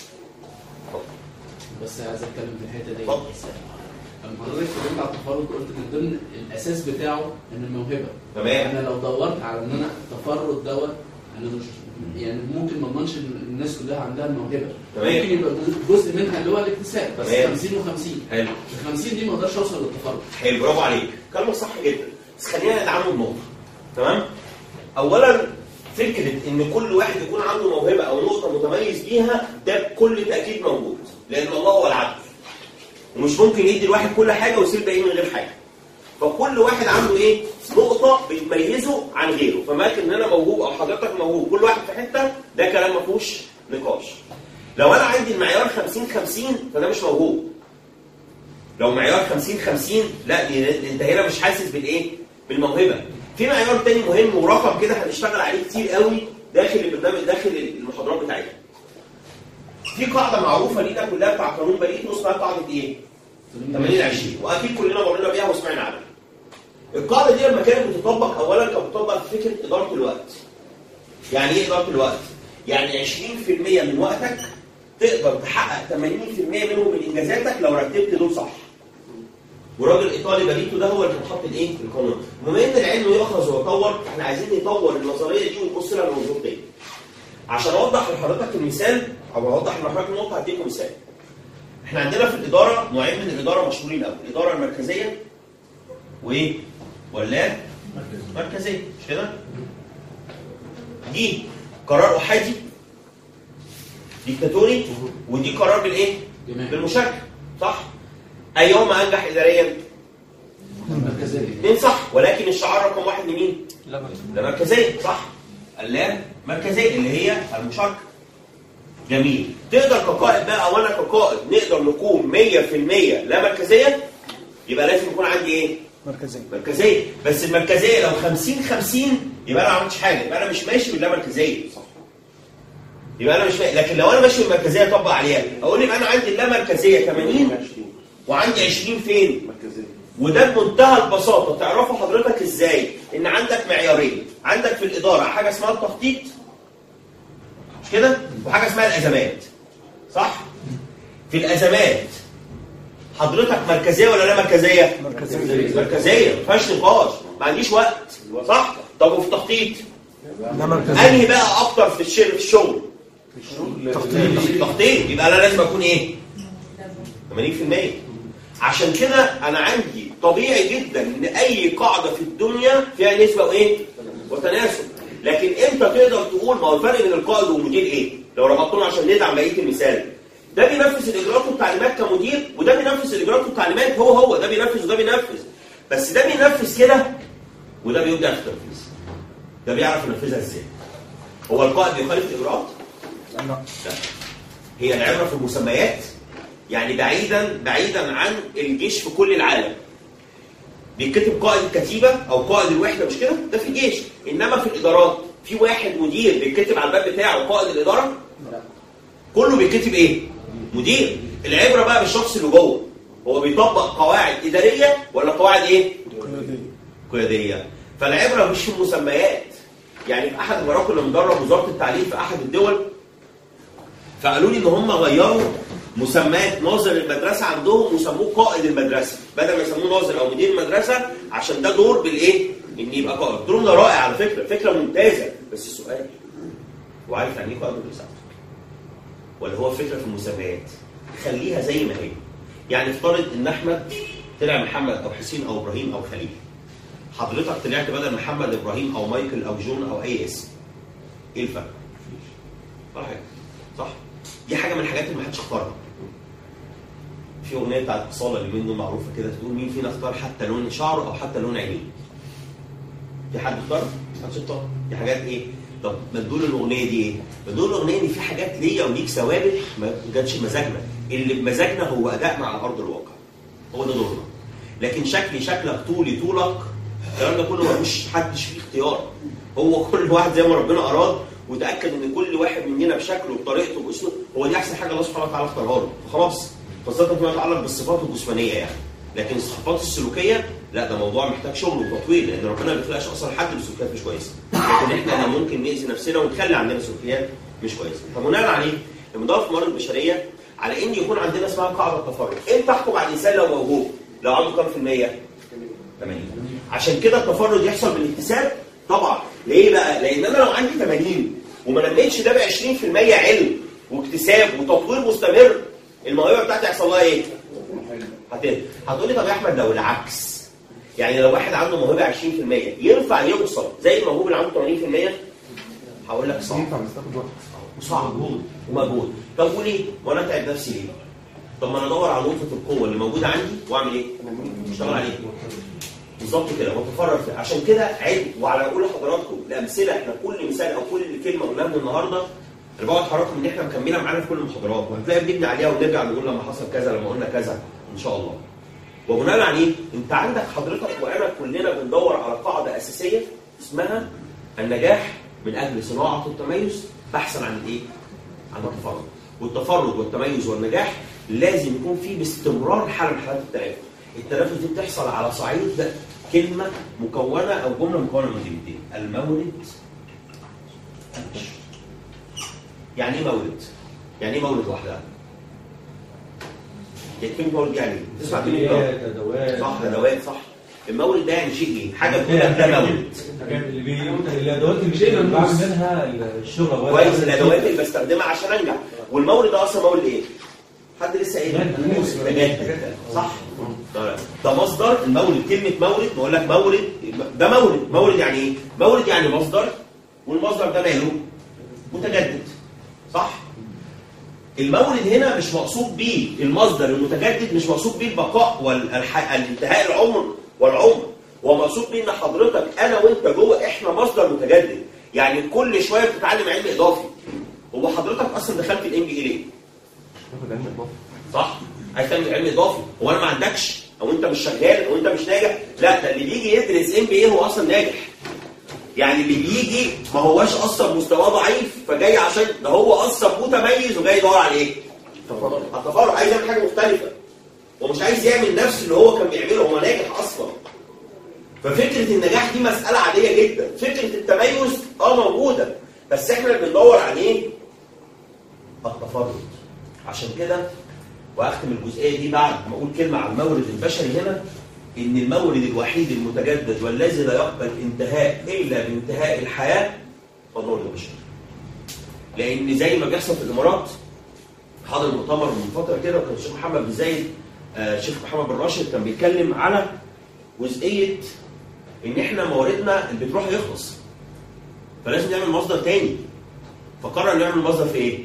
بس عايز اتكلم في الحته دي. اتفضل. لما حضرتك اتكلمت على التفرد قلت من ضمن الاساس بتاعه ان الموهبه. تمام. انا لو دورت على ان انا التفرد دوت انا مش يعني ممكن ما اضمنش ان الناس كلها عندها الموهبه. تمام. ممكن يبقى جزء منها اللي هو الاكتساب بس تمام. خمسين وخمسين. حلو. ال خمسين دي ما اقدرش اوصل للتفرد. حلو، برافو عليك، كلامك صح جدا. بس خلينا ندعمه بنقطه. تمام؟ اولا فكره ان كل واحد يكون عنده موهبه او نقطه متميز بيها ده بكل تاكيد موجود، لان الله هو العدل. ومش ممكن يدي الواحد كل حاجه ويسيب الباقيين من غير حاجه. فكل واحد عنده ايه؟ نقطه بتميزه عن غيره، فما كان انا موهوب او حضرتك موهوب كل واحد في حته، ده كلام ما فيهوش نقاش. لو انا عندي المعيار خمسين خمسين فده مش موهوب. لو معيار خمسين خمسين لا انت هنا مش حاسس بالايه؟ بالموهبه. في معيار تاني مهم ورقم كده هنشتغل عليه كتير قوي داخل البرنامج داخل المحاضرات بتاعتنا. في قاعده معروفه لينا كلها بتاع قانون باريتو اسمها قاعده ايه؟ ثمانين عشرين، واكيد كلنا مرينا بيها وسمعنا عنها. القاعده دي لما كانت بتطبق اولا كانت بتطبق في فكره اداره الوقت. يعني ايه اداره الوقت؟ يعني عشرين في المية من وقتك تقدر تحقق ثمانين في المية منهم من انجازاتك لو رتبت دول صح. وراجل ايطالي باريتو ده هو اللي كان حاطط الايه؟ القانون. بما ان العلم يؤخذ ويطور احنا عايزين نطور النظريه دي ونبص لها من منظور تاني. عشان اوضح لحضرتك المثال او اوضح لحضرتك النقطه هديكم مثال. احنا عندنا في الاداره نوعين من الاداره مشهورين قوي، الاداره المركزيه وايه؟ ولا مركزيه، مش كده؟ دي قرار احادي ديكتاتوري ودي قرار بالايه؟ بالمشاركه، صح؟ ايهما انجح اداريا؟ المركزيه. اثنين صح، ولكن الشعار رقم واحد لمين؟ لا مركزيه، صح؟ اللا مركزيه اللي هي المشاركه. جميل. تقدر كقائد بقى او انا كقائد نقدر نكون مية في المية لا مركزيه؟ يبقى لازم يكون عندي ايه؟ مركزيه. مركزيه، بس المركزيه لو خمسين خمسين يبقى انا ما عملتش حاجه، يبقى انا مش ماشي باللا مركزيه. صح. يبقى انا مش ماشي، لكن لو انا ماشي بالمركزيه اطبق عليها، اقول يبقى انا عندي اللا مركزيه ثمانين وعندي عشرين فين؟ مركزيه. وده بمنتهى البساطه تعرفوا حضرتك ازاي؟ ان عندك معيارين، عندك في الاداره حاجه اسمها التخطيط مش كده؟ وحاجه اسمها الازمات. صح؟ في الازمات حضرتك مركزيه ولا لا مركزيه؟ مركزيه. مركزيه ما فيهاش نقاش، ما عنديش وقت، صح؟ طب وفي التخطيط؟ لا مركزيه. انهي بقى اكتر في الشغل في الشغل؟ تخطيط. تخطيط، يبقى انا لازم اكون ايه؟ ثمانين في المية. عشان كده انا عندي طبيعي جدا ان اي قاعده في الدنيا فيها نسبه وايه؟ وتناسب. لكن امتى تقدر تقول ما هو الفرق بين القائد والمدير ايه؟ لو ربطتهم عشان ندعم بقيه المثال. ده بينفذ الاجراءات والتعليمات كمدير، وده بينفذ الاجراءات والتعليمات هو هو، ده بينفذ وده بينفذ. بس ده بينفذ كده وده بيبدع في التنفيذ. ده بيعرف ينفذها ازاي؟ هو القائد بيخالف الاجراءات؟ لا. لا. هي العبره في المسميات. يعني بعيدا بعيدا عن الجيش في كل العالم. بيتكتب قائد الكتيبه او قائد الوحده مش كده؟ ده في الجيش، انما في الادارات في واحد مدير بيتكتب على الباب بتاعه قائد الاداره؟ لا. كله بيتكتب ايه؟ مدير. العبره بقى بالشخص اللي جوه. هو بيطبق قواعد اداريه ولا قواعد ايه؟ قياديه. قياديه. فالعبره مش في المسميات. يعني في احد المرات كنا بندرب وزاره التعليم في احد الدول فقالوا لي ان هم غيروا مسمات ناظر المدرسه عندهم وسموه قائد المدرسه بدل ما يسموه ناظر او مدير المدرسه عشان ده دور بالايه؟ ان يبقى قائد. قلت لهم ده رائع على فكره، فكره ممتازه، بس السؤال هو عارف يعني ايه قائد المدرسه؟ ولا هو فكره في المسميات؟ خليها زي ما هي. يعني افترض ان احمد طلع محمد او حسين او ابراهيم او خليل. حضرتك طلعت بدل محمد ابراهيم او مايكل او جون او اي اسم. ايه الفرق؟ صح؟ صح؟ دي حاجه من الحاجات اللي ما حدش اختارها. في اغنيه بتاعت اصاله اللي منه معروفه كده تقول مين فينا اختار حتى لون شعره او حتى لون عينيه؟ في حد اختار؟ محدش اختار. دي حاجات ايه؟ طب مدلول الاغنيه دي ايه؟ مدلول الاغنيه دي في حاجات ليا وليك ثوابت ما جاتش مزاجنا، اللي بمزاجنا هو ادائنا على ارض الواقع. هو ده دورنا. لكن شكلي شكلك، طولي طولك، الكلام ده كله ملوش حدش فيه اختيار. هو كل واحد زي ما ربنا اراد، وتاكد ان كل واحد مننا بشكله وبطريقته وباسلوبه هو دي احسن حاجه الله سبحانه وتعالى اختارها له، فخلاص. خاصه فيما يتعلق بالصفات الجسمانيه يعني. لكن الصفات السلوكيه لا، ده موضوع محتاج شغل وتطوير، لان ربنا ما بيخلقش اصلا حد بسلوكيات مش كويسه. لكن احنا ممكن ناذي نفسنا ونخلي عندنا سلوكيات مش كويسه. فبناء عليه المدار في الموارد البشريه على ان يكون عندنا اسمها قاعده التفرد. انت تحكم على الانسان لو موهوب، لو عنده كام في الميه؟ ثمانين. عشان كده التفرد يحصل بالاكتساب؟ طبعا. ليه بقى؟ لان انا لو عندي ثمانين وما نميتش ده ب عشرين في الميه علم واكتساب وتطوير مستمر، الموهبه بتاعتي هيحصل لها ايه؟ هتقل. هتقول لي طب يا احمد لو العكس، يعني لو واحد عنده موهبه عشرين في الميه ينفع يوصل زي الموهوب اللي عنده ثمانين في الميه؟ هقول لك صعب. ينفع بس تاخد وقت وصعب ومجهود. طب وليه؟ وانا اتعب نفسي ليه؟ طب ما انا ادور على نقطه القوه اللي موجوده عندي واعمل ايه؟ اشتغل عليها. بالظبط كده، واتفرج فيها. عشان كده عد. وعلى اقول لحضراتكم الامثله، احنا كل مثال او كل كلمه قلناها من النهارده انا بقعد حضراتكم ان احنا مكملين معانا في كل المحاضرات، وهتلاقي بنبني عليها ونرجع نقول لما حصل كذا، لما قلنا كذا ان شاء الله. وبناء عليه انت عندك حضرتك وانا كلنا بندور على قاعده اساسيه اسمها النجاح من اجل صناعه التميز بحثا عن الايه؟ عن التفرد. والتفرد والتميز والنجاح لازم يكون فيه باستمرار حاله من حالات التنافس. التنافس دي بتحصل على صعيد كلمه مكونه او جمله مكونه من كلمتين. المولد يعني ايه مولد؟ يعني ايه مولد لوحدها؟ يعني كلمه مولد يعني ايه؟ تسمع كلمه مولد؟ ادوات. صح، ادوات. صح. المولد ده يعني شيء ايه؟ حاجه بتقول لك ده مولد. اللي بي الادوات اللي بعمل منها الشغل. كويس، الادوات اللي بستخدمها عشان انجح. والمولد ده اصلا مولد ايه؟ حد لسه قايل؟ تجدد. صح؟ ده مصدر المولد. كلمه مولد بقول لك مولد ده مولد. مولد يعني ايه؟ مولد يعني مصدر، والمصدر ده ماله؟ متجدد. صح؟ المولد هنا مش مقصود بيه المصدر المتجدد، مش مقصود بيه البقاء والانتهاء العمر والعمر. هو مقصود بيه ان حضرتك انا وانت جوه احنا مصدر متجدد. يعني كل شويه بتتعلم علم اضافي. هو حضرتك اصلا دخلت الام بي اي ليه؟ تاخد علم اضافي. صح؟ عايز تعمل علم اضافي. هو انا ما عندكش او انت مش شغال او انت مش ناجح؟ لا، ده اللي بيجي يدرس ام بي اي هو اصلا ناجح. يعني اللي بيجي ما هواش اصلا مستواه ضعيف فجاي عشان ده هو اصلا متميز وجاي يدور على ايه؟ التفرد. التفرد عايز يعمل حاجه مختلفه. ومش عايز يعمل نفس اللي هو كان بيعمله، هو ناجح اصلا. ففكره النجاح دي مساله عاديه جدا. فكره التميز اه موجوده، بس احنا اللي بندور عليه التفرد. عشان كده واختم الجزئيه دي بعد ما اقول كلمه عن المورد البشري هنا، ان المورد الوحيد المتجدد والذي لا يقبل انتهاء الا بانتهاء الحياه هو المورد البشري. لان زي ما بيحصل في الامارات، حاضر مؤتمر من فتره كده وكان الشيخ محمد بن زايد الشيخ آه محمد بن راشد كان بيتكلم على جزئيه ان احنا مواردنا البترول هيخلص، فلازم نعمل مصدر تاني. فقرر نعمل مصدر في ايه؟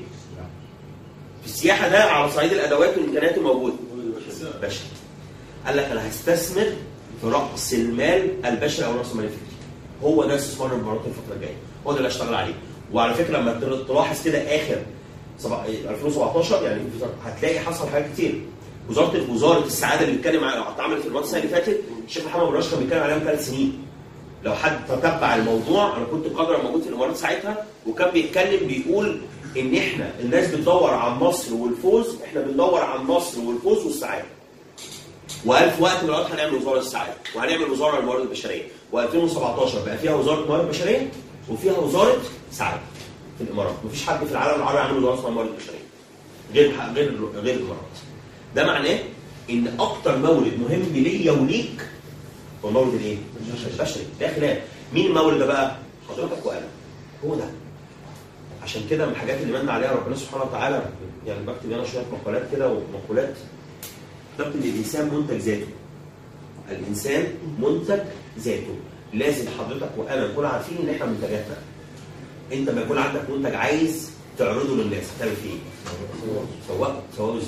في السياحه. ده على صعيد الادوات والامكانيات الموجوده بشري. قال لك انا هستثمر في راس المال البشري او راس المال الفكري. هو ده استثمار الامارات الفتره الجايه، هو ده اللي هشتغل عليه. وعلى فكره لما تلاحظ كده اخر ألفين وسبعتاشر يعني هتلاقي حصل حاجات كتير. وزاره وزاره السعاده اللي بنتكلم عنها اتعملت في الوقت السنه اللي فاتت، الشيخ محمد بن راشد كان بيتكلم عليها من ثلاث سنين. لو حد تتبع الموضوع، انا كنت قادر موجود في الامارات ساعتها، وكان بيتكلم بيقول ان احنا الناس بتدور على النصر والفوز، احنا بندور على النصر والفوز والسعاده. وقال في وقت من الاوقات هنعمل وزاره السعاده وهنعمل وزاره للموارد البشريه، و2017 بقى فيها وزاره موارد بشريه وفيها وزاره سعاده في الامارات. مفيش حد في العالم العربي عامل وزاره اسمها موارد بشريه غير غير غير الامارات. ده معناه ان اكتر مورد مهم ليا وليك هو المورد الايه؟ البشري. ده خلاف. مين المورد ده بقى؟ حضرتك وانا. هو ده. عشان كده من الحاجات اللي من عليها ربنا سبحانه وتعالى، يعني بكتب انا شويه مقالات كده ومقولات، كتبت ان الانسان منتج ذاته. الانسان منتج ذاته. لازم حضرتك وانا نكون عارفين ان احنا منتجاتنا. انت ما يكون عندك منتج عايز تعرضه للناس هتعمل فيه ايه؟ سواء سواء ازاي؟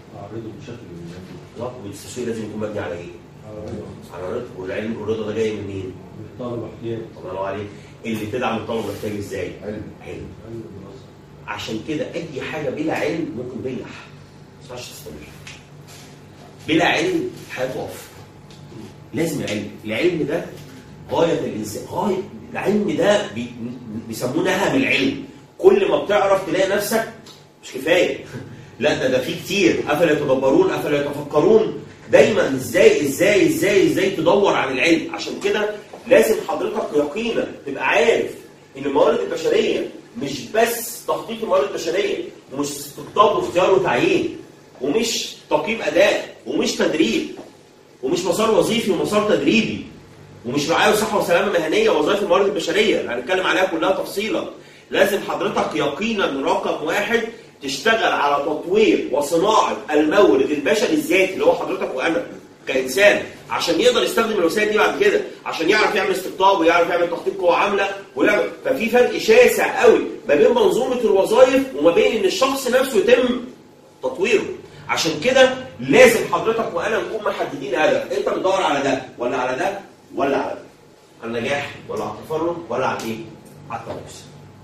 اعرضه بشكل بالظبط. والتسويق لازم يكون مبني على ايه؟ على رضا. والعلم والرضا ده جاي منين؟ من الطالب احتياج. الله عليك. اللي تدعم الطالب محتاج ازاي؟ علم. علم. عشان كده اي حاجه بلا علم ممكن تنجح ما ينفعش تستمر. بلا علم هتقف. لازم العلم. العلم ده غايه الانسان، غايه العلم ده بي... بيسموه نهم العلم. كل ما بتعرف تلاقي نفسك مش كفايه، لا ده ده في كتير. افلا يتدبرون افلا يتفكرون. دايما ازاي ازاي ازاي ازاي تدور عن العلم. عشان كده لازم حضرتك يقينا تبقى عارف ان الموارد البشريه مش بس تخطيط الموارد البشريه، ومش استقطاب واختيار وتعيين، ومش تقييم اداء، ومش تدريب، ومش مسار وظيفي ومسار تدريبي، ومش رعايه وصحه وسلامه مهنيه ووظائف الموارد البشريه اللي هنتكلم عليها كلها تفصيلا. لازم حضرتك يقينا رقم واحد تشتغل على تطوير وصناعه المورد البشري الذاتي اللي هو حضرتك وانا كانسان، عشان يقدر يستخدم الوسائل دي بعد كده، عشان يعرف يعمل استقطاب ويعرف يعمل تخطيط قوه عامله ويعمل. ففي فرق شاسع قوي ما بين منظومه الوظائف وما بين ان الشخص نفسه يتم تطويره. عشان كده لازم حضرتك وانا نكون محددين هدف. انت بتدور على ده ولا على ده ولا على ده؟ على النجاح ولا على التفرد ولا على ايه؟ على التنافس.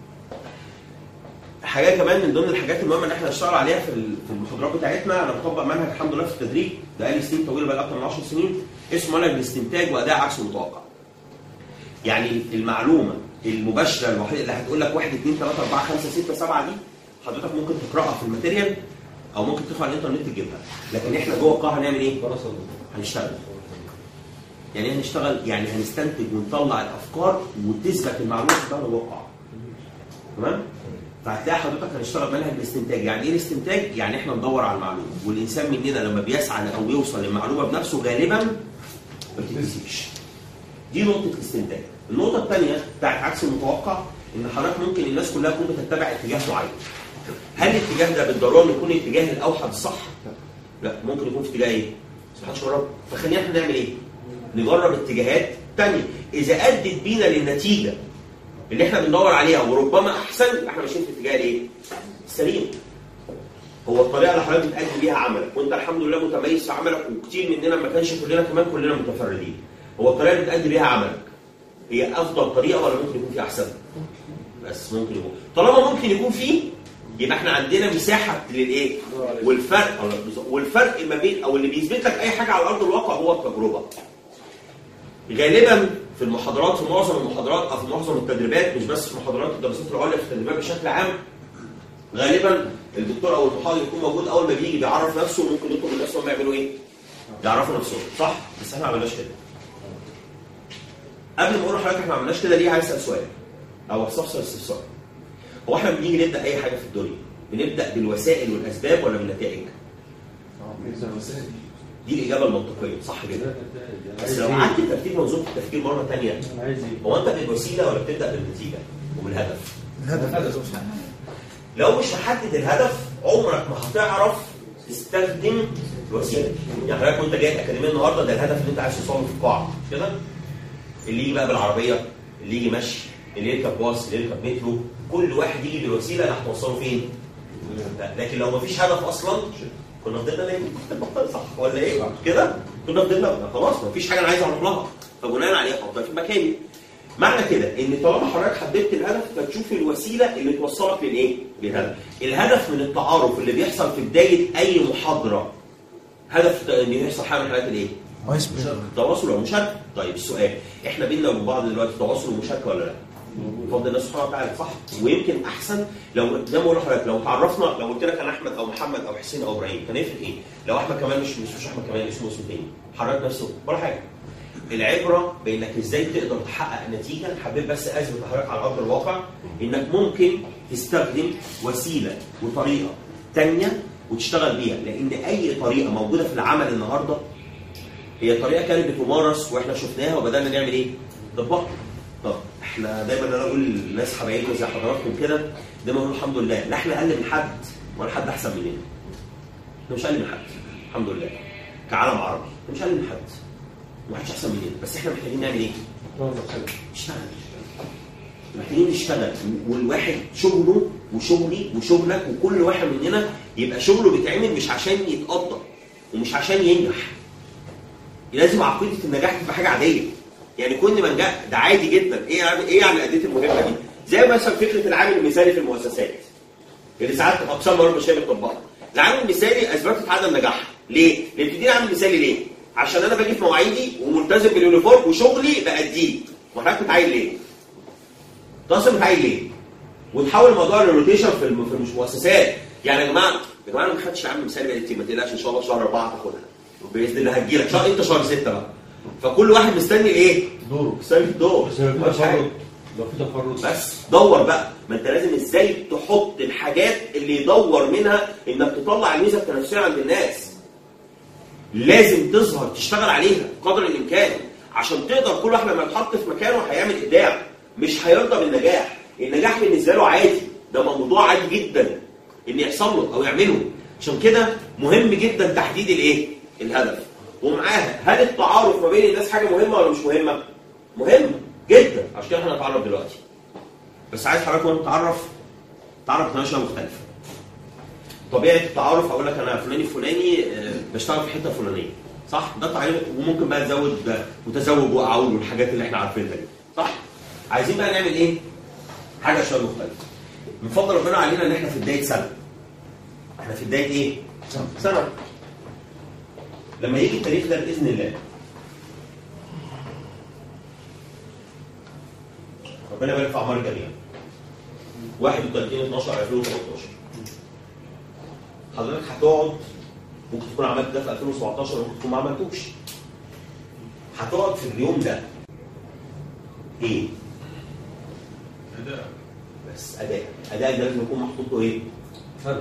حاجه كمان من ضمن الحاجات المهمه ان احنا نشتغل عليها في في المحاضرات بتاعتنا. انا بطبق منهج الحمد لله في التدريب بقالي سنين طويله، بقى اكتر من عشر سنين، اسمه منهج الاستنتاج واداء عكس المتوقع. يعني المعلومه المباشره الوحيده اللي هتقول لك واحد اثنين ثلاثه اربعه خمسه سته سبعه دي حضرتك ممكن تقراها في الماتيريال او ممكن تدخل على الانترنت تجيبها، لكن احنا جوه القاعه هنعمل ايه؟ هنشتغل. يعني هنشتغل يعني هنستنتج ونطلع الافكار وتثبت المعلومه في الواقع. تمام؟ فهتلاقي حضرتك هنشتغل منهج الاستنتاج. يعني ايه الاستنتاج؟ يعني احنا ندور على المعلومه، والانسان مننا لما بيسعى او يوصل للمعلومه بنفسه غالبا ما بتتنسيش. دي نقطه الاستنتاج. النقطه الثانيه بتاعت عكس المتوقع ان حضرتك ممكن الناس كلها تكون بتتبع اتجاه معين. هل الاتجاه ده بالضروره يكون الاتجاه الاوحد الصح؟ لا، ممكن يكون في اتجاه ايه؟ ما حدش جرب. فخلينا احنا نعمل ايه؟ نجرب اتجاهات ثانيه اذا ادت بينا للنتيجه اللي احنا بندور عليها وربما احسن، احنا ماشيين في اتجاه الايه؟ السليم. هو الطريقه اللي حضرتك بتأدي بيها عملك، وانت الحمد لله متميز في عملك، وكتير مننا ما كانش كلنا كمان كلنا متفردين. هو الطريقه اللي بتأدي بيها عملك هي افضل طريقه ولا ممكن يكون في احسن؟ بس ممكن يكون. طالما ممكن يكون فيه يبقى احنا عندنا مساحه للايه؟ والفرق والفرق ما بين او اللي بيثبت لك اي حاجه على ارض الواقع هو التجربه. غالبا في المحاضرات، في معظم المحاضرات او في معظم التدريبات، مش بس في محاضرات الدراسات العليا، في التدريبات بشكل عام، غالبا الدكتور او المحاضر يكون موجود اول ما بيجي بيعرف نفسه، وممكن يطلب من الناس هم يعملوا ايه؟ يعرفوا نفسهم، صح؟ بس احنا ما عملناش كده. قبل ما اقول لحضرتك احنا ما عملناش كده ليه، عايز اسال سؤال او استفسر استفسار. هو احنا بنيجي نبدا اي حاجه في الدنيا بنبدا بالوسائل والاسباب ولا بالنتائج؟ دي الاجابه المنطقيه، صح كده؟ بس لو قعدت ترتيب منظومه التفكير مره ثانيه، هو انت بالوسيله ولا بتبدا بالنتيجه وبالهدف؟ الهدف. لو مش محدد الهدف عمرك ما هتعرف تستخدم الوسيله. يعني حضرتك وانت جاي الاكاديميه النهارده ده الهدف اللي انت عايز توصله في القاعه، كده؟ اللي يجي بقى بالعربيه، اللي يجي مشي، اللي يركب باص، اللي يركب مترو، كل واحد يجي بالوسيله اللي هتوصله فين؟ لكن لو مفيش هدف اصلا كنا فضلنا نايمين، صح ولا ايه؟ كده؟ كنا فضلنا خلاص مفيش حاجه انا عايز اروح لها، فبناء عليها افضل في مكاني. معنى كده ان طالما حضرتك حددت الهدف فتشوف الوسيله اللي توصلك للايه؟ للهدف. الهدف من التعارف اللي بيحصل في بدايه اي محاضره هدف ان يحصل حاجه من حاجات الايه؟ تواصل ومشاركه. طيب السؤال، احنا بينا وبين بعض دلوقتي تواصل ومشاركه ولا لا؟ بفضل الله سبحانه وتعالى، صح؟ ويمكن احسن لو زي ما بقول لحضرتك لو تعرفنا، لو قلت لك انا احمد او محمد او حسين او ابراهيم، كان هيفرق ايه؟ لو احمد كمان مش مش احمد كمان اسمه اسم تاني، حضرتك نفسه ولا حاجه. العبره بانك ازاي تقدر تحقق نتيجه. حبيت بس اثبت لحضرتك على ارض الواقع انك ممكن تستخدم وسيله وطريقه ثانيه وتشتغل بيها، لان اي طريقه موجوده في العمل النهارده هي طريقه كانت بتمارس واحنا شفناها وبدانا نعمل ايه؟ نطبقها. طب احنا دايما انا اقول للناس حبايبنا زي حضراتكم كده، دايما اقول الحمد لله لا احنا اقل من حد ولا حد احسن مننا. احنا مش اقل من حد الحمد لله كعالم عربي، احنا مش اقل من حد ومحدش احسن مننا، بس احنا محتاجين نعمل ايه؟ نشتغل. محتاجين نشتغل، والواحد شغله وشغلي وشغلك وكل واحد مننا يبقى شغله بيتعمل مش عشان يتقدر ومش عشان ينجح. لازم عقيده النجاح تبقى حاجه عاديه. يعني كل ما نجح ده عادي جدا. ايه يعني ايه يعني الاداه المهمه دي؟ زي مثلا فكره العامل المثالي في المؤسسات اللي ساعات اقسام موارد بشريه بتطبقها. العامل المثالي اثبتت عدم نجاحها. ليه؟ لان بتديني عامل مثالي ليه؟ عشان انا باجي في مواعيدي وملتزم باليونيفورم وشغلي باديه. وحضرتك متعين ليه؟ تصل متعين ليه؟ وتحول الموضوع للروتيشن في في المؤسسات. يعني يا جماعه يا جماعه انا ما خدتش عامل مثالي بقالي كتير، ما تقلقش ان شاء الله في شهر اربعه هتاخدها. باذن الله هتجي لك شهر انت شهر سته بقى. فكل واحد مستني ايه؟ دوره. مستني الدور. بس لو في تفرد لو في تفرد بس دور بقى. ما انت لازم ازاي تحط الحاجات اللي يدور منها انك تطلع الميزه التنافسيه عند الناس. لازم تظهر تشتغل عليها قدر الامكان عشان تقدر كل واحد لما يتحط في مكانه هيعمل ابداع، مش هيرضى بالنجاح. النجاح بالنسبه له عادي، ده موضوع عادي جدا ان يحصل له او يعمله. عشان كده مهم جدا تحديد الايه؟ الهدف. ومعاها هل التعارف ما بين الناس حاجه مهمه ولا مش مهمه؟ مهمه جدا. عشان كده احنا هنتعرف دلوقتي. بس عايز حضرتك وانت تتعرف تعرف بطريقه شويه مختلفه. طبيعه التعارف اقول لك انا فلاني فلاني بشتغل في حته فلانيه، صح؟ ده تعريف. وممكن بقى نزود متزوج واعول والحاجات اللي احنا عارفينها دي، صح؟ عايزين بقى نعمل ايه؟ حاجه شويه مختلفه. من فضل ربنا علينا ان احنا في بدايه سنه. احنا في بدايه ايه؟ سنه. سنه. لما يجي التاريخ ده باذن الله ربنا يبارك في اعمار الجميع. واحد وثلاثين اتناشر ألفين وتلتاشر حضرتك هتقعد، ممكن تكون عملت ده في ألفين وسبعتاشر وممكن تكون ما عملتوش. هتقعد في اليوم ده ايه؟ اداء. بس اداء. اداء ده لازم يكون محطوط له ايه؟ هدف.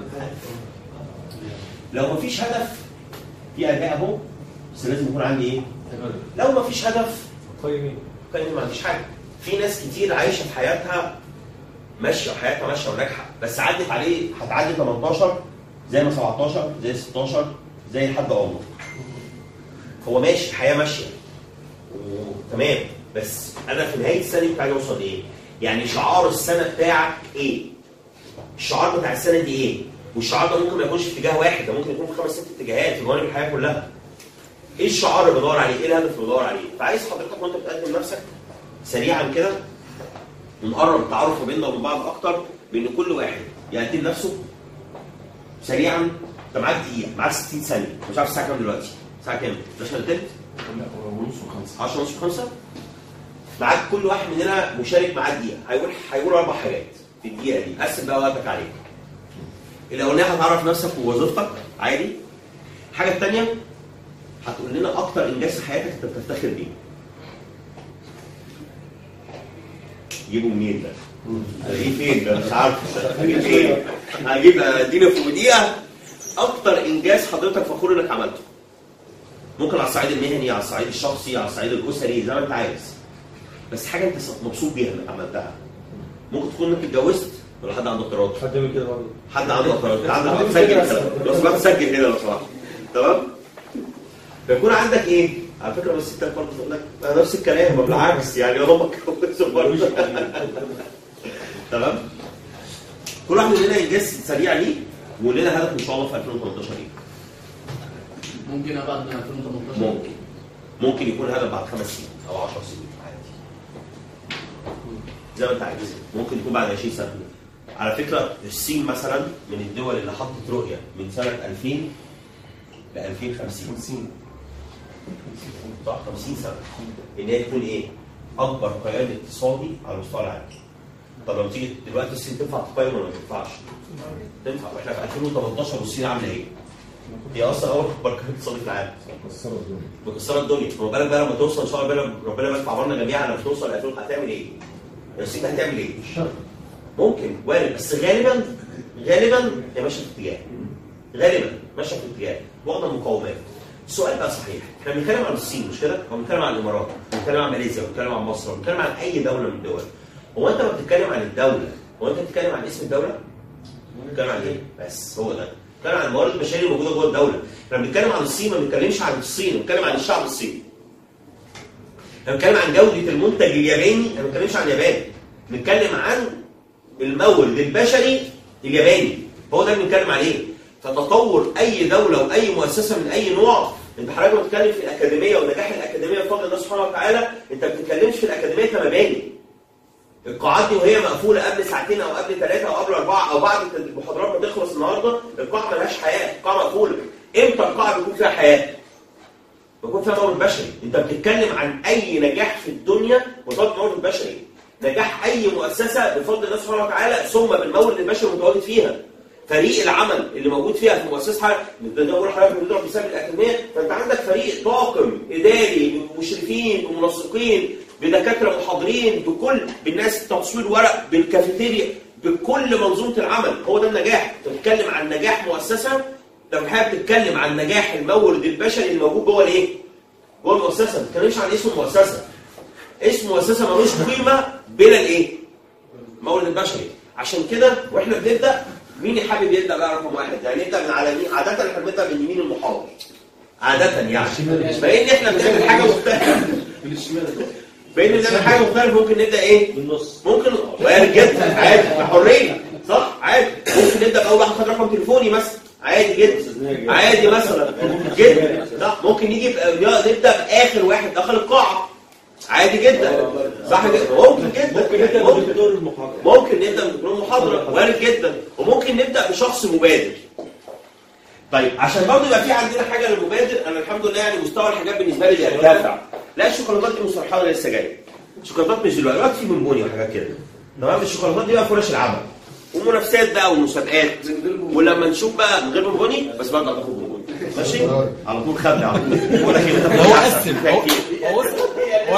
لو مفيش هدف في اداء اهو، بس لازم يكون عندي ايه؟ لو مفيش هدف قيمين قيمين ما عنديش حاجه. في ناس كتير عايشه في حياتها ماشيه حياتها ماشيه وناجحه، بس عدت عليه هتعدي تمنتاشر زي ما سبعتاشر زي ستاشر زي لحد عمره. هو ماشي الحياه ماشيه وتمام، بس انا في نهايه السنه دي عايز اوصل ايه؟ يعني شعار السنه بتاعك ايه؟ الشعار بتاع السنه دي ايه؟ والشعار ده ممكن ما يكونش في اتجاه واحد، ده ممكن يكون في خمس ست اتجاهات في جوانب الحياه كلها. ايه الشعار اللي بدور عليه؟ ايه الهدف اللي بدور عليه؟ فعايز حضرتك وانت بتقدم نفسك سريعا كده ونقرب التعارف ما بيننا وبين بعض اكتر، بان كل واحد يقدم نفسه سريعا. انت معاك دقيقه، معاك ستين ثانيه، مش عارف الساعه كام دلوقتي؟ الساعه كام؟ عشرة تلت؟ ونص وخمسة. عشرة ونص وخمسة؟ معاك كل واحد مننا مشارك معاه دقيقه، هيقول هيقول اربع حاجات في الدقيقه دي، قسم بقى وقتك عليك. الاولانيه هتعرف نفسك ووظيفتك عادي. الحاجه الثانيه هتقول لنا اكتر انجاز في حياتك انت بتفتخر بيه. جيبه منين ده؟ هجيب فين ده؟ مش عارف هجيب فين؟ هجيب ادينا في ودقيقه اكتر انجاز حضرتك فخور انك عملته. ممكن على الصعيد المهني، على الصعيد الشخصي، على الصعيد الاسري، زي ما انت عايز. بس حاجه انت مبسوط بيها انك عملتها. ممكن تكون انك اتجوزت ولا حد عنده اعتراض؟ حد بيعمل كده برضه. حد عنده اعتراض، عندك تسجل لو سمحت سجل هنا لو سمحت. تمام؟ فيكون عندك ايه؟ على فكره بس الستات برضه تقول لك انا نفس الكلام، ما بالعكس يعني يا ضمك برضه. تمام؟ كل واحد مننا انجاز سريع ليه ولنا هدف ان شاء الله في ألفين وتمنتاشر ايه؟ ممكن ابعد من ألفين وتمنتاشر؟ ممكن. ممكن يكون هدف بعد خمس سنين او عشر سنين عادي. زي ما انت عايز. ممكن يكون بعد عشرين سنه. على فكره الصين مثلا من الدول اللي حطت رؤيه من سنه ألفين ل ألفين وخمسين. صح خمسين سنه ان هي تكون ايه؟ اكبر كيان اقتصادي على مستوى العالم. طب لما تيجي دلوقتي الصين تنفع تقيم ولا ما تنفعش؟ تنفع. واحنا في ألفين وتمنتاشر والصين عامله ايه؟ هي اصلا اول اكبر كيان اقتصادي في العالم. مكسره الدنيا. مكسره الدنيا. فما بالك بقى لما توصل ان شاء الله ربنا يبارك في عمرنا جميعا لما توصل ألفين هتعمل ايه؟ الصين هتعمل ايه؟ الشرق. ممكن وارد بس غالبا غالبا هي ماشيه في اتجاه. غالبا ماشيه في اتجاه واخده مقاومات. السؤال بقى صحيح، احنا بنتكلم عن الصين مش كده؟ او بنتكلم عن الامارات، بنتكلم عن ماليزيا، بنتكلم عن مصر، بنتكلم عن اي دوله من الدول. هو انت ما بتتكلم عن الدوله، هو انت بتتكلم عن اسم الدوله؟ بتتكلم عن ايه؟ بس هو ده. بنتكلم عن الموارد البشريه الموجوده جوه الدوله. احنا بنتكلم عن الصين ما بنتكلمش عن الصين، بنتكلم عن الشعب الصيني. احنا بنتكلم عن جوده المنتج الياباني، احنا ما بنتكلمش عن اليابان. بنتكلم عن المورد البشري الياباني، هو ده بنتكلم عليه. فتطور اي دوله واي مؤسسه من اي نوع، انت حضرتك لما بتتكلم في الاكاديميه ونجاح الاكاديميه بفضل الله سبحانه وتعالى، انت ما بتتكلمش في الاكاديميه كمباني. القاعات دي وهي مقفوله قبل ساعتين او قبل ثلاثه او قبل اربعه او بعد المحاضرات ما تخلص النهارده، القاعه مالهاش حياه، القاعه مقفوله. امتى القاعه بيكون فيها حياه؟ بيكون فيها مورد بشري. انت بتتكلم عن اي نجاح في الدنيا بفضل المورد البشري. نجاح اي مؤسسه بفضل الله سبحانه وتعالى ثم بالمورد البشري المتواجد فيها. فريق العمل اللي موجود فيها في مؤسسه حضرتك، بقول لحضرتك بنضرب مثال الاكاديميه، فانت عندك فريق طاقم اداري بمشرفين بمنسقين بدكاتره محاضرين بكل بالناس تصوير ورق بالكافيتيريا بكل منظومه العمل. هو ده النجاح. انت بتتكلم عن نجاح مؤسسه، لو حابب تتكلم عن نجاح المورد البشري الموجود جوه الايه؟ جوه المؤسسه. ما تتكلمش عن اسم المؤسسه. اسم مؤسسه ملوش قيمه بلا الايه؟ المورد البشري. عشان كده واحنا بنبدا، مين حابب يبدا بقى رقم واحد؟ يعني نبدا من على مين؟ عاده احنا بنبدا من يمين المحاضر. عاده يعني. فإن احنا بنعمل حاجه مختلفه. من الشمال. بين بنعمل حاجه مختلفه ممكن نبدا ايه؟ من النص. ممكن وارد جدا عادي بحريه، صح؟ عادي. ممكن نبدا باول واحد خد رقم تليفوني مثلا. عادي جدا. عادي مثلا جدا. لا ممكن نيجي نبدا باخر واحد دخل القاعه. عادي جدا. صح كده؟ ممكن جدا. ممكن نبدا بدكتور المحاضره. ممكن نبدا بدكتور المحاضره، وارد جدا. وممكن نبدا بشخص مبادر. طيب عشان برضه يبقى في عندنا حاجه للمبادر، انا الحمد لله يعني مستوى الحاجات بالنسبه لي بيرتفع. لا الشوكولاتات دي مصطلحات لسه جايه. الشوكولاتات مش دلوقتي، دلوقتي في بونبوني وحاجات كده. تمام؟ الشوكولاتات دي بقى فرش العمل. ومنافسات بقى ومسابقات. ولما نشوف بقى من غير بونبوني بس برضه هتاخد بونبوني. ماشي؟ على طول خدني على طول. بقول لك ايه انت هو قسم هو هو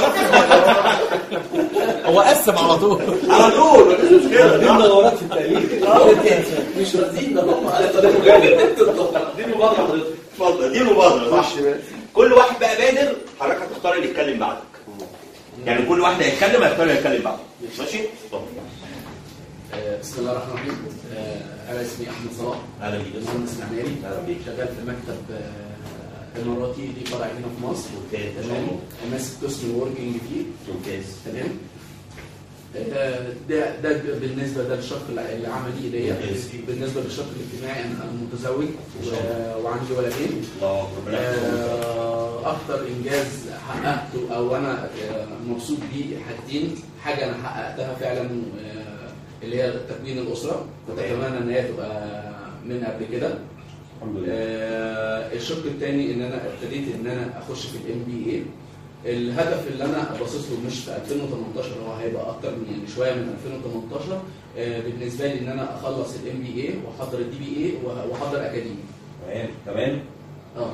هو قسم على طول على طول مفيش مشكله. دي دورات في التأليف. مش راضيين ده هم دي مبادره حضرتك. اتفضل دي مبادره صح. كل واحد بقى بادر، حضرتك هتختار اللي يتكلم بعدك. يعني كل واحد هيتكلم هيختار اللي يتكلم بعدك. ماشي؟ اتفضل. بسم الله الرحمن الرحيم. انا اسمي احمد صلاح. اهلا بيك. مهندس معماري. اهلا بيك. شغال في مكتب اماراتي ليه فرع هنا في مصر. ممتاز. تمام. ماسك قسم الوركينج فيه. ممتاز. تمام. ده ده بالنسبه ده الشق العملي ليا. بالنسبه للشق الاجتماعي انا متزوج وعندي ولدين. الله آه اكتر انجاز حققته او انا مبسوط بيه حاجتين. حاجه انا حققتها فعلا اللي هي تكوين الاسره، واتمنى ان هي تبقى من قبل كده. الحمد لله. آه الشق الثاني ان انا ابتديت ان انا اخش في الام بي اي. الهدف اللي انا باصص له مش في ألفين وثمانية عشر، هو هيبقى اكتر من يعني شويه من ألفين وثمانية عشر. آه بالنسبه لي ان انا اخلص الام بي اي واحضر الدي بي اي واحضر اكاديمي. تمام تمام. اه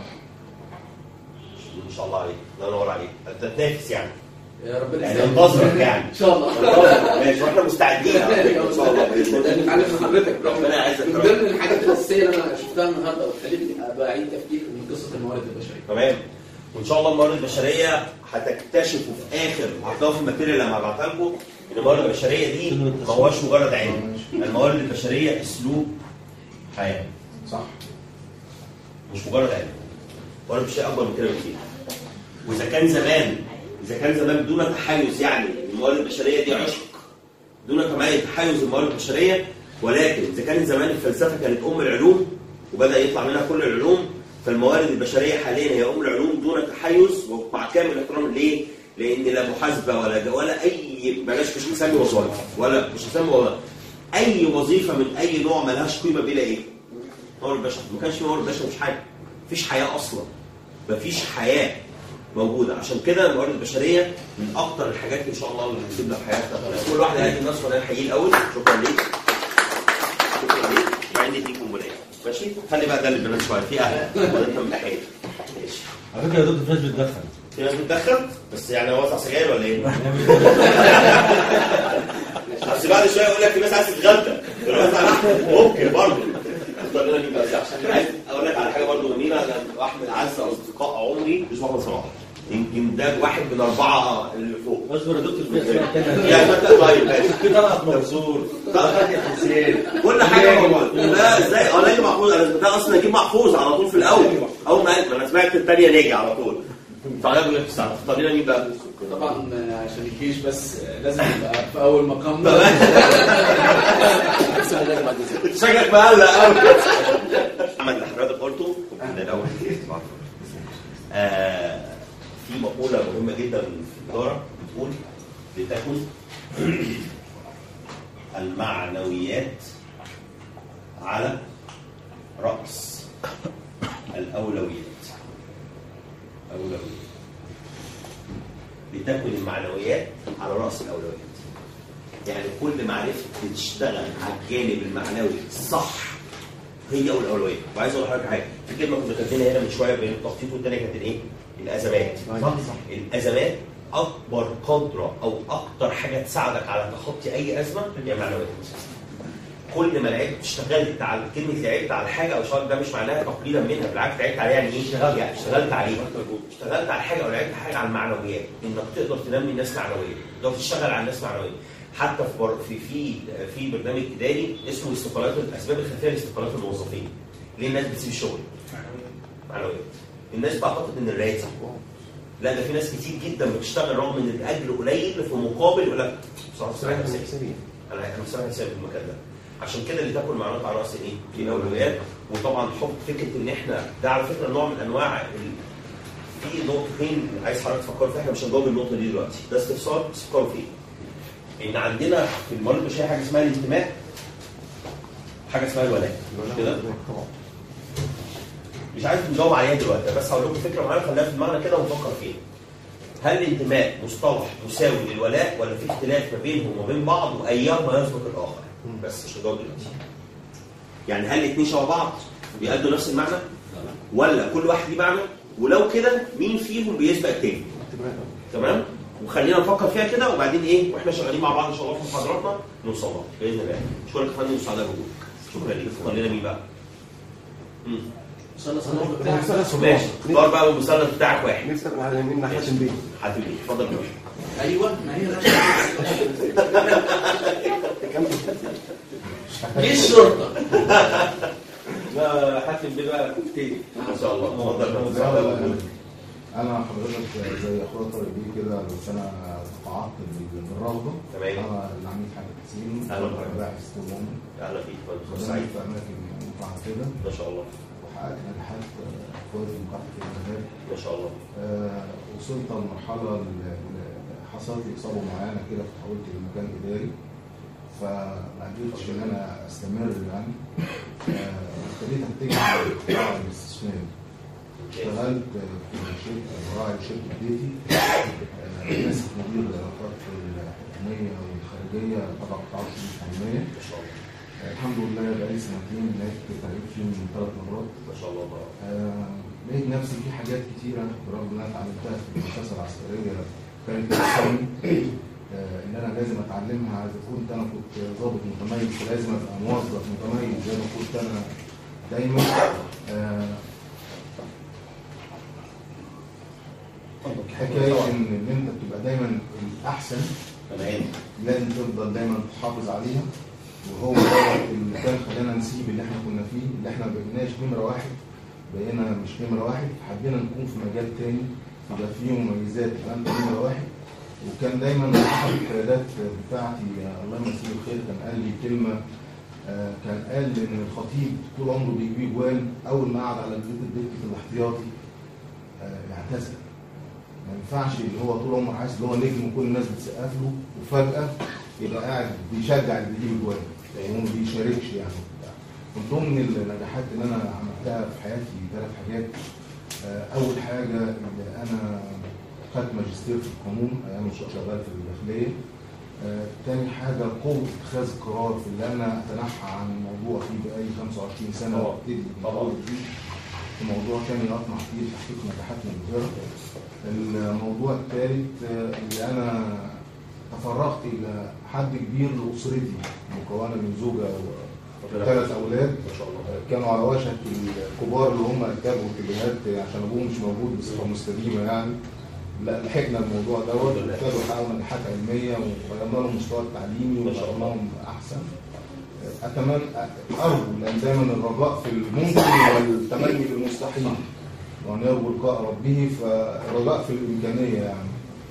ان شاء الله عليك. الله ينور عليك. انت تنافس يعني. يا ربنا يعني انتظرك يعني. ان شاء الله. ماشي واحنا مستعدين ان شاء الله باذن الله. نتعلم من حضرتك. ربنا يعزك. من ضمن الحاجات الاساسيه اللي انا شفتها النهارده وتخليني ابقى اعيد تفكير من قصه الموارد البشريه. تمام. وان شاء الله الموارد البشريه هتكتشفوا في اخر هتلاقوا في الماتيريال اللي هبعتها لكم ان الموارد البشريه دي ما هوش مجرد علم. الموارد البشريه اسلوب حياه. صح. مش مجرد علم. الموارد البشريه اكبر من كده بكتير. واذا كان زمان اذا كان زمان دون تحيز يعني الموارد البشريه دي عشق دون كمان تحيز الموارد البشريه، ولكن اذا كان زمان الفلسفه كانت ام العلوم وبدا يطلع منها كل العلوم، فالموارد البشريه حاليا هي ام العلوم دون تحيز ومع كامل الاحترام. ليه؟ لان لا محاسبه ولا ولا اي بلاش مش هنسمي وظائف ولا مش هنسمي وظائف. اي وظيفه من اي نوع مالهاش قيمه بلا ايه؟ موارد بشري. ما كانش في موارد بشري مش حاجه. مفيش حياه اصلا. مفيش حياه موجوده. عشان كده الموارد البشريه من اكتر الحاجات ان شاء الله اللي هتسيب لك حياتك. كل واحد هيدي الناس وانا هحييه الاول. شكرا ليك. شكرا ليك. وعندي ديكم ولايه. ماشي؟ خلي بقى ده اللي بنات شويه في اهل وانت متحيل. ماشي. على فكره يا دكتور في ناس بتدخن. في ناس بتدخن بس يعني واسع سجاير ولا ايه؟ بس بعد شويه يقول لك في ناس عايز تتغدى. ممكن برضه. اختار لنا مين بس عشان عايز اقول لك على حاجه برضه جميله. انا احمد اعز اصدقاء عمري مش محمد صلاح. يمكن ده واحد من اربعه اللي فوق. اصبر يا دكتور في اسماء ثانيه. يعني انت طيب ماشي. في طلعت منصور. طلعت حسين. كل حاجه موجوده. لا ازاي؟ اه ناجي محفوظ. انا ده اصلا نجيب محفوظ على طول في الاول. اول ما انا سمعت الثانيه ناجي على طول. فانا بقول لك استنى. طب مين بقى؟ طبعا عشان الجيش بس لازم يبقى في اول مقام. شكلك مقلق قوي. محمد اللي حضرتك قلته من الاول آه في مقوله مهمه جدا في الاداره بتقول لتكن المعنويات على راس الاولويات. اولويات لتكن المعنويات على راس الاولويات. يعني كل ما عرفت تشتغل على الجانب المعنوي صح هي اول اولويه. وعايز اقول لحضرتك حاجه، في كلمه كنا كاتبينها هنا من شويه بين التخطيط والثانيه كانت الايه؟ الازمات. الازمات اكبر قدره او اكتر حاجه تساعدك على تخطي اي ازمه هي المعنويات. كل ما لعبت اشتغلت على كلمه لعبت على حاجه او اشتغلت ده مش معناها تقليلا منها، بالعكس لعبت عليها يعني ايه؟ اشتغلت يعني اشتغلت عليها. اشتغلت على حاجه او لعبت حاجه على المعنويات، انك تقدر تنمي الناس معنويا، تقدر تشتغل على الناس معنويا. حتى في في في برنامج اداري اسمه استقالات الاسباب الخلفيه لاستقالات الموظفين. ليه الناس بتسيب الشغل؟ معنويات. الناس تعتقد ان الراتب لا، ده في ناس كتير جدا بتشتغل رغم ان الاجر قليل في مقابل يقول لك بصراحه سامح نفسي انا انا سامح نفسي في المكان ده. عشان كده اللي تاكل معلومات على راس الايه؟ في الاولويات. وطبعا حط فكره ان احنا ده على فكره نوع من انواع ال... في نقطتين عايز حضرتك تفكروا فيها، احنا مش هنجاوب النقطه دي دلوقتي، ده استفسار تفكروا فيه. ان عندنا في المرض البشري حاجه اسمها الانتماء، حاجه اسمها الولاء، مش كده؟ مش عايز نجاوب عليها دلوقتي، بس هقول لكم فكره معينه خليها في دماغنا كده ونفكر فيها. هل الانتماء مصطلح مساوي للولاء ولا في اختلاف ما بينهم وبين بعض وايهما يسبق الاخر؟ بس مش هجاوب دلوقتي. يعني هل الاثنين شبه بعض بيأدوا نفس المعنى؟ ولا كل واحد ليه معنى؟ ولو كده مين فيهم بيسبق الثاني؟ تمام؟ وخلينا نفكر فيها كده وبعدين ايه واحنا شغالين مع بعض ان شاء الله في محاضراتنا نوصل لها باذن الله. شكرا يا فندم وسعداء بوجودك. شكرا ليك. خلينا مين بقى؟ امم مثلث النور بتاعك. ماشي. اختار بقى المثلث بتاعك واحد. نفسك على اليمين حاتم بيه. حاتم بيه. اتفضل يا باشا. ايوه ما هي ليه الشرطه؟ لا حاتم بيه بقى كتير ما شاء الله. اتفضل. انا حضرتك زي اخويا طارق بيه كده، بس انا تقاعدت بالرغبه. تمام. انا العميد حامد حسين. اهلا وسهلا. باحث طول اهلا فيك. اتفضل. سعيد في اماكن متعه كده. ما شاء الله. وحققت نجاحات كويسه في مكافحه الارهاب. ما شاء الله. آه وصلت لمرحله حصلت لي اصابه معينه كده فتحولت لمكان اداري، فما قدرتش ان انا استمر يعني. ابتديت آه اتجه على الاستثمار. اشتغلت في شركه براعي شركه بيتي، ماسك مدير العلاقات الحكوميه والخارجيه تبع قطاع الشؤون الحكوميه. ما شاء الله. الحمد لله بقالي سنتين هناك تقريبا فيه من ثلاث مرات. ما شاء الله. آه لقيت نفسي في حاجات كتيره برغم ان انا اتعلمتها في المؤسسه العسكريه كانت بتساعدني آه ان انا لازم اتعلمها. اذا كنت انا كنت ضابط متميز فلازم ابقى موظف متميز زي ما كنت انا دايما. آه حكايه ان ان انت بتبقى دايما الاحسن تمام، لازم تفضل دايما تحافظ عليها. وهو ده اللي كان خلانا نسيب اللي احنا كنا فيه، اللي احنا ما بقيناش نمره واحد، بقينا مش نمره واحد، حبينا نكون في مجال تاني يبقى فيه مميزات الكلام ده نمره واحد. وكان دايما احد القيادات بتاعتي الله يمسيه بالخير كان قال لي كلمه، آه كان قال ان الخطيب طول عمره بيجيب جوان، اول ما قعد على البيت الدكه الاحتياطي آه اعتزل. ما ينفعش اللي هو طول عمره حاسس ان هو نجم وكل الناس بتسقف له وفجاه يبقى قاعد بيشجع اللي بيجيب الجوان، يعني هو ما بيشاركش يعني. من ضمن النجاحات اللي انا عملتها في حياتي ثلاث حاجات. اول حاجه اللي انا خدت ماجستير في القانون ايام كنت شغال في الداخليه. ثاني حاجه قوه اتخاذ القرار في اللي انا اتنحى عن الموضوع فيه بقالي خمسة وعشرين سنه وابتدي في موضوع ثاني اطمح فيه تحقيق نجاحات مبهره. الموضوع الثالث اللي انا تفرغت الى حد كبير لاسرتي مكونه من زوجه وثلاث اولاد ما شاء الله كانوا على وشك الكبار اللي هم ارتكبوا اتجاهات عشان ابوهم مش موجود بصفه مستديمه يعني. لا لحقنا الموضوع دوت وابتدوا يحققوا نجاحات علميه وغيرنا لهم المستوى التعليمي وخليناهم احسن. اتمنى ارجو لان دايما الرجاء في الممكن والتمني بالمستحيل وان يرجو لقاء ربه، فالرجاء في الامكانيه يعني.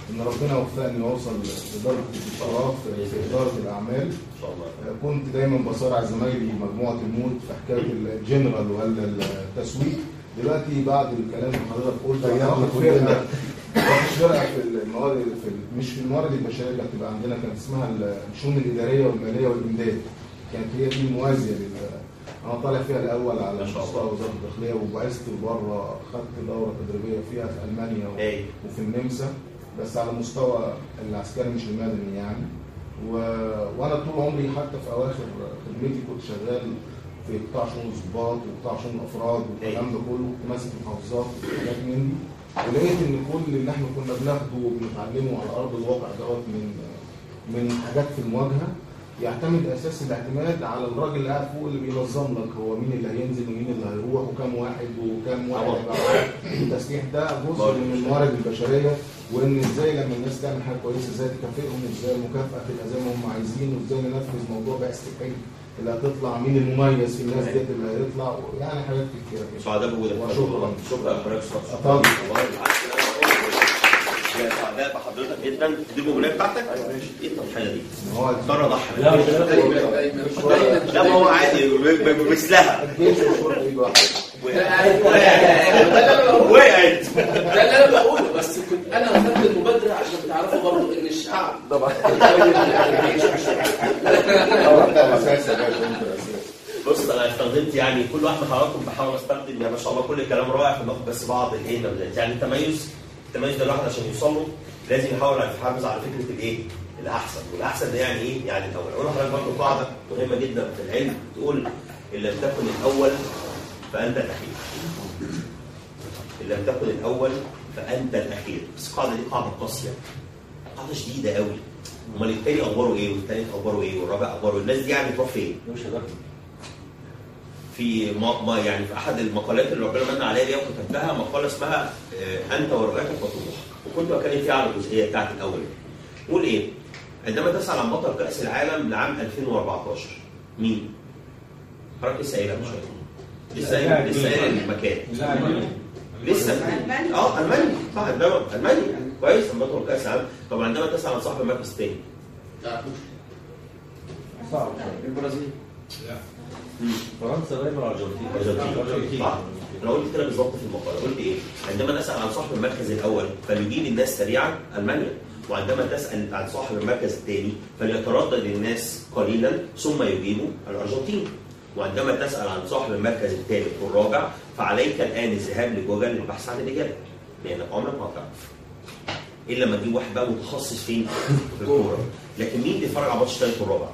ان ربنا وفقني واوصل لدرجه الدكتوراه في اداره الاعمال. ان شاء الله. كنت دايما بصارع زمايلي مجموعه الموت في حكايه الجنرال ولا التسويق. دلوقتي بعد الكلام اللي حضرتك قلته هناخد فرقه فرقه في الموارد في مش في الموارد البشريه، كانت بتبقى عندنا كانت اسمها الشؤون الاداريه والماليه والامداد. كانت هي دي الموازيه لل انا طالع فيها الاول على مستوى وزاره الداخليه، وبعثت بره خدت دوره تدريبيه فيها في المانيا وفي النمسا، بس على مستوى العسكري مش المدني يعني. و... وانا طول عمري حتى في اواخر خدمتي كنت شغال في قطاع شؤون الضباط وقطاع شؤون الافراد والكلام ده كله، كنت ماسك محافظات وحاجات من دي. ولقيت ان كل اللي احنا كنا بناخده وبنتعلمه على ارض الواقع دوت من من حاجات في المواجهه يعتمد اساس الاعتماد على الراجل اللي قاعد فوق اللي بينظم لك هو مين اللي هينزل ومين اللي هيروح وكم واحد وكم واحد هيبقى. التسليح ده جزء من الموارد البشريه، وان ازاي لما الناس تعمل حاجه كويسه ازاي تكافئهم وازاي المكافاه تبقى زي ما هم عايزين وازاي ننفذ موضوع بعثه الحج اللي هتطلع مين المميز في الناس ديت اللي هيطلع يعني حاجات كتيره كده. سعداء بوجودك. شكرا شكرا لحضرتك. اتفضل. سعداء بحضرتك جدا. دي المبنيه بتاعتك؟ ايوه ماشي. ايه التضحيه دي؟ هو ترى ضحى. لا مش لا ما هو عادي مثلها. الجيش والشرطه ايد واحده. وقعت. ده اللي انا بقوله، بس كنت انا واخدت المبادره عشان تعرفوا برضه ان الشعب طبعا بص انا استخدمت يعني كل واحد من حضراتكم بحاول استخدم يعني ما شاء الله كل الكلام رائع، فباخد بس بعض الايه نماذج. يعني التميز التميز ده الواحد عشان يوصل له لازم يحاول يحافظ على فكره الايه؟ الاحسن، والاحسن ده يعني ايه؟ يعني الاول. اقول لحضرتك برضه قاعده مهمه جدا في العلم بتقول ان لم تكن الاول فانت الاخير. ان لم تكن الاول فانت الاخير. بس القاعده دي قاعده قاسيه، قاعده شديده قوي. امال التاني اخباره ايه؟ والتالت اخباره ايه؟ والرابع اخباره ايه؟ الناس دي يعني تروح فين؟ في ما, ما يعني في احد المقالات اللي ربنا من عليها دي وكتبتها مقاله اسمها انت ورؤيتك وطموحك، وكنت بتكلم فيها على الجزئيه بتاعت الاول. قول ايه؟ عندما تسال عن بطل كاس العالم لعام ألفين وأربعتاشر مين؟ حضرتك لسه قايلها من شويه. لسه قايل لسه قايل المكان. لسه المانيا. اه المانيا صح الدوري المانيا كويس بطل كاس العالم. طب عندما تسال عن صاحب المركز الثاني صعب. البرازيل. لا فرنسا دايما الارجنتين. الارجنتين صح. انا قلت كده بالظبط في المقاله. قلت ايه؟ عندما نسال عن صاحب المركز الاول فليجيب الناس سريعا المانيا، وعندما تسال عن صاحب المركز الثاني فليتردد الناس قليلا ثم يجيبوا الارجنتين، وعندما تسال عن صاحب المركز الثالث والرابع فعليك الان الذهاب لجوجل للبحث عن الاجابه، لانك عمرك ما هتعرف الا لما تجيب واحد بقى متخصص فين؟ في الكوره. لكن مين بيتفرج على ماتش الثالث والرابع؟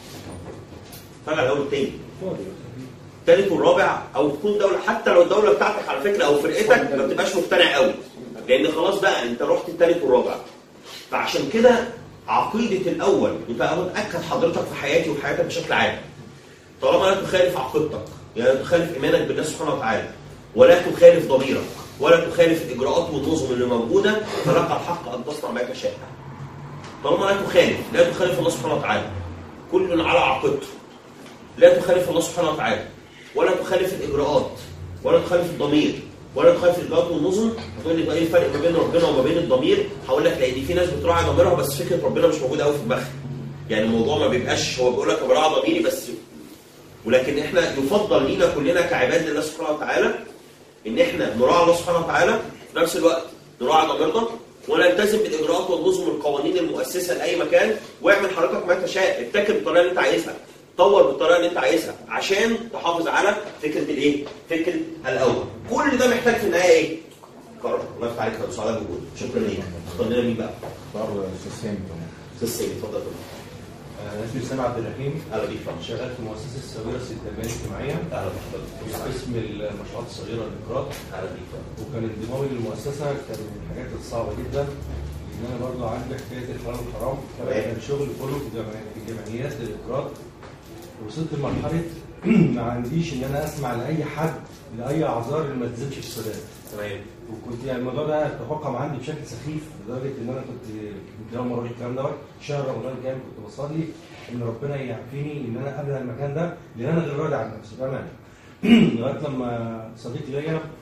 اتفرج على الاول والثاني. الثالث والرابع او تكون دوله، حتى لو الدوله بتاعتك على فكره او فرقتك ما بتبقاش مقتنع قوي، لان خلاص بقى انت رحت الثالث والرابع. فعشان كده عقيده الاول يبقى متاكد حضرتك في حياتي وحياتك بشكل عام، طالما لا تخالف عقيدتك يعني لا تخالف ايمانك بالله سبحانه وتعالى ولا تخالف ضميرك ولا تخالف الاجراءات والنظم اللي موجوده، فلك الحق ان تصنع ما تشاء. طالما لا تخالف لا تخالف الله سبحانه وتعالى، كل على عقيدته، لا تخالف الله سبحانه وتعالى ولا تخالف الاجراءات ولا تخالف الضمير ولا تخالف الاجراءات والنظم. هتقول لي بقى ايه الفرق ما بين ربنا وما بين الضمير؟ هقول لك لان في ناس بتراعي ضميرها بس فكره ربنا مش موجوده قوي في دماغها. يعني الموضوع ما بيبقاش هو بيقول لك براعي ضميري بس، ولكن احنا يفضل لينا كلنا كعباد لله سبحانه وتعالى ان احنا نراعي الله سبحانه وتعالى في نفس الوقت نراعي ضميرنا ونلتزم بالاجراءات والنظم والقوانين المؤسسه لاي مكان، واعمل حضرتك ما تشاء، ابتكر بالطريقه اللي انت عايزها، طور بالطريقه اللي انت عايزها عشان تحافظ على فكره الايه؟ فكره الاول. كل ده محتاج في النهايه ايه؟ قرار. الله يفتح عليك يا استاذ سعداء بوجودك. شكرا ليك. اختار لنا مين بقى؟ اختار الاستاذ سامي طبعا. استاذ سامي اتفضل. انا اسمي سامي عبد الرحيم. اهلا بيك. شغال في مؤسسه الصغيره التنميه الاجتماعيه. اهلا بيك. قسم المشروعات الصغيره للاقراض. اهلا بيك. وكان انضمامي للمؤسسه كان من الحاجات الصعبه جدا ان انا برضه عندي حكايه الحلال والحرام. كان الشغل كله في الجمعيات للاقراض. وصلت لمرحله ما عنديش ان انا اسمع لاي حد لاي اعذار اللي ما تنزلش في السودان. تمام. وكنت يعني الموضوع ده تفاقم عندي بشكل سخيف لدرجه ان انا كنت كنت اول مره الكلام دوت شهر رمضان الجاي كنت بصلي ان ربنا يعافيني ان انا ابدا المكان ده لان انا غير راضي عن نفسي بامانه. لغايه لما صديق ليا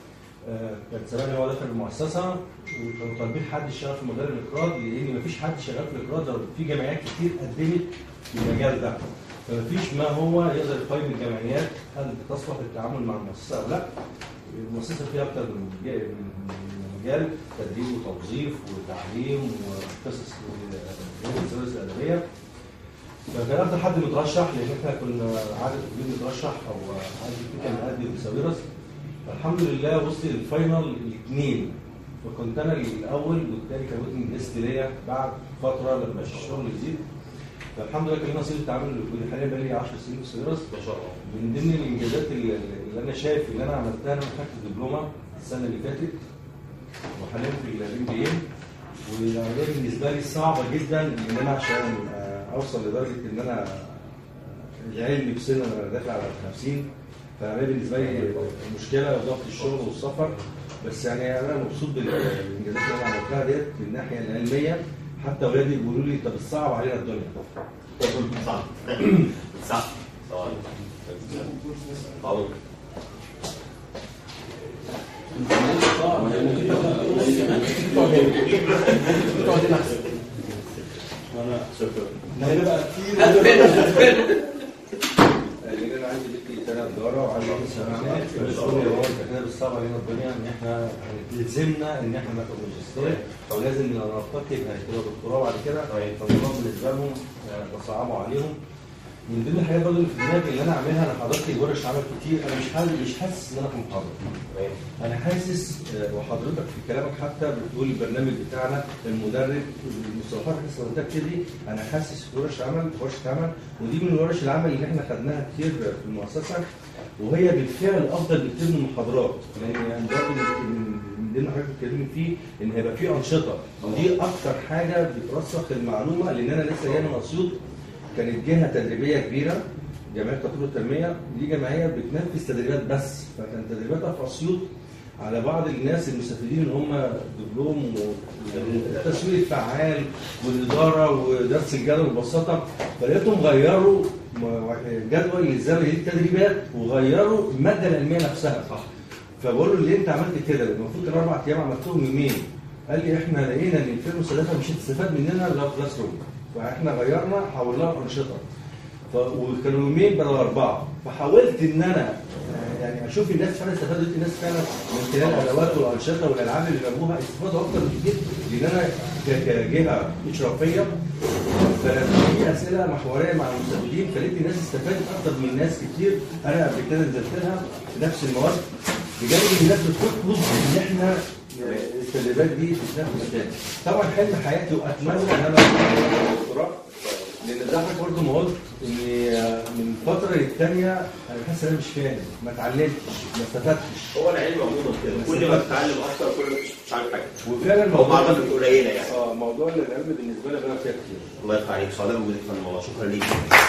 كان زمان هو داخل المؤسسه وكانوا طالبين حد يشتغل في مجال الاقراض لان مفيش حد شغال في الاقراض، في جمعيات كتير قدمت في المجال ده، فمفيش ما هو يقدر يقيم الجمعيات هل تصلح للتعامل مع المؤسسه او لا. المؤسسه فيها اكثر من مجال، تدريب وتوظيف وتعليم وقصص السيرفيس الادبيه. فكان اكتر حد مترشح لان احنا كنا عدد كبير مترشح او عدد كبير كان مقدم لساويرس. فالحمد لله وصل الفاينل الاثنين، فكنت انا الاول والثاني كان ويتنج ليست ليا بعد فتره لما الشغل يزيد. فالحمد لله كان لي نصيب التعامل اللي حاليا بقى لي عشر سنين في ساويرس ما شاء الله. من ضمن الانجازات اللي, اللي انا شايف اللي انا عملتها، انا خدت الدبلومه السنه اللي فاتت وحاليا في الام بي اي، والعمليه بالنسبه لي صعبه جدا ان انا عشان اوصل لدرجه ان انا العلم في سنه انا داخل على خمسين، فعمليه بالنسبه لي مشكله وضغط الشغل والسفر. بس يعني انا مبسوط بالانجازات اللي انا عملتها ديت من الناحيه العلميه. حتى اولادي بيقولوا لي طب الصعب علينا الدنيا. صح صح طبعا. انا شكرا. هنا بقى كتير اللي انا عندي بيتي سنه تجاره وعندي سنه فالشغل هو كده بالصعب علينا الدنيا ان احنا لزمنا ان احنا ناخد ماجستير او لازم نرتقي بهيئه دكتوراه بعد كده، فالموضوع بالنسبه لهم بصعبه عليهم. من ضمن الحاجات برضه اللي في دماغي اللي انا اعملها، انا حضرت ورش عمل كتير، انا مش حاسس مش حاسس ان انا كنت محاضر. انا حاسس وحضرتك في كلامك حتى بتقول البرنامج بتاعنا المدرب المصطلحات اللي استخدمتها كتير دي، انا حاسس في ورش عمل ورشه عمل، ودي من ورش العمل اللي احنا خدناها كتير في المؤسسه، وهي بالفعل افضل بكتير من المحاضرات. لان يعني برضه من ضمن الحاجات اللي بنتكلم فيه ان هيبقى في انشطه، ودي اكتر حاجه بترسخ المعلومه. لان انا لسه جاي من اسيوط، كانت جهه تدريبيه كبيره، جمعيه تطوير التنميه، دي جمعيه بتنفذ تدريبات بس، فكان تدريباتها في اسيوط على بعض الناس المستفيدين اللي هم دبلوم والتسويق الفعال والاداره ودرس الجدول ببساطه. فلقيتهم غيروا جدول الزمن للتدريبات وغيروا الماده العلميه نفسها. صح. فبقول له ليه انت عملت كده؟ المفروض كان اربع ايام عملتهم يومين. قال لي احنا لقينا ان الفيلم المستهدفه مش هتستفاد مننا الا في كلاس روم، فاحنا غيرنا حولناها انشطه، وكانوا يومين بدل اربعه. فحاولت ان انا يعني اشوف الناس فعلا استفادت، الناس فعلا من خلال الادوات والانشطه والالعاب اللي جابوها استفادوا اكتر بكتير، لان انا كجهه اشرافيه ففي اسئله محوريه مع المستفيدين، فلقيت الناس استفادت اكتر من ناس كتير انا قبل كده نزلت لها نفس المواد، بجانب الناس بتطلب ان احنا التدريبات دي تتنفذ تاني. طبعا حلم حياتي واتمنى ان انا اخد دكتوراه، لان ده حاجه برضه ما قلت ان من فتره للثانيه انا حاسس ان انا مش فاهم، ما اتعلمتش، ما استفدتش. هو العلم عموما كده، كل ما تتعلم اكتر كل ما مش عارف حاجه. وفعلا الموضوع معلومات قليله يعني. اه موضوع العلم بالنسبه لي بقى فيها كتير. الله يرفع عليك، سعداء بوجودك في الموضوع، شكرا ليك.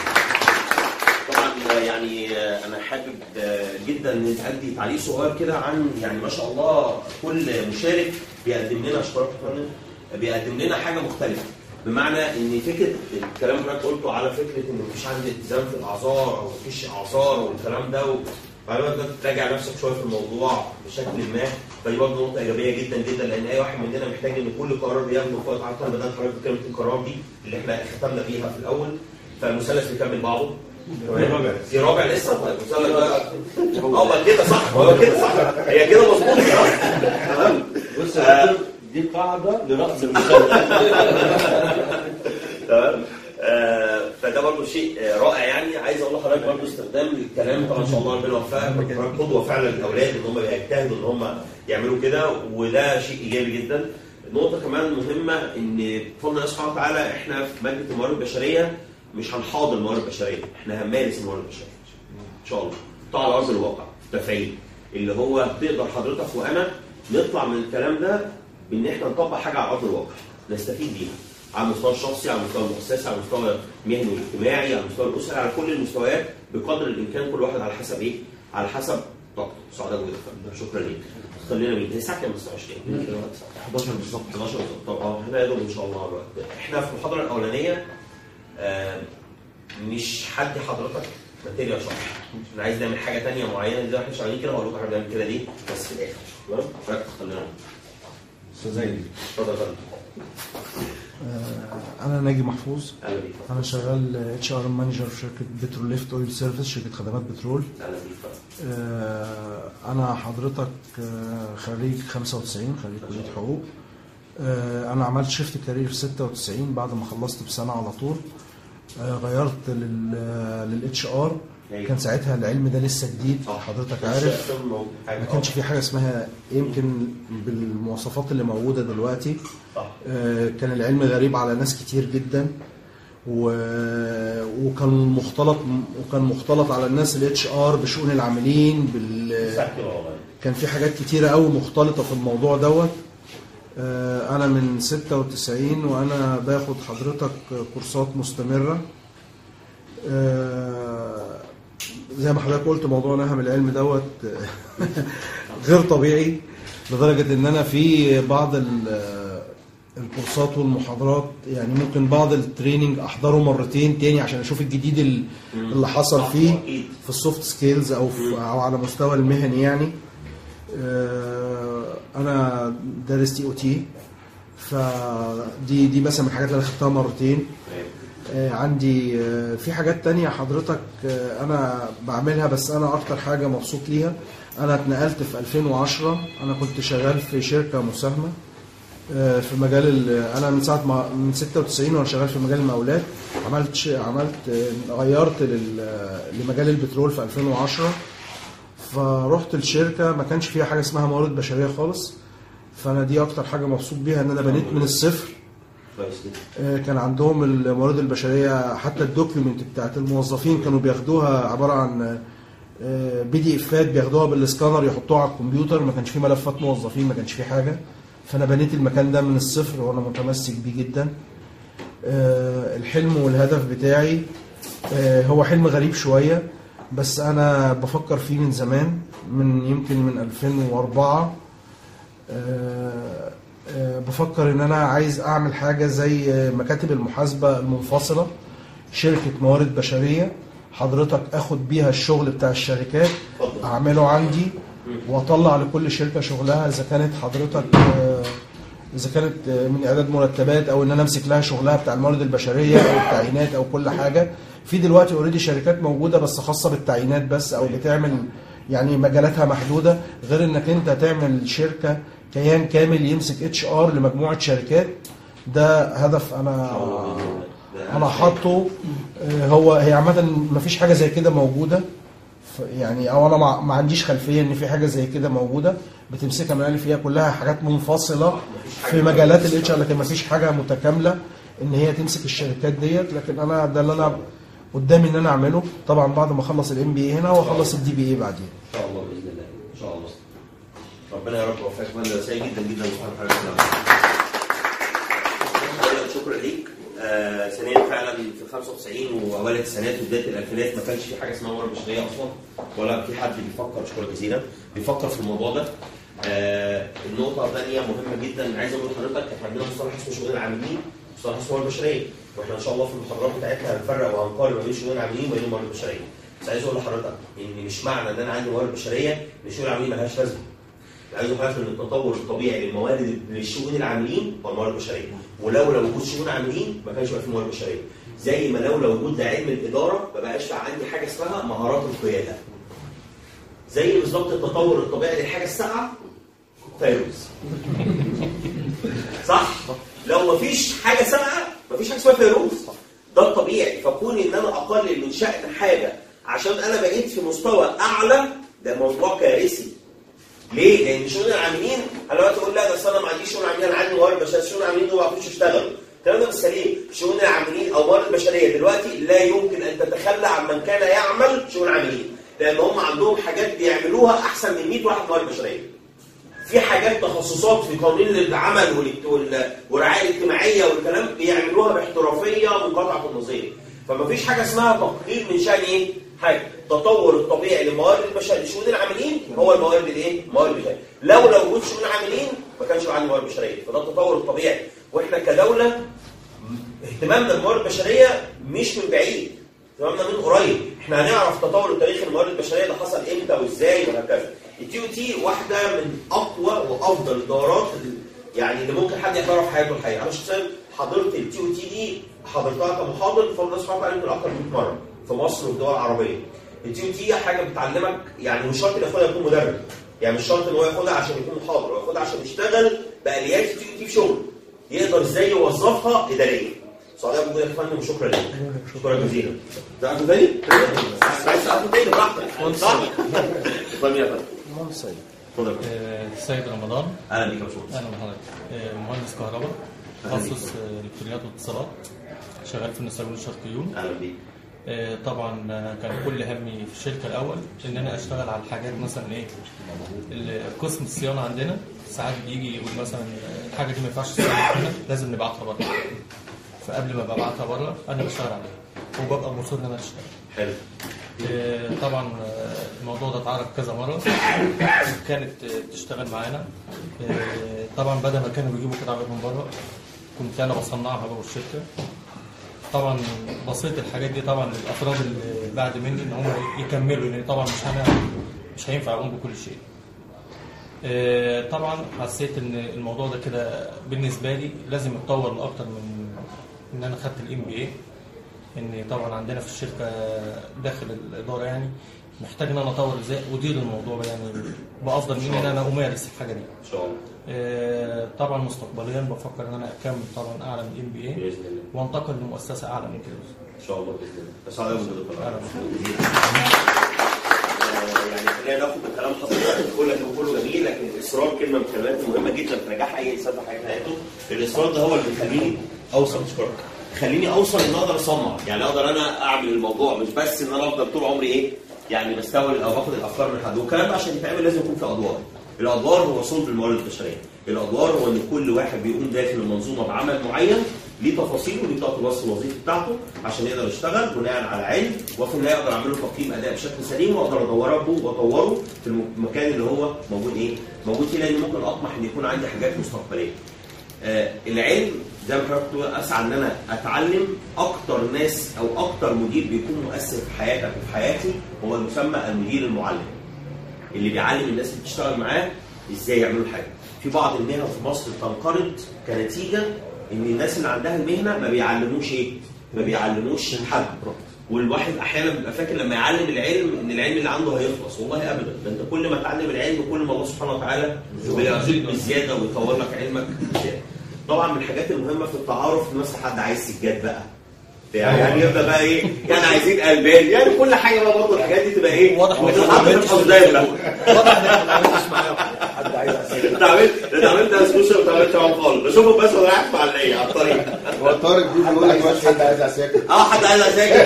طبعا يعني انا حابب جدا ان ادي تعليق صغير كده عن يعني ما شاء الله كل مشارك بيقدم لنا اشتراك بيقدم لنا حاجه مختلفه، بمعنى ان فكره الكلام اللي انت قلته على فكره ان مفيش عندي التزام في الاعذار او مفيش اعذار والكلام ده، وبعدين انت تراجع نفسك شويه في الموضوع بشكل ما، فدي برضه نقطه ايجابيه جدا جدا، لان اي واحد مننا محتاج ان كل قرار بياخده في وقت عطل. بدات حضرتك كلمه القرار دي اللي احنا ختمنا بيها في الاول، فالمثلث بيكمل بعضه. رابع في رابع لسه المثلث بقى اه كده صح، هو كده صح، هي كده مظبوط تمام. بص دي قاعده لراس المثلث تمام. فده برضه شيء رائع. يعني عايز اقول لحضرتك برضه استخدام الكلام طبعا ان شاء الله ربنا يوفقك، قدوه فعلا للاولاد ان هم بيجتهدوا ان هم يعملوا كده، وده شيء ايجابي جدا. نقطه كمان مهمه ان بفضل الله سبحانه وتعالى احنا في ماده الموارد البشريه مش هنحاضر الموارد البشريه، احنا هنمارس الموارد البشريه ان شاء الله، نطلع على ارض الواقع تفعيل، اللي هو تقدر حضرتك وانا نطلع من الكلام ده بان احنا نطبق حاجه على ارض الواقع نستفيد بيها على المستوى الشخصي، على المستوى المؤسسي، على المستوى المهني والاجتماعي، على المستوى الاسري، على كل المستويات بقدر الامكان، كل واحد على حسب ايه؟ على حسب طاقته. سعداء بوجودك، شكرا ليك. خلينا مين؟ هي الساعه كام؟ الساعه عشرين حداشر بالظبط. حداشر بالظبط. طب اه احنا يا دوب ان شاء الله الوقت. احنا في المحاضره الاولانيه آه مش حد حضرتك ماتيريال شرح. انا عايز نعمل حاجه ثانيه معينه زي ما احنا شغالين كده، هقول لكم احنا بنعمل كده ليه بس في الاخر. تمام؟ حضرتك تختار لنا. استاذ زايد اتفضل يا فندم. انا ناجي محفوظ. اهلا بيك. انا شغال اتش ار مانجر في شركه بتروليفت اويل سيرفيس، شركه خدمات بترول. اهلا بيك. انا حضرتك خريج خمسة وتسعين، خريج كليه حقوق. انا عملت شيفت كارير في ستة وتسعين بعد ما خلصت بسنه على طول. غيرت للاتش ار. كان ساعتها العلم ده لسه جديد حضرتك عارف، ما كانش في حاجه اسمها يمكن بالمواصفات اللي موجوده دلوقتي. كان العلم غريب على ناس كتير جدا، وكان مختلط وكان مختلط على الناس الاتش ار بشؤون العاملين بال كان في حاجات كتيره قوي مختلطه في الموضوع دوت. انا من ستة وتسعين وانا باخد حضرتك كورسات مستمره. زي ما حضرتك قلت موضوع نهم العلم دوت غير طبيعي، لدرجه ان انا في بعض الكورسات والمحاضرات يعني ممكن بعض التريننج احضره مرتين تاني عشان اشوف الجديد اللي حصل فيه في السوفت سكيلز او في او على مستوى المهني. يعني انا دارس تي او تي، فدي دي مثلا من الحاجات اللي انا خدتها مرتين. عندي في حاجات تانية حضرتك انا بعملها، بس انا اكتر حاجه مبسوط ليها انا اتنقلت في ألفين وعشرة. انا كنت شغال في شركه مساهمه في مجال انا من ساعه ما من ستة وتسعين وانا شغال في مجال المقاولات. عملت عملت غيرت لمجال البترول في ألفين وعشرة، فرحت الشركه ما كانش فيها حاجه اسمها موارد بشريه خالص. فانا دي اكتر حاجه مبسوط بيها ان انا بنيت من الصفر. كان عندهم الموارد البشريه حتى الدوكيومنت بتاعت الموظفين كانوا بياخدوها عباره عن بي دي افات بياخدوها بالسكانر يحطوها على الكمبيوتر، ما كانش فيه ملفات موظفين، ما كانش فيه حاجه. فانا بنيت المكان ده من الصفر وانا متمسك بيه جدا. الحلم والهدف بتاعي هو حلم غريب شويه، بس انا بفكر فيه من زمان، من يمكن من ألفين وأربعة. بفكر ان انا عايز اعمل حاجه زي مكاتب المحاسبه المنفصله، شركه موارد بشريه حضرتك اخد بيها الشغل بتاع الشركات اعمله عندي واطلع لكل شركه شغلها، اذا كانت حضرتك اذا كانت من اعداد مرتبات او ان انا امسك لها شغلها بتاع الموارد البشريه او التعيينات او كل حاجه. في دلوقتي اوريدي شركات موجوده بس خاصه بالتعيينات بس، او بتعمل يعني مجالاتها محدوده، غير انك انت تعمل شركه كيان كامل يمسك اتش ار لمجموعه شركات. ده هدف انا انا حاطه. هو هي عامه ما فيش حاجه زي كده موجوده يعني، او انا ما عنديش خلفيه ان في حاجه زي كده موجوده بتمسكها من الالف للياء، كلها حاجات منفصله في مجالات الاتش ار، لكن ما فيش حاجه متكامله ان هي تمسك الشركات ديت. لكن انا ده اللي انا قدامي ان انا اعمله، طبعا بعد ما اخلص الام بي اي هنا واخلص الدي بي اي بعدين ان شاء الله باذن الله. ان شاء الله ربنا يا رب يوفقك. انا سعيد جدا جدا بحضرتك. شكرا ليك. آه ثانيا فعلا في خمسة وتسعين واوائل التسعينات وبدايه الالفينات ما كانش في حاجه اسمها موارد بشريه اصلا، ولا في حد بيفكر. شكرا جزيلا بيفكر في الموضوع ده. آه النقطه الثانيه مهمه جدا عايز اقول لحضرتك، احنا عندنا مصطلح اسمه شؤون العاملين، مصطلح اسمه موارد بشريه، واحنا ان شاء الله في المحاضرات بتاعتنا هنفرق وهنقارن ما بين شؤون العاملين وبين الموارد البشريه. بس عايز اقول لحضرتك ان مش معنى ان انا عندي موارد بشريه ان شؤون العاملين ما لهاش لازمه. عايز اقول لحضرتك ان التطور الطبيعي للموارد للشؤون العاملين هو الموارد البشريه، ولولا وجود شؤون عاملين ما كانش يبقى في موارد بشريه. زي ما لولا وجود علم الاداره ما بقاش عندي حاجه اسمها مهارات القياده. زي بالظبط التطور الطبيعي للحاجه الساقعه فيروس. صح؟ لو ما فيش حاجه ساقعه ما فيش حاجه اسمها فيروس. ده الطبيعي. فكون ان انا اقلل من شأن حاجه عشان انا بقيت في مستوى اعلى ده موضوع كارثي. ليه؟ لان شؤون العاملين انا دلوقتي اقول لا ده انا ما عنديش شؤون عاملين، انا عندي موارد بشريه، شؤون العاملين دول ما بيعرفوش يشتغلوا. الكلام ده مش سليم. شؤون العاملين او موارد بشريه دلوقتي لا يمكن ان تتخلى عن من كان يعمل شؤون عاملين، لان هم عندهم حاجات بيعملوها احسن من مئة واحد موارد بشريه. في حاجات تخصصات في قانون العمل والرعايه الاجتماعيه والكلام بيعملوها باحترافيه منقطعه النظير. فما فيش حاجه اسمها تقليل من شان ايه؟ حاجه. التطور الطبيعي للموارد البشريه لشؤون العاملين هو الموارد الايه؟ الموارد البشريه. لولا وجود شؤون عاملين ما كانش عندي موارد بشريه، فده التطور الطبيعي. واحنا كدوله اهتمامنا بالموارد البشريه مش من بعيد. اهتمامنا من قريب، احنا هنعرف تطور التاريخ الموارد البشريه ده حصل امتى وازاي وهكذا. التي او تي واحده من اقوى وافضل الدورات يعني اللي ممكن حد يحضرها في حياته الحقيقه. انا شخصيا حضرت التي او تي دي، حضرتها كمحاضر بفضل الله سبحانه وتعالى يمكن اكثر من مية مره في مصر والدول العربيه. التي او تي حاجه بتعلمك، يعني مش شرط ياخدها يكون مدرب، يعني مش شرط ان هو ياخدها عشان يكون محاضر، هو ياخدها عشان يشتغل باليات التي او تي في شغل، يقدر ازاي يوظفها اداريا. سعداء بوجودك يا فندم وشكرا لك. شكرا جزيلا. زعلتوا تاني؟ عايز تعرفوا تاني براحتك. صح؟ اتفضل يا فندم. اتفضل. السيد رمضان. اهلا بيك يا باشمهندس. اهلا بحضرتك. مهندس كهرباء، تخصص الكترونيات واتصالات، شغال في النساجون الشرقيون. اهلا بيك. طبعا كان كل همي في الشركه الاول ان انا اشتغل على الحاجات مثلا ايه قسم الصيانه عندنا ساعات بيجي يقول مثلا الحاجه دي ما ينفعش تصلحها هنا، لازم نبعتها بره. فقبل ما ببعتها بره انا بشتغل عليها وببقى مصر ان انا اشتغل. حلو. طبعا الموضوع ده اتعرض كذا مره، كانت بتشتغل معانا. طبعا بدل ما كانوا بيجيبوا قطع من بره كنت انا بصنعها جوه الشركه. طبعا بسيط الحاجات دي طبعا للافراد اللي بعد مني ان هم يكملوا، لان طبعا مش هنعمل مش هينفع اقوم بكل شيء. طبعا حسيت ان الموضوع ده كده بالنسبه لي لازم يتطور لاكتر من ان انا خدت الام بي اي، ان طبعا عندنا في الشركه داخل الاداره يعني محتاج ان انا اطور ازاي ادير الموضوع يعني بافضل من ان انا امارس الحاجه دي ان شاء الله. طبعا مستقبليا بفكر ان انا اكمل طبعا اعلى من الام بي اي باذن الله وانتقل لمؤسسه اعلى من كده ان شاء الله باذن الله. بس على وجود يعني خلينا ناخد من كلام حضرتك كله كله جميل، لكن الاصرار كلمه من الكلمات المهمه جدا تنجح اي انسان في حياته. الاصرار ده هو اللي بيخليني اوصل اشكرك خليني اوصل ان اقدر اصنع، يعني اقدر انا اعمل الموضوع، مش بس ان انا افضل طول عمري ايه يعني بستورد او باخد الافكار من حد. والكلام ده عشان يتعمل لازم يكون في ادوار. الادوار هو صلب الموارد البشريه. الادوار هو ان كل واحد بيقوم داخل المنظومه بعمل معين ليه تفاصيله وليه بطاقه الوصف الوظيفي بتاعته عشان يقدر يشتغل بناء على علم، وفي النهايه اقدر اعمل له تقييم اداء بشكل سليم واقدر ادوره واطوره في المكان اللي هو موجود ايه؟ موجود فيه، لان ممكن اطمح ان يكون عندي حاجات مستقبليه. آه العلم زي ما حضرتك بتقول اسعى ان انا اتعلم. اكتر ناس او اكتر مدير بيكون مؤثر في حياتك وفي حياتي هو المسمى المدير المعلم، اللي بيعلم الناس اللي بتشتغل معاه ازاي يعملوا حاجه. في بعض المهن في مصر بتنقرض كنتيجه ان الناس اللي عندها المهنه ما بيعلموش ايه؟ ما بيعلموش حد. والواحد احيانا بيبقى فاكر لما يعلم العلم ان العلم اللي عنده هيخلص، والله ابدا. ده انت كل ما تعلم العلم كل ما الله سبحانه وتعالى بيرزقك بالزياده ويطور لك علمك بزياده. طبعا من الحاجات المهمه في التعارف مثلا حد عايز سجاد بقى يعني يبدا بقى ايه؟ يعني عايزين البان، يعني كل حاجه بقى برضه الحاجات دي تبقى ايه؟ واضح ان انت واضح ان ما عملتش معايا حد عايز اسجاد. انت عملت انت عملت اسكوشن وما عملتش معاهم خالص، بشوفهم بس وانا قاعد مع العيال على الطريق. هو طارق بيجي يقول لك بس حد عايز اسجاد. اه حد عايز اسجاد.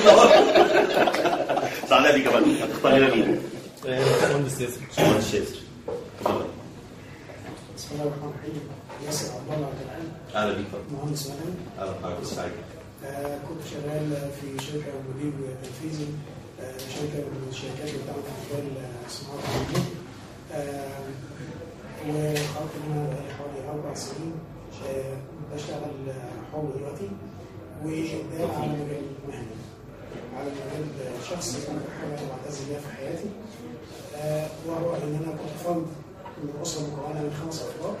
سعداء بيك يا فندم. هتختار لنا مين؟ مهندس ياسر. مهندس ياسر. اتفضل. بسم الله الرحمن الرحيم. ياسر عبد الله عبد العال. اهلا بيك فندم. مهندس مدني. اهلا بحضرتك سعيد. آه كنت شغال في شركه مدير تنفيذي آه شركه من الشركات اللي بتعمل في مجال صناعه الهدوم. آه وخرجت منها بقالي حوالي اربع سنين آه بشتغل حر دلوقتي، وده على مجال مهني. على المجال الشخصي كانت حاجه انا بعتز بيها في حياتي، آه وهو ان انا كنت فرد من اسره مكونه من خمس افراد.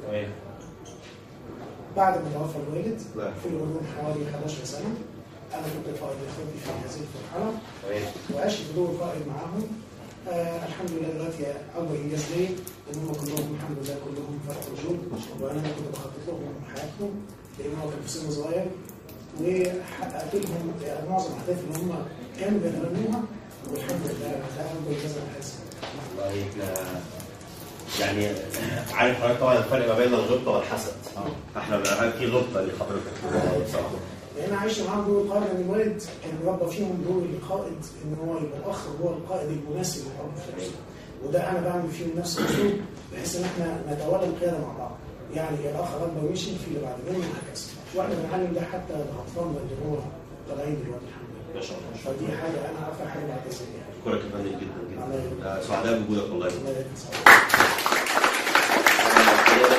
بعد ما توفى الوالد في الغضون حوالي حداشر سنه انا كنت القائد الاخوتي في هذه المرحله وعشت بدور قائد معاهم. آه الحمد لله دلوقتي اكبر انجاز لي ان هم كلهم الحمد لله كلهم فتحوا وجود، وانا كنت بخطط لهم حياتهم لان هو كان في سن صغير، وحققت لهم معظم الاهداف اللي هم كانوا بيتمنوها، والحمد لله ده اكبر انجاز انا حاسس. والله احنا يعني عارف حضرتك طبعا الفرق ما بين الغبطه والحسد. احنا بنعرف في غبطه لحضرتك بصراحه. لان عايش معاهم دور القائد، ان الوالد كان بيربى فيهم دور القائد ان هو يبقى الاخ هو القائد المناسب للاب في نفسه، وده انا بعمل فيهم نفس الاسلوب بحيث ان احنا نتولى القياده مع بعض. يعني الاخ ربى ويمشي في اللي بعد منه وهكذا، واحنا بنعلم ده حتى لاطفالنا اللي هو طالعين دلوقتي الحمد لله. ما شاء الله. فدي حاجه انا اكثر حاجه بعتز بيها. اشكرك يا فندم جدا جدا. سعداء بوجودك والله. الله يسعدك.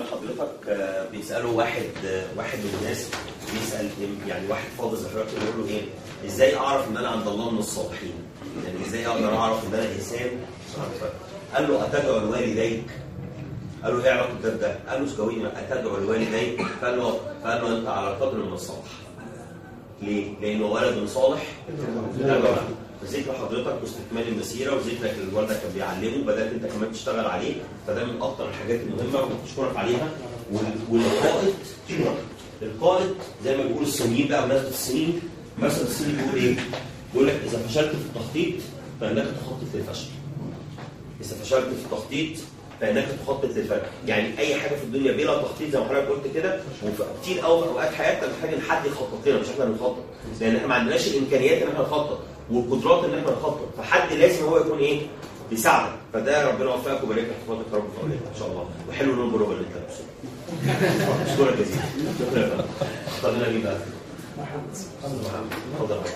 حضرتك بيسالوا واحد واحد من الناس بيسال يعني واحد فاضل زي حضرتك بيقول له ايه؟ ازاي اعرف ان انا عند الله من الصالحين؟ يعني ازاي اقدر اعرف ان انا انسان؟ قال له اتدعو لوالديك؟ قال له ايه علاقه ده بده؟ قال له سكوينا اتدعو لوالديك؟ قال له قال له انت على قدر من الصالح. ليه؟ لانه ولد صالح تدعو. ذكر حضرتك واستكمال المسيره وذكرك اللي والدك كان بيعلمه بدات انت كمان تشتغل عليه، فده من اكثر الحاجات المهمه وبشكرك عليها. والقائد القائد زي ما بيقول الصينيين بقى بمناسبه الصين، مثل الصيني بيقول ايه؟ بيقول لك اذا فشلت في التخطيط فانك تخطط للفشل. اذا فشلت في التخطيط فانك تخطط للفشل، يعني اي حاجه في الدنيا بلا تخطيط زي ما حضرتك قلت كده، وكتير قوي في اوقات حياتنا محتاج ان حد يخطط لنا مش احنا بنخطط، لان احنا ما عندناش الامكانيات ان احنا نخطط والقدرات ان احنا نخطط، فحد لازم هو يكون ايه؟ بيساعدك، فده ربنا يوفقك ويبارك لك في فتره رب العالمين ان شاء الله، وحلو اللون البروبه اللي انت لابسه. اشكرك جزيلا. شكرا. اختار مين بقى؟ اتفضل.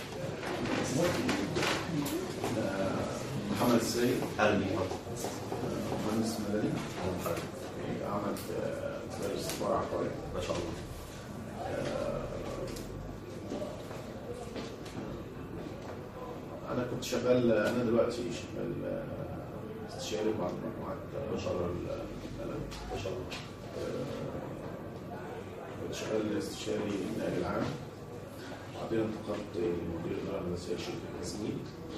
محمد السيد. اهلا بيك. مهندس مدني. عمل في استثمار عقاري. ما شاء الله. أنا كنت شغال، أنا دلوقتي شغال استشاري مع مجموعة بشر البلد. ما شاء الله. كنت شغال استشاري النائب العام. بعدين انتقلت لمدير الإدارة الهندسية لشركة تسنيم.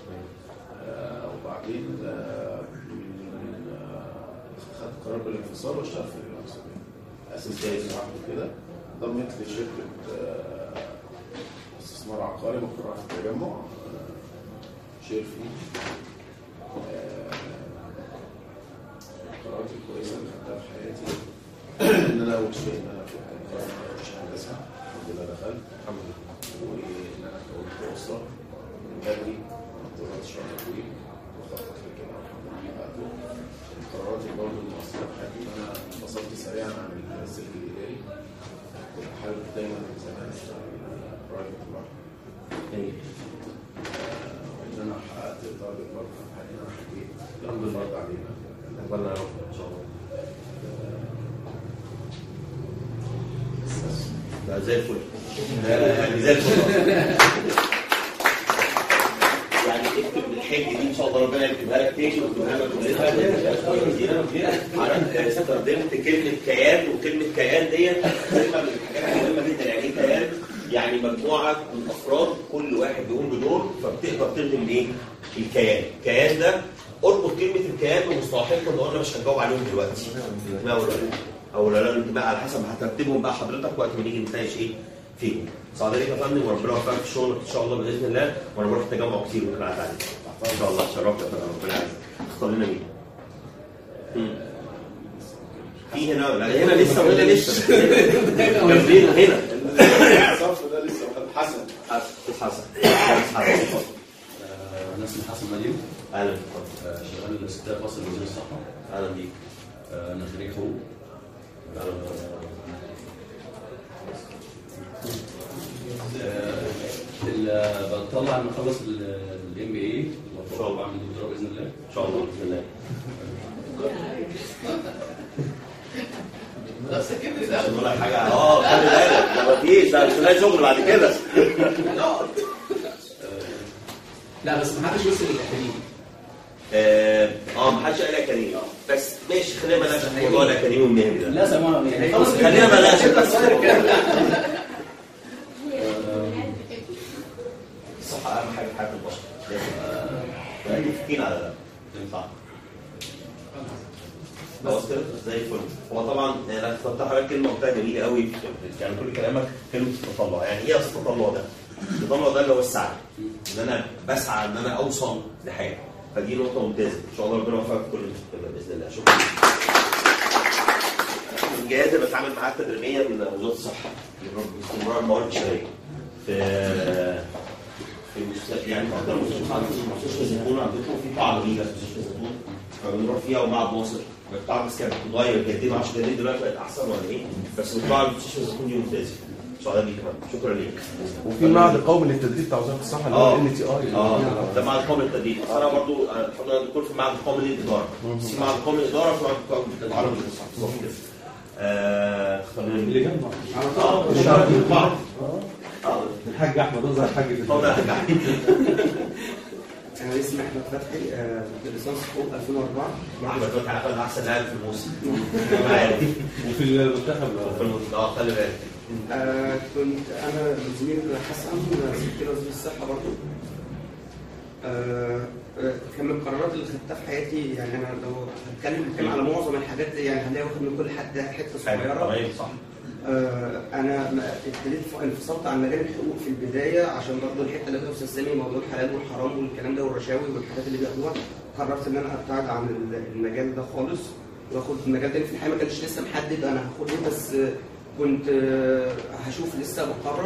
وبعدين خدت قرار بالانفصال واشتغلت في المسؤولية. أسست لوحدي كده. انضميت لشركة استثمار عقاري مقرها في التجمع. شير فيه قراراتي الكويسه اللي خدتها في حياتي ان انا اول شيء ان انا كنت مقرر ان انا اخش هندسه، الحمد لله دخلت الحمد لله، وان انا كونت اسره من بدري ما اضطريتش وقت طويل وخطط لكده الحمد لله حققته. قراراتي برضه المؤثره في حياتي ان انا انفصلت سريعا عن السلك الاداري، كنت حابب دايما من زمان اشتغل برايفت لوحدي. ان انا حققت التارجت برضه في حياتي، انا حكيت الحمد لله رد علينا ربنا يا رب ان شاء الله. لا زي الفل. يعني زي الفل. يعني اكتب الحج دي ان شاء الله ربنا يكتبها لك تاني ويكتبها لك كلها. استخدمت كلمه كيان، وكلمه كيان ديت كلمه من الحاجات المهمه جدا. يعني ايه كيان؟ يعني مجموعه من افراد كل واحد بيقوم بدور فبتقدر تخدم ايه؟ الكيان. الكيان ده اربط كلمه الكيان بمصطلحين كنا قلنا مش هنجاوب عليهم دلوقتي. انتماء ولا او لا الانتماء على حسب هترتبهم بقى حضرتك وقت ما نيجي نتناقش ايه فيهم. سعد عليك يا فندم وربنا يوفقك في شغلك ان شاء الله باذن الله، وانا بروح التجمع كتير ممكن اعدي عليك ان شاء الله. شرفت يا فندم ربنا يعزك. اختار لنا مين؟ في هنا لا هنا لسه ولا لسه؟ جنبين هنا. الصف ده لسه حسن حسن حسن حسن. انا اسمي حسن مدين. اهلا بك. شغال ستة فاصل وزير الصحه. اهلا بيك. انا خريج حقوق. بطلع ان اخلص الام بي اي ان شاء الله، بعمل دكتوراه باذن الله ان شاء الله باذن الله. بس كده مش هنقول لك حاجه. اه خلي بالك ده مفيش، ده مش هنلاقي شغل بعد كده. لا بس ما حدش وصل للاكاديمي. اه ما حدش قال اكاديمي، بس ماشي خلينا بلاش موضوع الاكاديمي والمهني ده. لا سمعنا يعني خلاص خلينا بلاش بس. الصحه اهم حاجه في حياه البشر. متفقين على ده. ينفع خلاص كده زي الفل. هو طبعا انا اخترت حضرتك كلمه قلتها جميله قوي، يعني كل كلامك كلمه التطلع. يعني ايه التطلع ده؟ التطلع ده اللي هو السعي، ان انا بسعى ان انا اوصل لحاجه، فدي نقطه ممتازه ان شاء الله ربنا يوفقك في كل اللي باذن الله. شكرا. من الجهاز اللي بتعامل معاه تدريبيا من وزاره الصحه باستمرار الموارد البشريه في في المستشفى، يعني في اكثر مستشفى عندكم مستشفى زيتون، عندكم في قاعه جديده في مستشفى زيتون فبنروح فيها ومعهد ناصر. القاعه بس كانت بتتغير جديد عشان جديد دلوقتي بقت احسن ولا ايه؟ بس القاعه في مستشفى زيتون دي ممتازه. سؤال ليك كمان. شكرا ليك. وفي معهد قومي للتدريب بتاع وزاره الصحه اللي هو ان تي اي. اه ده معهد قومي للتدريب. انا برضو الحمد لله دكتور في معهد قومي للاداره. في معهد قومي للاداره وفي معهد قومي للتدريب. اختار مين؟ اللي جنبه اه الشرف بعض. اه الحاج احمد اظهر الحاج اتفضل يا حاج احمد. انا اسمي احمد فتحي، ليسانس حقوق ألفين وأربعة. احمد فتحي اخذ احسن لاعب في الموسم. وفي المنتخب في المنتخب اه خلي بالك. آه كنت انا زميل حسن سكرتير وزير الصحه برضه. آه كان من القرارات اللي خدتها في حياتي، يعني انا لو هتكلم هتكلم على معظم الحاجات دي، يعني هلاقي واخد من كل حد حته صغيره. صح. آه انا ابتديت انفصلت عن مجال الحقوق في البدايه عشان برضه الحته اللي كانت استاذ سامي موضوع الحلال والحرام والكلام ده والرشاوي والحاجات اللي بياخدوها. قررت ان انا ابتعد عن المجال ده خالص واخد المجال ده في الحقيقه ما كانش لسه محدد انا هاخد ايه، بس كنت هشوف لسه بقرر.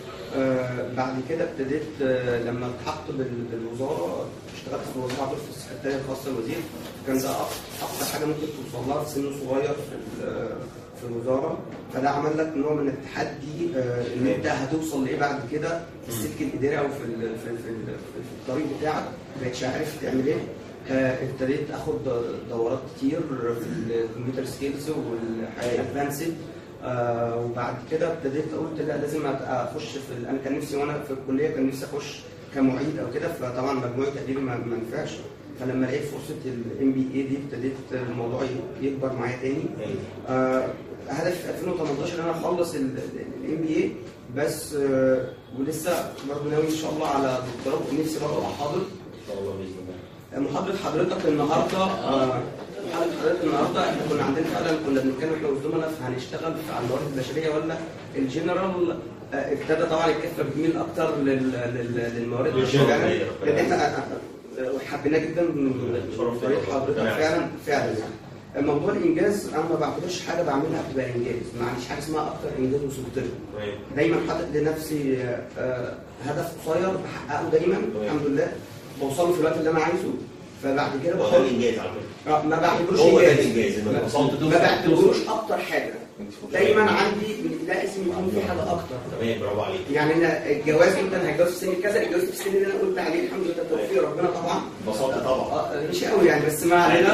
آه بعد كده ابتديت آه لما التحقت بالوزاره اشتغلت في الوزاره في السكرتاريه الخاصه للوزير. كان ده اكثر حاجه ممكن توصل لها في سن صغير في في الوزاره، فده عمل لك نوع من التحدي آه ان انت هتوصل لايه بعد كده في السلك الاداري او في في في, في الطريق بتاعك، ما بقتش عارف تعمل ايه. آه ابتديت اخد دورات كتير في الكمبيوتر سكيلز والادفانسد. آه وبعد كده ابتديت قلت لا لازم ابقى اخش في، انا كان نفسي وانا في الكليه كان نفسي اخش كمعيد او كده، فطبعا مجموعي تقديري ما نفعش، فلما لقيت فرصه الام بي اي دي ابتديت الموضوع يكبر معايا تاني. آه هدفي في ألفين وثمانية عشر ان انا اخلص الام بي اي بس، آه ولسه برضه ناوي ان شاء الله على دكتوراه، ونفسي برضه ابقى حاضر ان شاء الله باذن الله. محاضره حضرتك النهارده آه محاضره حضرتك النهارده احنا كنا عندنا فعلا كنا بنتكلم احنا والزملاء هنشتغل على الموارد البشريه ولا الجنرال. آه ابتدى طبعا الكفه بتميل اكتر للموارد البشريه، لان احنا حبيناه جدا من طريقه حضرتك فعلا فعلا يعني. موضوع الانجاز انا ما بعتبرش حاجه بعملها بتبقى انجاز، ما عنديش حاجه اسمها اكتر انجاز وصلت له. دايما حاطط لنفسي آه هدف قصير بحققه دايما الحمد لله، بوصله في الوقت اللي انا عايزه، فبعد كده بحاول انجاز على فكره. ما بعتبروش انجاز، ما بعتبروش اكتر حاجه. دايما عندي لازم يكون في حاجه اكتر. تمام برافو عليك. يعني انا الجواز انت انا هتجوز في سن كذا، اتجوزت في السن اللي انا قلت عليه الحمد لله توفيق ربنا طبعا. ببساطه طبعا. اه مش قوي يعني بس ما علينا.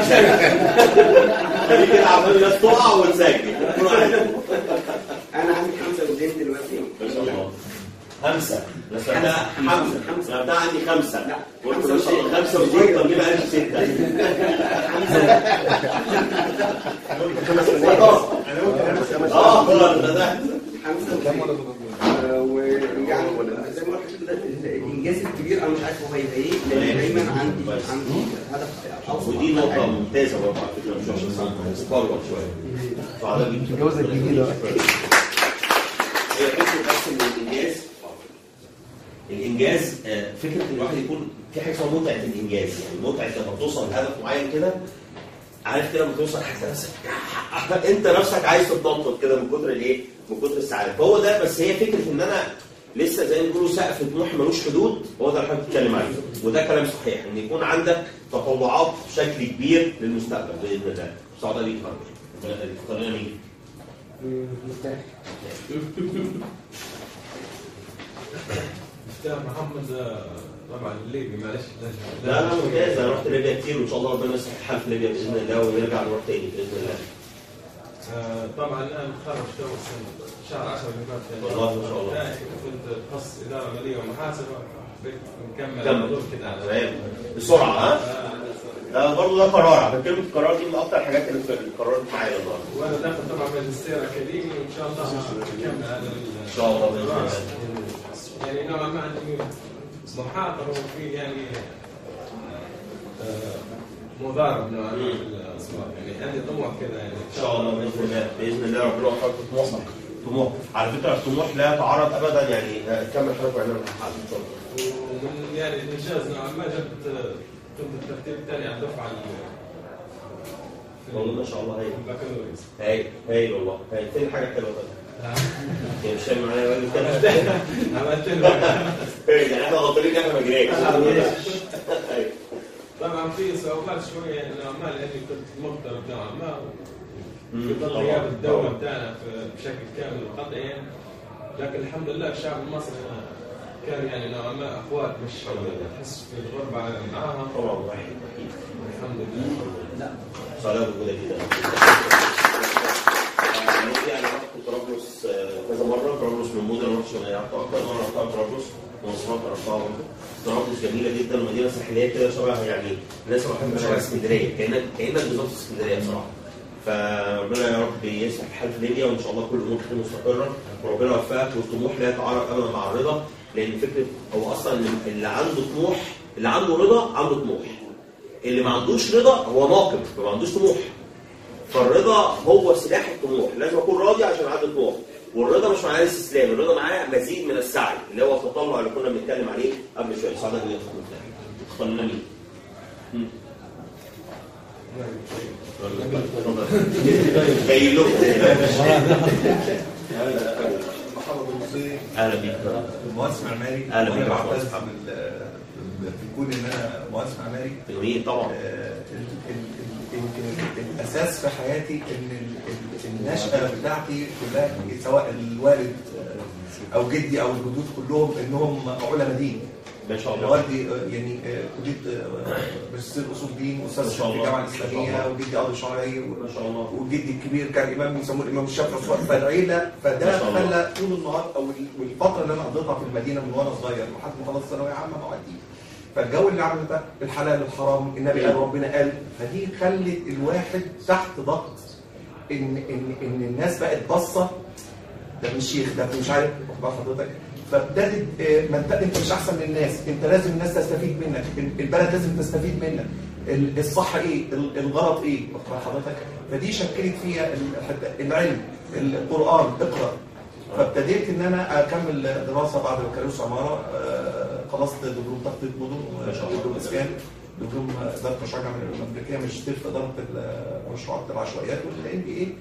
خليك كده عمال الناس تقع وتسجل. انا عندي خمسه ولدين دلوقتي. ما شاء الله. خمسة بس سمعتها خمسة سمعتها عندي خمسة قلت ما شاء الله خمسة وزيد طب ليه ما قالش ستة؟ اه خلاص بدأت ويعني زي ما قلت كده الانجاز الكبير انا مش عارف هو هيبقى ايه، لان دايما عندي عندي هدف اوصل. ودي نقطة ممتازة برضه على فكرة مش عشان استقرب شوية. فعلا الجوازة الجديدة هي فكرة بس ان الانجاز الانجاز فكره ان الواحد يكون في حاجه اسمها متعه الانجاز، يعني متعه لما توصل لهدف معين كده عارف كده لما توصل حاجه نفسك انت نفسك عايز تتنطط كده من كتر الايه؟ من كتر السعاده، فهو ده. بس هي فكره ان انا لسه زي ما بيقولوا سقف طموحي ملوش حدود، هو ده اللي حضرتك بتتكلم عليه، وده كلام صحيح ان يكون عندك تطلعات بشكل كبير للمستقبل باذن الله. سعاده بيك حضرتك. تختار لنا مين؟ مفتاح. مفتاح محمد طبعا الليبي معلش. لا لا ممتاز، انا رحت ليبيا كتير وان شاء الله ربنا يصلح الحال في ليبيا باذن الله ونرجع نروح تاني باذن الله. آه طبعا انا متخرج تو شهر عشرة اللي فات. والله ما شاء الله. كنت تخصص اداره ماليه ومحاسبه، نكمل كمل الموضوع كده تمام بسرعه. ها؟ ده برضه ده قرار، على كلمه القرار دي من اكتر الحاجات اللي قررت معايا النهارده. وانا داخل طبعا ماجستير اكاديمي وان شاء الله هكمل هذا ان شاء الله باذن الله. يعني نوعا ما عندي محاضره وفي يعني مضارب نوعا ما بالاصوات، يعني عندي طموح كده يعني ان شاء الله باذن الله باذن الله ربنا يوفقك في طموحك. طموح على فكره الطموح لا يتعارض ابدا، يعني كمل حضرتك واعمل حاجه ان شاء الله. ومن يعني الانجاز نوعا ما جبت كنت الترتيب الثاني على الدفعه والله ما شاء الله. هايل البكالوريوس. هايل هايل والله هايل. فين حاجه حلوه بقى؟ يعني مش فاهم معايا راجل كده. عملت لك يعني احنا غلطانين احنا ما جريناش. طبعا في صعوبات شويه يعني نوعا ما لاني كنت مغترب نوعا ما في ظل غياب الدوله بتاعنا بشكل كامل وقطعي، لكن الحمد لله الشعب المصري كان يعني نوعا ما اخوات مش تحس في الغربه معاها. طبعا واحد اكيد الحمد لله. لا صلاه وجوده كده. من المدن اللي رحت شغلتها اكتر مره رحتها طرابلس ومواصلات رحتها برضه. طرابلس جميله جدا ومدينه ساحليه كده شبه يعني الناس اللي بتحب شبه اسكندريه كانك كانك بالظبط في اسكندريه بصراحه. فربنا يا رب يصلح الحال في ليبيا وان شاء الله كل الامور تكون مستقره وربنا يوفقك والطموح لا يتعارض ابدا مع الرضا لان فكره هو اصلا اللي عنده طموح اللي عنده رضا عنده طموح. اللي ما عندوش رضا هو ناقم ما عندوش طموح. فالرضا هو سلاح الطموح، لازم اكون راضي عشان عندي طموح. والرضا مش معناه الاستسلام، الرضا معاه مزيد من السعي اللي هو التطلع اللي كنا بنتكلم عليه قبل شويه. سعادتك اللي تختار لنا مين؟ جاي لكم محمد المصري. اهلا بيك. مهندس معماري. اهلا بيك. انا بعتز في كون ان انا مهندس معماري. جميل طبعا. يمكن الاساس في حياتي ان النشأة بتاعتي كلها سواء الوالد او جدي او الجدود كلهم انهم علماء دين. ما شاء الله. والدي يعني كليه ماجستير اصول دين واستاذ في الجامعه الاسلاميه وجدي قاضي شرعي ما شاء الله. وجدي الكبير كان امام بيسموه الامام الشافعي. فالعيله فده خلى طول النهار او الفتره اللي انا قضيتها في المدينه من وانا صغير لحد ما خلصت ثانويه عامه معدي. فالجو اللي عمل ده الحلال الحرام النبي قال ربنا قال فدي خلت الواحد تحت ضغط ان ان ان الناس بقت باصه ده مش شيخ ده مش عارف حضرتك. فابتدت ما انت انت مش احسن من الناس، انت لازم الناس تستفيد منك، البلد لازم تستفيد منك، الصح ايه الغلط ايه حضرتك. فدي شكلت فيها العلم القران اقرا. فابتديت ان انا اكمل دراسه بعد بكالوريوس عماره. خلصت دبلوم تخطيط مدن دبلوم اسكان دبلوم اداره مشروعات الامريكيه ماجستير في اداره المشروعات العشوائيات والام بي اي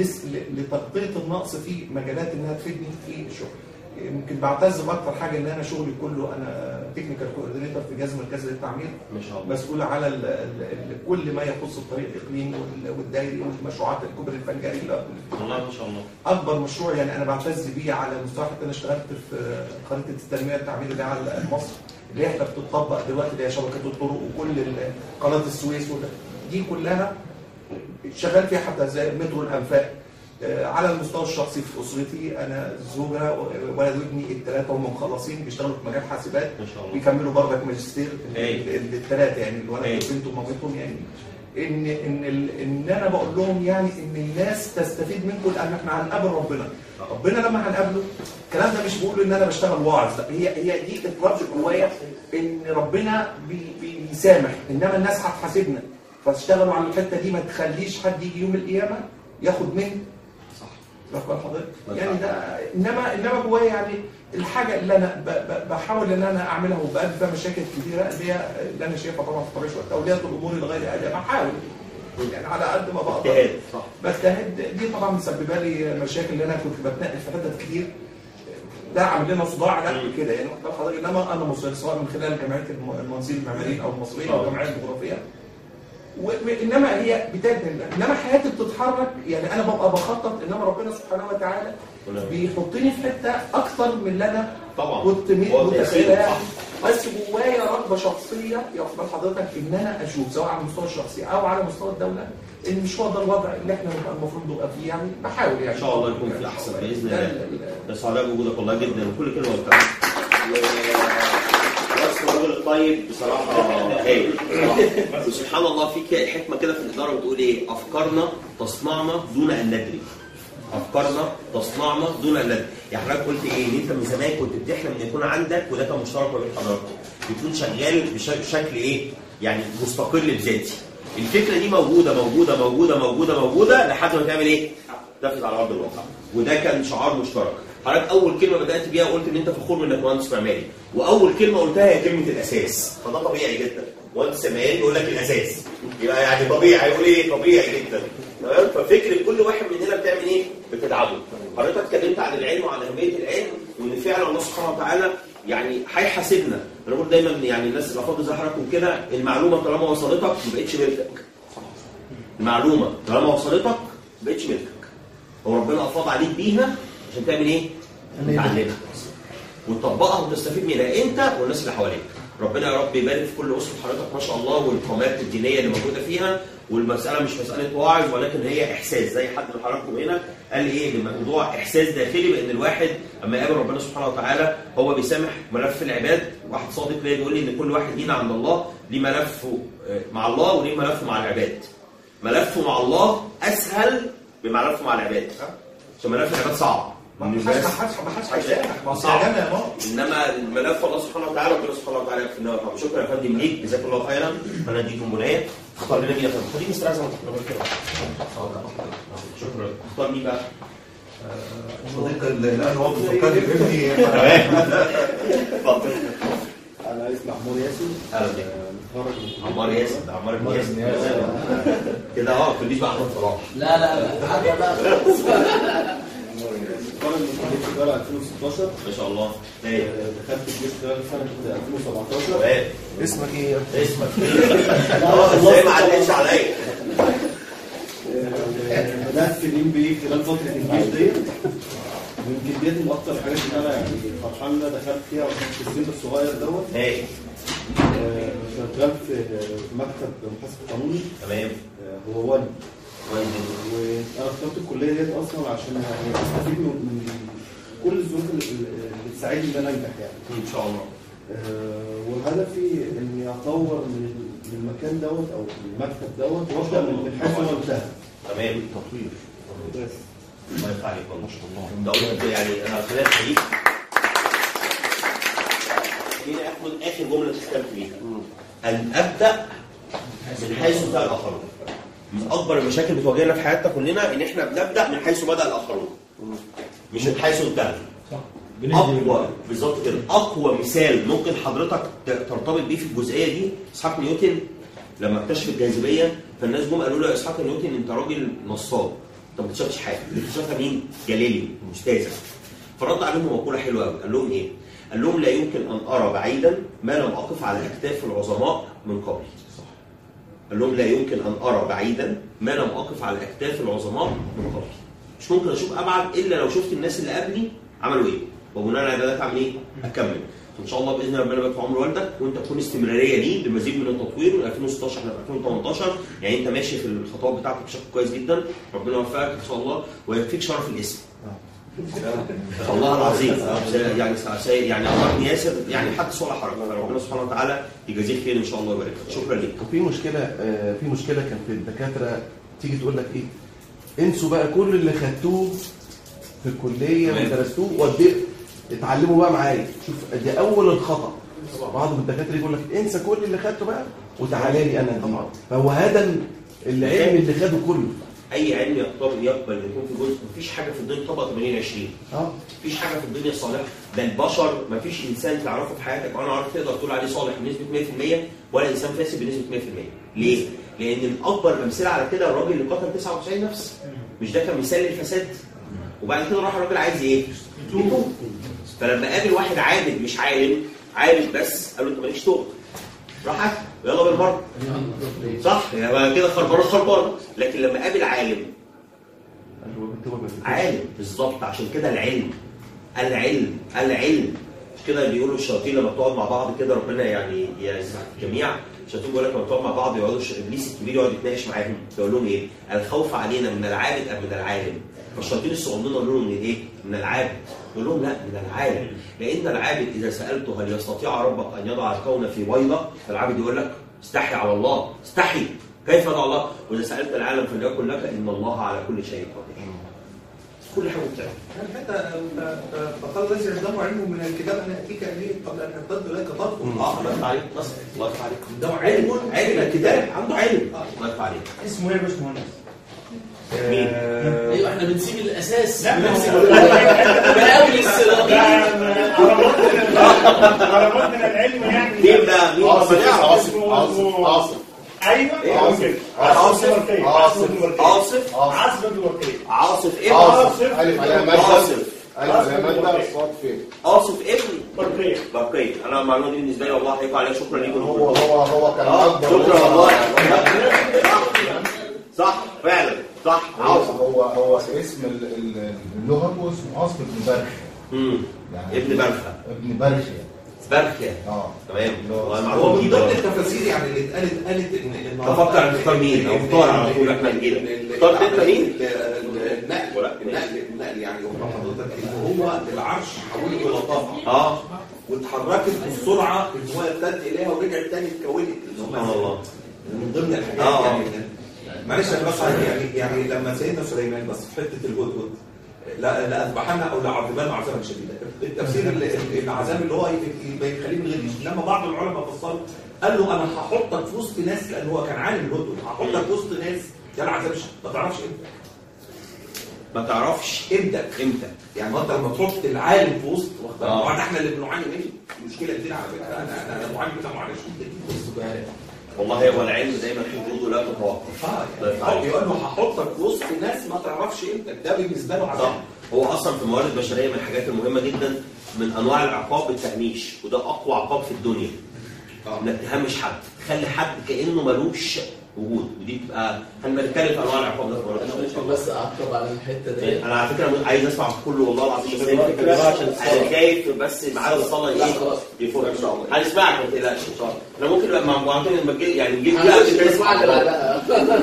لتغطيه النقص في مجالات انها تفيدني في الشغل. يمكن بعتز باكثر حاجه ان انا شغلي كله انا تكنيكال كوردينيتور في جهاز مركزي للتعمير. ما شاء الله. مسؤول على ال ال كل ما يخص الطريق الاقليمي والدائري والمشروعات الكبرى الفنجري. والله ما شاء الله. اكبر مشروع يعني انا بعتز بيه على مستوى حتى انا اشتغلت في خريطه التنميه التعميريه اللي على مصر اللي احنا بتطبق دلوقتي اللي هي شبكه الطرق وكل قناه السويس دي كلها شغال فيها حتى زي مترو الانفاق. على المستوى الشخصي في اسرتي انا زوجه ولد وابني الثلاثه هم مخلصين بيشتغلوا في مجال حاسبات بيكملوا بردك ماجستير الثلاثه يعني الولد والبنت ومامتهم يعني ان ان ان انا بقول لهم يعني ان الناس تستفيد منكم لان احنا هنقابل ربنا. ربنا لما هنقابله الكلام ده مش بقول ان انا بشتغل واعظ لا هي هي دي اتربط جوايا ان ربنا بي بيسامح انما الناس هتحاسبنا فتشتغلوا على الحته دي ما تخليش حد يجي يوم القيامه ياخد مني. بقول حضرتك يعني ده انما انما جوايا يعني الحاجه اللي انا بحاول ان انا اعملها وبقابل فيها مشاكل كثيره اللي هي اللي انا شايفها طبعا في طريق وقت اولياء الامور الغير اهليه بحاول يعني على قد ما بقدر بجتهد. دي طبعا مسببه لي مشاكل اللي انا كنت بتنقل في حتت كتير ده عامل لنا صداع لا كده يعني حضرتك انما انا مصر سواء من خلال جمعيه المهندسين المعماريين او المصريين او الجمعيه الجغرافيه وانما هي بتدن انما حياتي بتتحرك يعني انا ببقى بخطط انما ربنا سبحانه وتعالى بيحطني في حته اكتر من اللي انا طبعا كنت متخيلها بس جوايا رغبه شخصيه يقبل حضرتك ان انا اشوف سواء على المستوى الشخصي او على مستوى الدوله ان مش هو ده الوضع اللي احنا المفروض نبقى فيه يعني بحاول يعني ان شاء الله يكون في احسن باذن الله. بس على وجودك والله جدا وكل كلمه قلتها. الراجل الطيب بصراحه هايل بصراحه وسبحان الله في حكمه كده في الاداره بتقول ايه؟ افكارنا تصنعنا دون ان ندري. افكارنا تصنعنا دون ان ندري. يعني حضرتك قلت ايه؟ ان انت من زمان كنت بتحلم ان يكون عندك وده كان مشترك ما بين حضراتكم بتكون شغال بشكل ايه؟ يعني مستقل بذاتي. الفكره دي موجوده موجوده موجوده موجوده موجوده لحد ما تعمل ايه؟ تنفذ على ارض الواقع. وده كان شعار مشترك. حضرتك اول كلمه بدات بيها قلت ان انت فخور من انك مهندس معماري واول كلمه قلتها هي كلمه الاساس. فده طبيعي جدا. مهندس معماري يقول لك الاساس يبقى يعني طبيعي هيقول ايه؟ طبيعي جدا. تمام؟ ففكر كل واحد مننا بتعمل ايه؟ بتدعمه. حضرتك اتكلمت عن العلم وعن اهميه العلم وان فعلا الله سبحانه وتعالى يعني هيحاسبنا. انا بقول دايما يعني الناس اللي افاضل زي حضراتكم كده المعلومه طالما وصلتك ما بقتش ملكك. المعلومه طالما وصلتك ما بقتش ملكك. هو ربنا افاض عليك بيها عشان تعمل ايه؟ تتعلمها وتطبقها وتستفيد منها انت والناس اللي حواليك. ربنا يا رب يبارك في كل اسره حضرتك ما شاء الله، والقامات الدينيه اللي موجوده فيها. والمساله مش مساله واعظ ولكن هي احساس، زي حد من حضراتكم هنا قال ايه، الموضوع احساس داخلي بان الواحد اما يقابل ربنا سبحانه وتعالى هو بيسامح ملف العباد. واحد صادق ليا بيقول لي ان كل واحد لينا عند الله ليه ملفه مع الله وليه ملفه مع العباد. ملفه مع الله اسهل من ملفه مع العباد، عشان ملف العباد صعب. ما حدش ما حدش ما حدش هيسامح، ما صعب. يا ماما. انما الملف الله سبحانه وتعالى ربنا سبحانه وتعالى يكفي النار. شكرا يا فندم ليك، جزاك الله خيرا. انا اديكم بنايه. اختار لنا مين يا فندم؟ خليني مستر اعزم شكرا. اختار مين بقى؟ صديق الان هو بيفكرني بابني. اتفضل. انا اسمي عمار ياسر. اهلا بك. عمار ياسر. عمار بن ياسر كده. اه ما تقوليش بقى احمد صلاح. لا لا لا عارفه بقى. اتخرج من كليه التجاره ألفين وستاشر. ما شاء الله. دخلت الجيش خلال سنه ألفين وسبعتاشر. اسمك ايه؟ اسمك ايه؟ اه ازاي ما عدتش عليا؟ بدات في الام بي خلال فتره الجيش ديت. يمكن ديت من اكتر الحاجات اللي انا يعني فرحان ان انا دخلت فيها وكنت في السن الصغير دوت. ايه. شغال في مكتب محاسب قانوني. تمام. هو والدي. وانا اخترت الكليه ديت اصلا عشان يعني استفيد من كل الظروف اللي تساعدني ان انا انجح يعني. ان شاء الله. وهدفي اني اطور من المكان دوت او المكتب دوت وابدا من حيث هو انتهى. تمام. تطوير. بس الله يفتح عليك ما شاء الله. ده يعني انا خلال الحديث خليني اخد اخر جمله تختمت بيها. ان ابدا من حيث انتهى الاخرون. من اكبر المشاكل بتواجهنا في حياتنا كلنا ان احنا بنبدا من حيث بدا الاخرون مش من حيث انتهى. صح. اقوى بالظبط كده. اقوى مثال ممكن حضرتك ترتبط بيه في الجزئيه دي اسحاق نيوتن لما اكتشف الجاذبيه. فالناس جم قالوا له يا اسحاق نيوتن انت راجل نصاب، انت ما اكتشفتش حاجه. اللي اكتشفها مين؟ جاليليو الاستاذه. فرد عليهم مقوله حلوه قوي. قال لهم ايه؟ قال لهم لا يمكن ان ارى بعيدا ما لم اقف على اكتاف العظماء من قبلي. قال لهم لا يمكن ان ارى بعيدا ما لم اقف على اكتاف العظماء من قبلي. مش ممكن اشوف ابعد الا لو شفت الناس اللي قبلي عملوا ايه، وبناء على ده اعمل ايه؟ اكمل. ان شاء الله باذن الله ربنا يبارك في عمر والدك وانت تكون استمراريه ليه لمزيد من التطوير. من ألفين وستاشر احنا في ألفين وتمنتاشر، يعني انت ماشي في الخطوات بتاعتك بشكل كويس جدا. ربنا يوفقك ان شاء الله ويكفيك شرف الاسم. والله العظيم يعني يعني عمار بن ياسر يعني حدث ولا حرج. ربنا سبحانه وتعالى يجازيك خير ان شاء الله ويبارك لك. شكرا لك. وفي مشكله في مشكله كان في الدكاتره تيجي تقول لك ايه؟ انسوا بقى كل اللي خدتوه في الكليه ودرستوه وديه اتعلموا بقى معايا. شوف دي اول الخطا. بعض الدكاتره يقول لك انسى كل اللي خدته بقى وتعالى لي انا دي. فهو هدم العلم اللي خده كله. اي علم يقبل يقبل يكون في جزء. مفيش حاجه في الدنيا طبقه ثمانين عشرين. اه مفيش حاجه في الدنيا صالحه. ده البشر مفيش انسان تعرفه في حياتك وانا عارف تقدر تقول عليه صالح بنسبه مية في المية ولا انسان فاسد بنسبه مية في المية. ليه؟ لان الاكبر الامثله على كده الراجل اللي قتل تسعة وتسعين نفس. مش ده كان مثال للفساد؟ وبعد كده راح الراجل عايز ايه؟ يتوب. فلما قابل واحد عابد مش عالم، عابد بس، قال له انت مالكش توب. راح يلا بالمره. صح؟ يعني كده خربانه خربانه. لكن لما قابل عالم عالم بالظبط. عشان كده العلم العلم العلم كده بيقولوا الشياطين لما بتقعد مع بعض كده ربنا يعني يعزك الجميع. الشياطين بيقول لك لما بتقعد مع بعض يقعدوا ابليس الكبير يقعد يتناقش معاهم يقول لهم ايه؟ الخوف علينا من العابد ام من العالم؟ فالشياطين الصغننين يقولوا لهم من ايه؟ من العابد. يقول لهم لا من العالم. لان العابد اذا سالته هل يستطيع ربك ان يضع الكون في بيضه؟ فالعابد يقول لك استحي على الله، استحي كيف يضع الله؟ واذا سالت العالم فليقل لك ان الله على كل شيء قدير. كل حاجه بتاعتك. حتى فقال الذي عنده علم من الكتاب انا اتيك اليه قبل ان ارتد اليك طرفه. اه الله يفتح عليك بس الله يفتح عليك. عنده علم علم الكتاب عنده علم. الله يفتح عليك. اسمه ايه يا باشمهندس؟ مين؟ ايوه احنا بنسيب الاساس. لا بنسيب بقاوي السيراميك. على مد من العلم يعني. مين بقى؟ مين؟ عاصف عاصف عاصف عاصف ايوه عاصف عاصف عاصف عاصف عاصف الورقيه. عاصف ايه؟ عاصف الف على ماده عاصف الف على ماده صاد فين؟ عاصف ابن برقيه. برقيه. انا المعلومه دي بالنسبه لي والله هيقع عليها. شكرا ليكم. هو هو هو كان اكبر. شكرا والله. صح فعلا صح. عاصف هو هو اسم اللغه اسمه عاصف ابن برخ. امم يعني ابن برخه. ابن برخ بركه اه تمام. هو من ضمن التفاسير يعني اللي اتقالت قالت ان تفكر نختار مين او اختار على طول احنا نجيلك اختار انت مين؟ النقل النقل النقل يعني هو حضرتك ان هو العرش حوله الى طاقه اه واتحركت بالسرعه اللي هو ابتدت اليها ورجعت تاني اتكونت. سبحان الله. من ضمن الحاجات آه. يعني معلش انا بس يعني يعني لما سيدنا سليمان بس في حته الهدهد لا لاذبحن او لعذبن عذابا شديدا، التفسير العذاب اللي هو يخليه من غير جيش. لما بعض العلماء فسروا قال له انا هحطك في وسط ناس، لان هو كان عالم الهدهد، هحطك في وسط ناس ده العذاب ما تعرفش امتى ما تعرفش امتى امتى يعني ما انت لما تحط العالم في وسط آه. طبعا احنا اللي بنعاني منه مشكله كتير على فكره. انا انا معاني منها معلش والله هو العلم دايما في وجوده لا تتوقف. اه يقول له هحطك في وسط ناس ما تعرفش امتى، ده بالنسبه له عذاب. هو اصلا في الموارد البشريه من الحاجات المهمه جدا من انواع العقاب التهميش، وده اقوى عقاب في الدنيا. انك تهمش حد، تخلي حد كانه ملوش وجود، ودي بتبقى احنا بنتكلم في انواع العقاب ده في الموارد البشريه. ممكن بس اعقب على الحته دي. انا على فكره عايز اسمع كله والله العظيم، بس عشان انا خايف بس ميعاد الصلاه ايه يفوت ان شاء الله. هنسمعك ما تقلقش ان شاء الله. انا ممكن نبقى مع مجموعتين لما نجي يعني نجيب انا مش بسمعك لا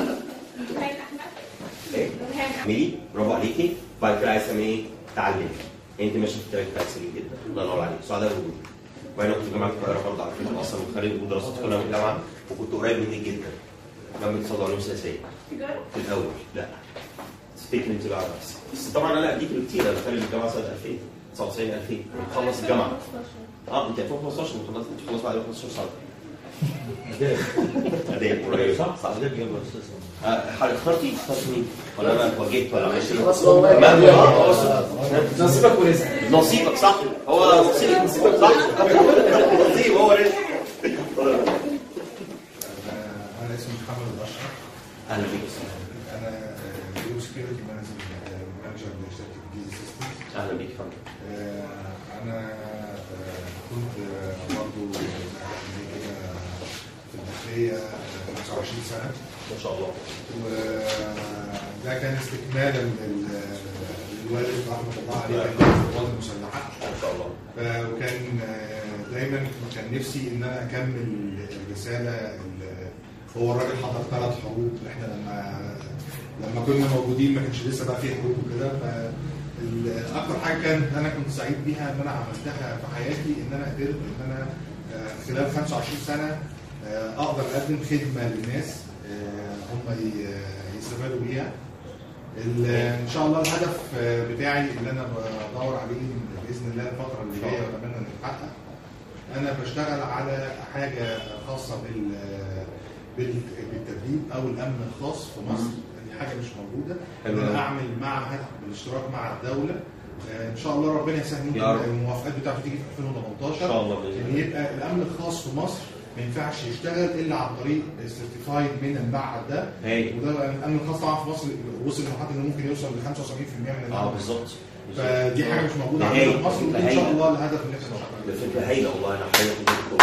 ايه ميلي برافو عليكي. بعد كده عايز تعملي ايه؟ تعلمي. انت ماشيه في التراك بتاعك سليم جدا، الله ينور عليك. سعداء بوجودك. وانا كنت في جامعه القاهره برضه على فكره، اصلا خريج ودراسات كلها من الجامعه، وكنت قريب منك جدا. جنب اقتصاد وعلوم سياسيه في الاول. لا تفتكر انت بقى بس بس طبعا انا اديك كتير. انا خارج الجامعه سنه ألفين تسعة وتسعين ألفين خلص الجامعه. اه انت ألفين وخمستاشر خلصت انت خلصت بعد خمستاشر سنه. اداب اداب قريب صح صح اداب جنب الاستاذ. حضرتك اخترتي اخترت مين؟ ولا انا اتوجهت ولا ماشي؟ نصيبك ورزقك. نصيبك صح. هو نصيبك نصيبك صح. نصيب هو رزق. انا اسمي محمد الاشرف. اهلا بيك. انا فيديو سكيورتي مانجر لشركه جيزي سيستمز. اهلا بيك يا فندم. انا كنت برضه كده في الداخليه خمسة وعشرين سنه ما شاء الله. وده كان استكمالا للوالد رحمه الله عليه، كان في القوات المسلحه ما شاء الله. وكان دايما كان نفسي ان انا اكمل الرساله. هو الراجل حضر ثلاث حروب، احنا لما لما كنا موجودين ما كانش لسه بقى في حروب وكده. فاكتر حاجه كانت انا كنت سعيد بيها ان انا عملتها في حياتي ان انا قدرت ان انا خلال خمسة وعشرين سنه اقدر اقدم خدمه للناس هم يستفادوا بيها. ان شاء الله الهدف بتاعي اللي انا بدور عليه باذن الله الفتره اللي جايه واتمنى انه يتحقق. انا بشتغل على حاجه خاصه بال بالتدريب او الامن الخاص في مصر. دي حاجه مش موجوده. ان انا اعمل معهد بالاشتراك مع الدوله. ان شاء الله ربنا يسهل. ممكن الموافقات بتاعته تيجي في ألفين وتمنتاشر ان شاء الله. ان يبقى الامن الخاص في مصر ما ينفعش يشتغل الا عن طريق سيرتيفايد من المعهد ده. وده الامن الخاص طبعا في مصر وصل لمرحله انه ممكن يوصل ل خمسة وسبعين بالمية من الامن. اه بالظبط. فدي حاجه مش موجوده عندنا في مصر، وان شاء الله الهدف اللي احنا ده فكره هايله والله. انا حقيقي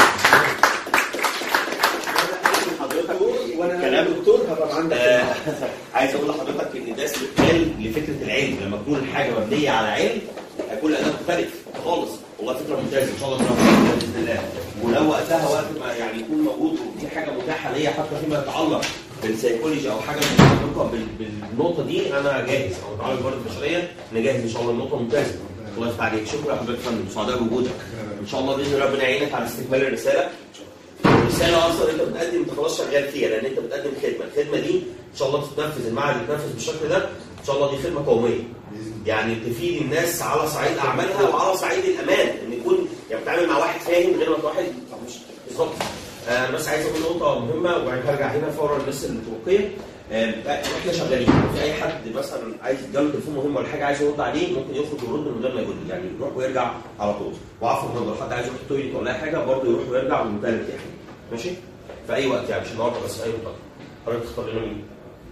وانا دكتور هبقى عندك. آه عايز اقول لحضرتك ان ده استقبال لفكره العلم. لما تكون الحاجه مبنيه على علم هيكون الاداء مختلف خالص. والله فكره ممتازه ان شاء الله باذن الله. ولو وقتها وقت ما يعني يكون موجود وفي حاجه متاحه ليا حتى فيما يتعلق بالسيكولوجي او حاجه متعلقه بالنقطه دي انا جاهز. او متعلق بالموارد البشريه انا جاهز ان شاء الله. النقطه ممتازه. الله يفتح عليك. شكرا لحضرتك يا فندم. سعداء بوجودك. ان شاء الله باذن الله ربنا يعينك على استكمال الرساله. الرساله اصلا انت بتقدم انت خلاص شغال فيها، لان انت بتقدم خدمه. الخدمه دي ان شاء الله تتنفذ، المعهد يتنفذ بالشكل ده ان شاء الله. دي خدمه قوميه يعني تفيد الناس على صعيد اعمالها وعلى صعيد الامان. ان يكون يعني بتتعامل مع واحد فاهم غير ما واحد مش بالظبط. انا آه بس عايز اقول نقطه مهمه وبعدين هرجع هنا فورا للناس المتوقيه. آه احنا شغالين. في اي حد مثلا عايز يجاله تليفون مهم ولا حاجه عايز يرد عليه ممكن يخرج ويرد من غير ما يقول يعني يروح ويرجع على طول. وعفوا لو حد عايز يروح التويليت ولا اي حاجه برضه يروح ويرجع بمنتهى الارتياح. ماشي؟ في اي وقت يعني مش النهارده بس في اي وقت. حضرتك تختار لنا مين؟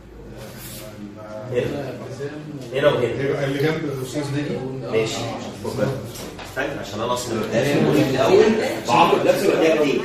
هنا هنا وهنا اللي جنب الاستاذ نجم. ماشي شكرا. استنى عشان انا اصلا في الاول بعمل نفسي بدايه جديد.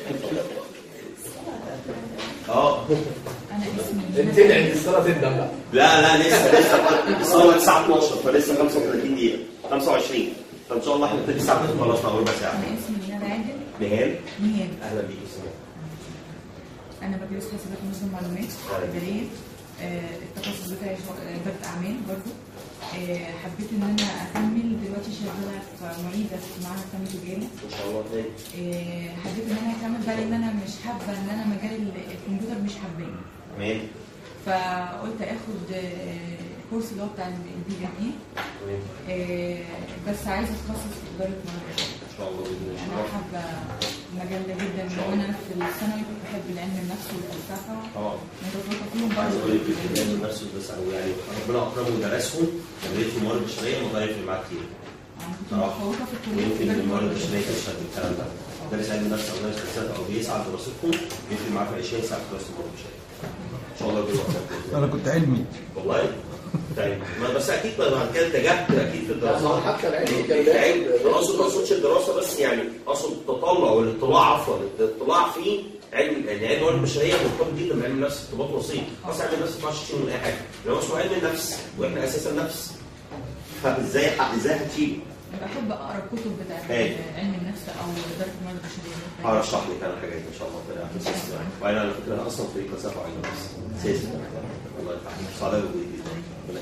اه انت عند الصلاه تندم بقى. لا لا لسه لسه الصلاه الساعه اتناشر فلسه خمسة وتلاتين دقيقه خمسة وعشرين فان شاء الله احنا نبتدي الساعه اتنين خلصنا اول ربع ساعه. انا اسمي مينا نهال. نهال. اهلا بيكي سماح. انا بدرس حسابات ونظم معلومات اداريه. آه التخصص بتاعي اداره اعمال برضه. آه حبيت ان انا اكمل دلوقتي شغاله في معيده في معهد فني تجاري. ان شاء الله تاني. آه حبيت ان انا اكمل بقى لان انا مش حابه ان انا مجال الكمبيوتر مش حباه. تمام. فقلت اخد آه كورس اللي هو بتاع البي ام اي. بس عايزه اتخصص في اداره معلومات. ان شاء الله باذن الله. انا حابه المجال ده جدا وانا في الثانوي كنت بحب العلم النفس والفلسفه. اه. متفوقه فيهم عايز برضه. اقول لك العلم النفس بس او يعني ربنا اكرمه ودرسهم كليه الموارد البشريه ما ضايف معاه كتير. انا كنت متفوقه في الكليه. يمكن الموارد البشريه تشهد بالكلام ده. دارس علم النفس او دارس فلسفه او بيسعى دراستكم يمكن معاه في عشرين ساعه في دراسه الموارد البشريه. ان شاء الله بالوقت. انا كنت علمي. والله طيب ما بس اكيد بعد كده اتجهت اكيد في الدراسه. حتى العلم انا اقصد ما اقصدش الدراسه بس يعني اقصد التطلع والاطلاع عفوا الاطلاع في علم يعني علم الموارد البشريه مرتبط جدا بعلم النفس ارتباط وسيط. بس علم النفس ما ينفعش تشيله من اي حاجه. لو اسمه علم النفس واحنا اساسا نفس فازاي ازاي هتشيله؟ بحب اقرا الكتب بتاعت علم النفس او اداره الموارد البشريه. هرشح لك انا حاجات ان شاء الله بطريقه اساسيه. وانا على فكره انا اصلا في فلسفه وعلم النفس اساسي. الله يفتحك. سعداء بوجودك جدا. ربنا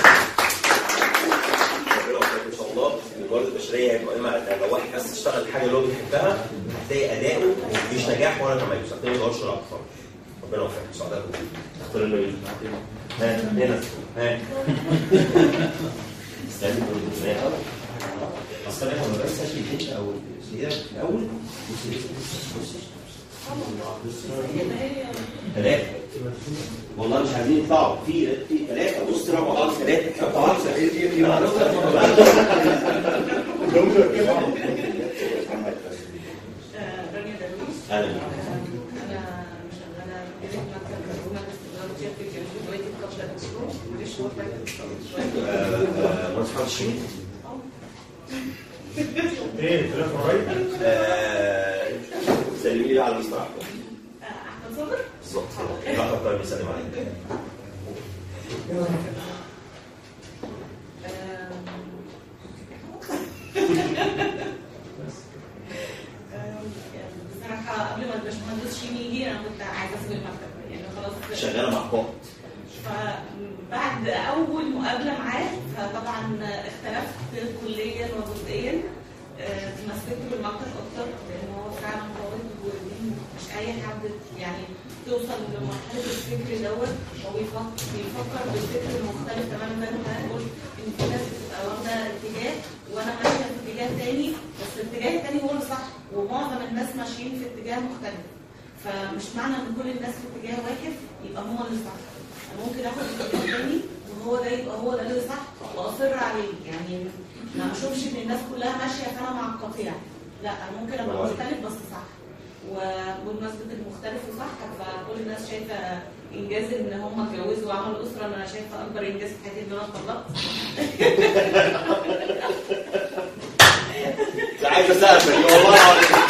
يخليك. ان شاء الله الموارد البشريه هيبقى اما لو واحد بس اشتغل الحاجه اللي هو بيحبها هتلاقي اداؤه مش نجاح ولا تميز. هتلاقي ما يقدرش يلعب خالص. ربنا يوفقك. سعداء بوجودك. اختار اللي يجي. ها هنا ها استنى بالدماغ. اصل احنا ما بس عشان الحته او السيده في الاول ثلاثه والله مش عايزين يطلعوا في في ثلاثه بص رقم خالص ثلاثه رقم خالص رانيا درويش. اهلا انا شغاله في مكتب كربونه باستثمار شركه جنوب قبل الاسبوع وليش هو مهندس محمد الشميل. ايه ثلاث قرايب؟ سلمي لي على المصطلح. احمد صابر؟ بالظبط. احمد طيب يسلم عليك. بصراحه قبل ما الباشمهندس شيمي يجي انا كنت عايزه اسيب المكتب يعني خلاص شغاله مع قائد. فبعد اول مقابله معاه فطبعا اختلفت كليا وجزئيا. تمسكت بالمكتب اكتر لان هو فعلا قائد ومش اي حد يعني توصل لمرحله الفكر دوت هو بيفكر بالفكر المختلف تماما زي ما انا قلت ان في ناس بتبقى واخده اتجاه وانا ماشيه في اتجاه تاني بس الاتجاه التاني هو الصح ومعظم الناس ماشيين في اتجاه مختلف. فمش معنى ان كل الناس في اتجاه واحد يبقى هو اللي صح. ممكن اخد اتجاه تاني وهو ده يبقى هو ده اللي صح واصر عليه يعني ما اشوفش ان الناس كلها ماشيه فانا مع القطيع. لا ممكن ابقى مختلف بس صح. وبمناسبه المختلف وصح فكل الناس شايفه انجاز ان هم اتجوزوا وعملوا اسره. انا شايفه اكبر انجاز في حياتي ان انا اتطلقت. لا عايز اسقف والله العظيم.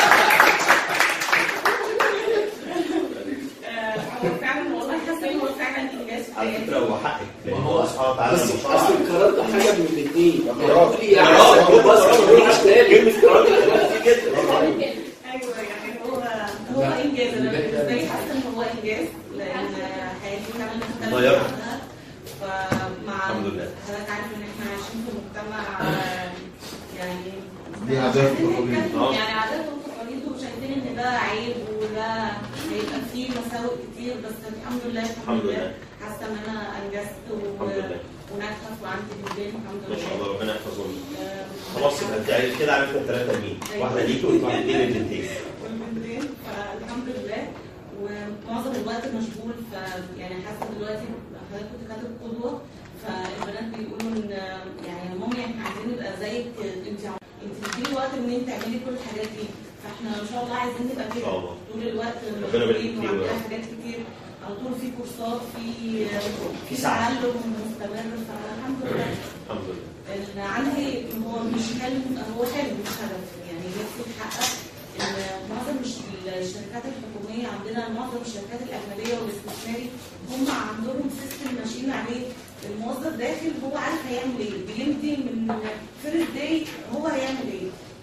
هو فعلا والله حاسه ان هو فعلا انجاز في على حياتي. فكره هو حقك لان هو سبحانه وتعالى بس اصل القرار ده حاجه من الاثنين. قرار لي احسن بس ما تقولش تاني كلمه قرار في كده. ايوه يعني هو هو انجاز. انا بالنسبه لي حاسه ان هو انجاز لان حياتي فعلا مختلفه عنها. فمع حضرتك عارف ان احنا عايشين في مجتمع يعني دي عادات وتقاليد. يعني عادات وتقاليد وشايفين ان ده عيب وده هيبقى فيه مساوئ كتير بس الحمد لله الحمد لله حاسه ان انا انجزت وناجحه وعندي بنتين الحمد لله. ما شاء الله ربنا يحفظهم. خلاص انت يعني كده عرفت الثلاثه مين؟ واحده ليكي واثنين للبنتين. والبنتين فالحمد لله ومعظم الوقت مشغول. ف يعني حاسه دلوقتي حضرتك كنت كاتب قدوه فالبنات بيقولوا ان يعني مامي احنا عايزين نبقى زيك انت انت بتديني وقت ان انت تعملي كل الحاجات دي فاحنا ان شاء الله عايزين نبقى كده طول الوقت مشغولين وعندنا حاجات كتير على طول في كورسات في في تعلم مستمر فالحمد لله. الحمد لله. اللي عندي هو مش حلم هو حلم مش هدف يعني نفسي اتحقق ان معظم الشركات الحكوميه عندنا معظم الشركات الاجنبيه والاستثماري هم عندهم سيستم ماشيين عليه. الموظف داخل هو عارف هيعمل ايه بيمضي من فيرست داي هو هيعمل ايه.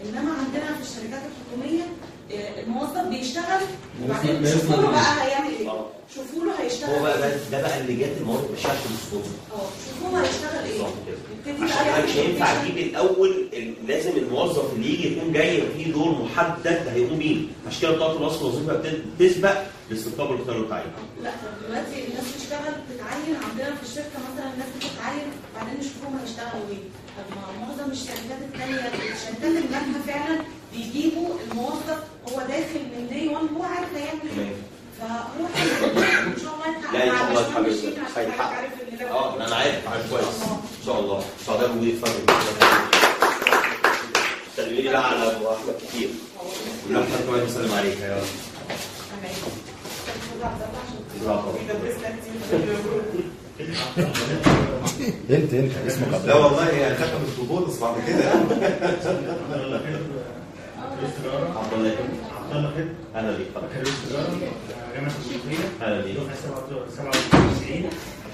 انما عندنا في الشركات الحكوميه الموظف بيشتغل وبعدين شوفوا له بقى هيعمل ايه، شوفوا له هيشتغل هو بقى ده بقى اللي جات الموارد بشكل مظبوط. اه شوفوا له هيشتغل ايه. عشان مش هينفع اجيب الاول، لازم الموظف اللي يجي يكون جاي فيه دور محدد هيقوم بيه، عشان كده بطاقه الوصف الوظيفه بتسبق لاستقطاب الاختيار والتعيين. لا دلوقتي الناس بتشتغل بتتعين عندنا في الشركه مثلا، الناس بتتعين بعدين نشوفهم هيشتغلوا ايه. طب ما معظم الشركات الثانيه الشركات الناجحه فعلا بيجيبوا الموظف هو داخل من دي واحد هو عارف هيعمل ايه. فهو ان شاء الله يتحقق. لا ان شاء الله يتحقق هيتحقق. اه انا عارف عارف كويس ان شاء الله. سعداء بوجودي اتفضل. سلمي لي بقى على ابو احمد كتير. ولما حد كمان يسلم عليك يا رب. انت انت اسمك لا والله هي ختم الطفولة بعد كده. عبد الله عبد الله خير. اهلا بيك. خريج تجاره جامعه الشرقيه. اهلا بيك. دفعه سبعة وتسعين.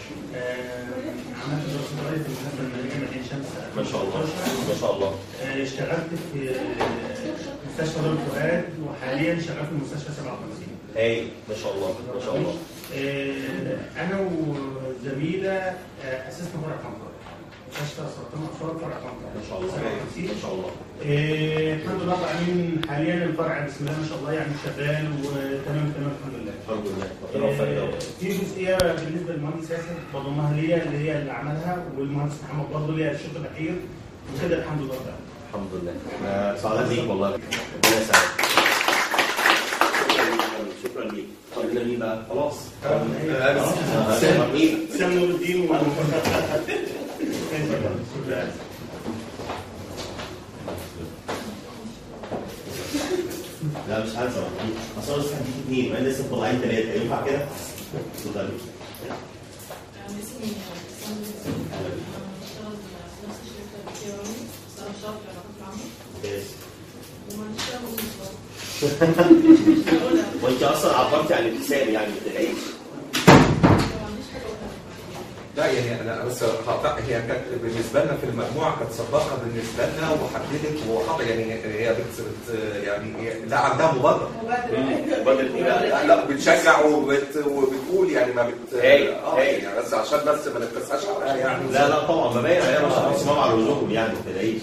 عملت دراسه رئيس في المحاسبه الماليه مدينه شمس. ما شاء الله ما شاء الله. اشتغلت في مستشفى دار الفؤاد وحاليا شغال في مستشفى سبعة وخمسين. اي ما شاء الله ما شاء الله. انا وزميله اسسنا فرع طنطا. مستشفى سرطان اطفال فرع طنطا. ما شاء الله ما شاء الله. الحمد لله طالعين حاليا الفرع بسم الله ما شاء الله يعني شغال وتمام تمام الحمد لله. الحمد لله. ربنا يوفقك. في جزئيه بالنسبه للمهندس ياسر بضمها ليا اللي هي اللي عملها، والمهندس محمد برضه ليا الشق الاخير وكده الحمد لله تعالى. الحمد لله. احنا سعداء بيك والله. ربنا يسعدك. شكرا ليك. طب لنا مين بقى؟ خلاص. مين؟ سام نور الدين. لا مش هنسى اصل انا لسه هديك اثنين وانا لسه مطلعين ثلاثه ينفع كده؟ اتفضلي. اسمي سام انا بشتغل في نفس الشركه بتاعتي بشتغل شهر في العلاقات العامه. ممتاز. وما بشتغل وانت اصلا عبرتي عن الابتسام يعني ما تلاقيش. لا يعني انا بس هقطع، هي كانت بالنسبه لنا في المجموعه كانت سباقه بالنسبه لنا وحددت وحاطه يعني هي بت يعني لا عندها مبادره. مبادره لا لا بتشجع وبت وبتقول يعني ما بت اه يعني بس عشان بس ما نتكسرش عليها يعني. لا لا طبعا ما باين عليها ما شاء الله صمام على وجوههم يعني ما تلاقيش.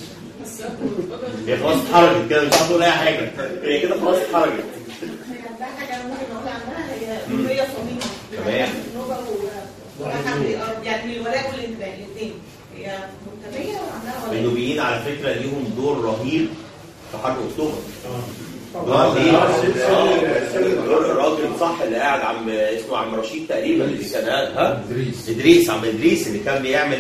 هي خلاص اتحرجت كده مش هتقول اي حاجه، هي كده خلاص اتحرجت. هي عندها حاجه انا ممكن اقول عنها، هي نوبيه صميمه. تمام. نوبه يعني من الولاء والانتباه الاثنين، هي منتميه وعندها ولاء. النوبيين على فكره ليهم دور رهيب في حرب اكتوبر. دور ايه؟ دور الراجل صح اللي قاعد عم اسمه عم رشيد تقريبا اللي كان ها؟ ادريس ادريس عم ادريس اللي كان بيعمل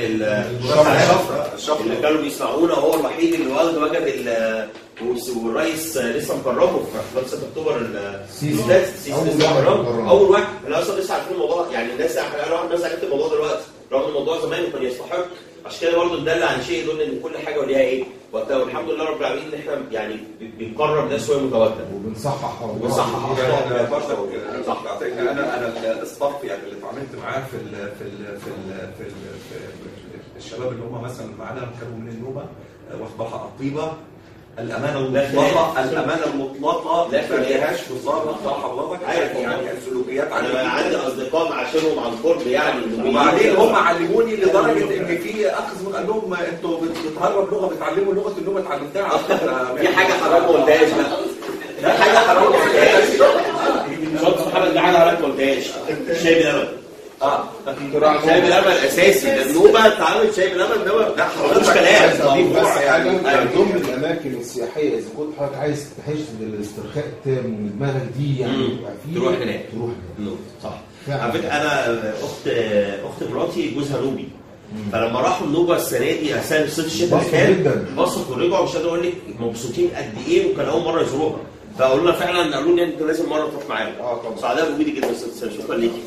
الشفره اللي كانوا بيصنعونا، هو الوحيد اللي واخد وجد والرئيس لسه مكرمه في احتفال ستة اكتوبر السيسي لسه مكرمه اول واحد. انا اصلا لسه عارفين الموضوع يعني الناس انا الناس عرفت الموضوع دلوقتي رغم الموضوع زمان كان يستحق. عشان كده برضه ندل عن شيء يدل ان كل حاجه وليها ايه وقتها، والحمد لله رب العالمين ان احنا يعني بنقرر ناس وهي متواجده وبنصحح وبنصحح انا برضه صح انا انا الاستاف يعني اللي اتعاملت معاه في ال في ال في ال في, ال في الشباب اللي هم مثلا معانا كانوا من النوبه واصبح الطيبه الامانه المطلقه الامانه المطلقه لا فيهاش وصار صح حضرتك يعني السلوكيات. انا عندي اصدقاء عاشرهم عن قرب يعني وبعدين هم علموني لدرجه ان في اخ قال لهم انتوا بتهرب لغه بتعلموا لغه النوبه اتعلمتها على فكره. في حاجه حرام ما قلتهاش بقى، في حاجه حرام ما قلتهاش. شوط محمد جعان حضرتك ما قلتهاش. شاي بلبن اه شاي بلبن اساسي ده النوبه اتعمل شاي بلبن ده لا ملوش كلام. بس حاجه من ضمن الاماكن السياحيه اذا كنت حضرتك عايز تحس بالاسترخاء التام من دماغك دي يعني تروح هناك تروح هناك صح. على فكره انا اخت اخت مراتي جوزها نوبي، فلما راحوا النوبه السنه دي السنه الصيف الشتاء اللي كان بسطوا ورجعوا مش قادر اقول لك مبسوطين قد ايه وكان اول مره يزوروها. فقالوا لنا فعلا قالوا لي انت لازم مره تروح معانا. اه طبعا سعداء بوجودي جدا يا استاذ، شكرا ليكي.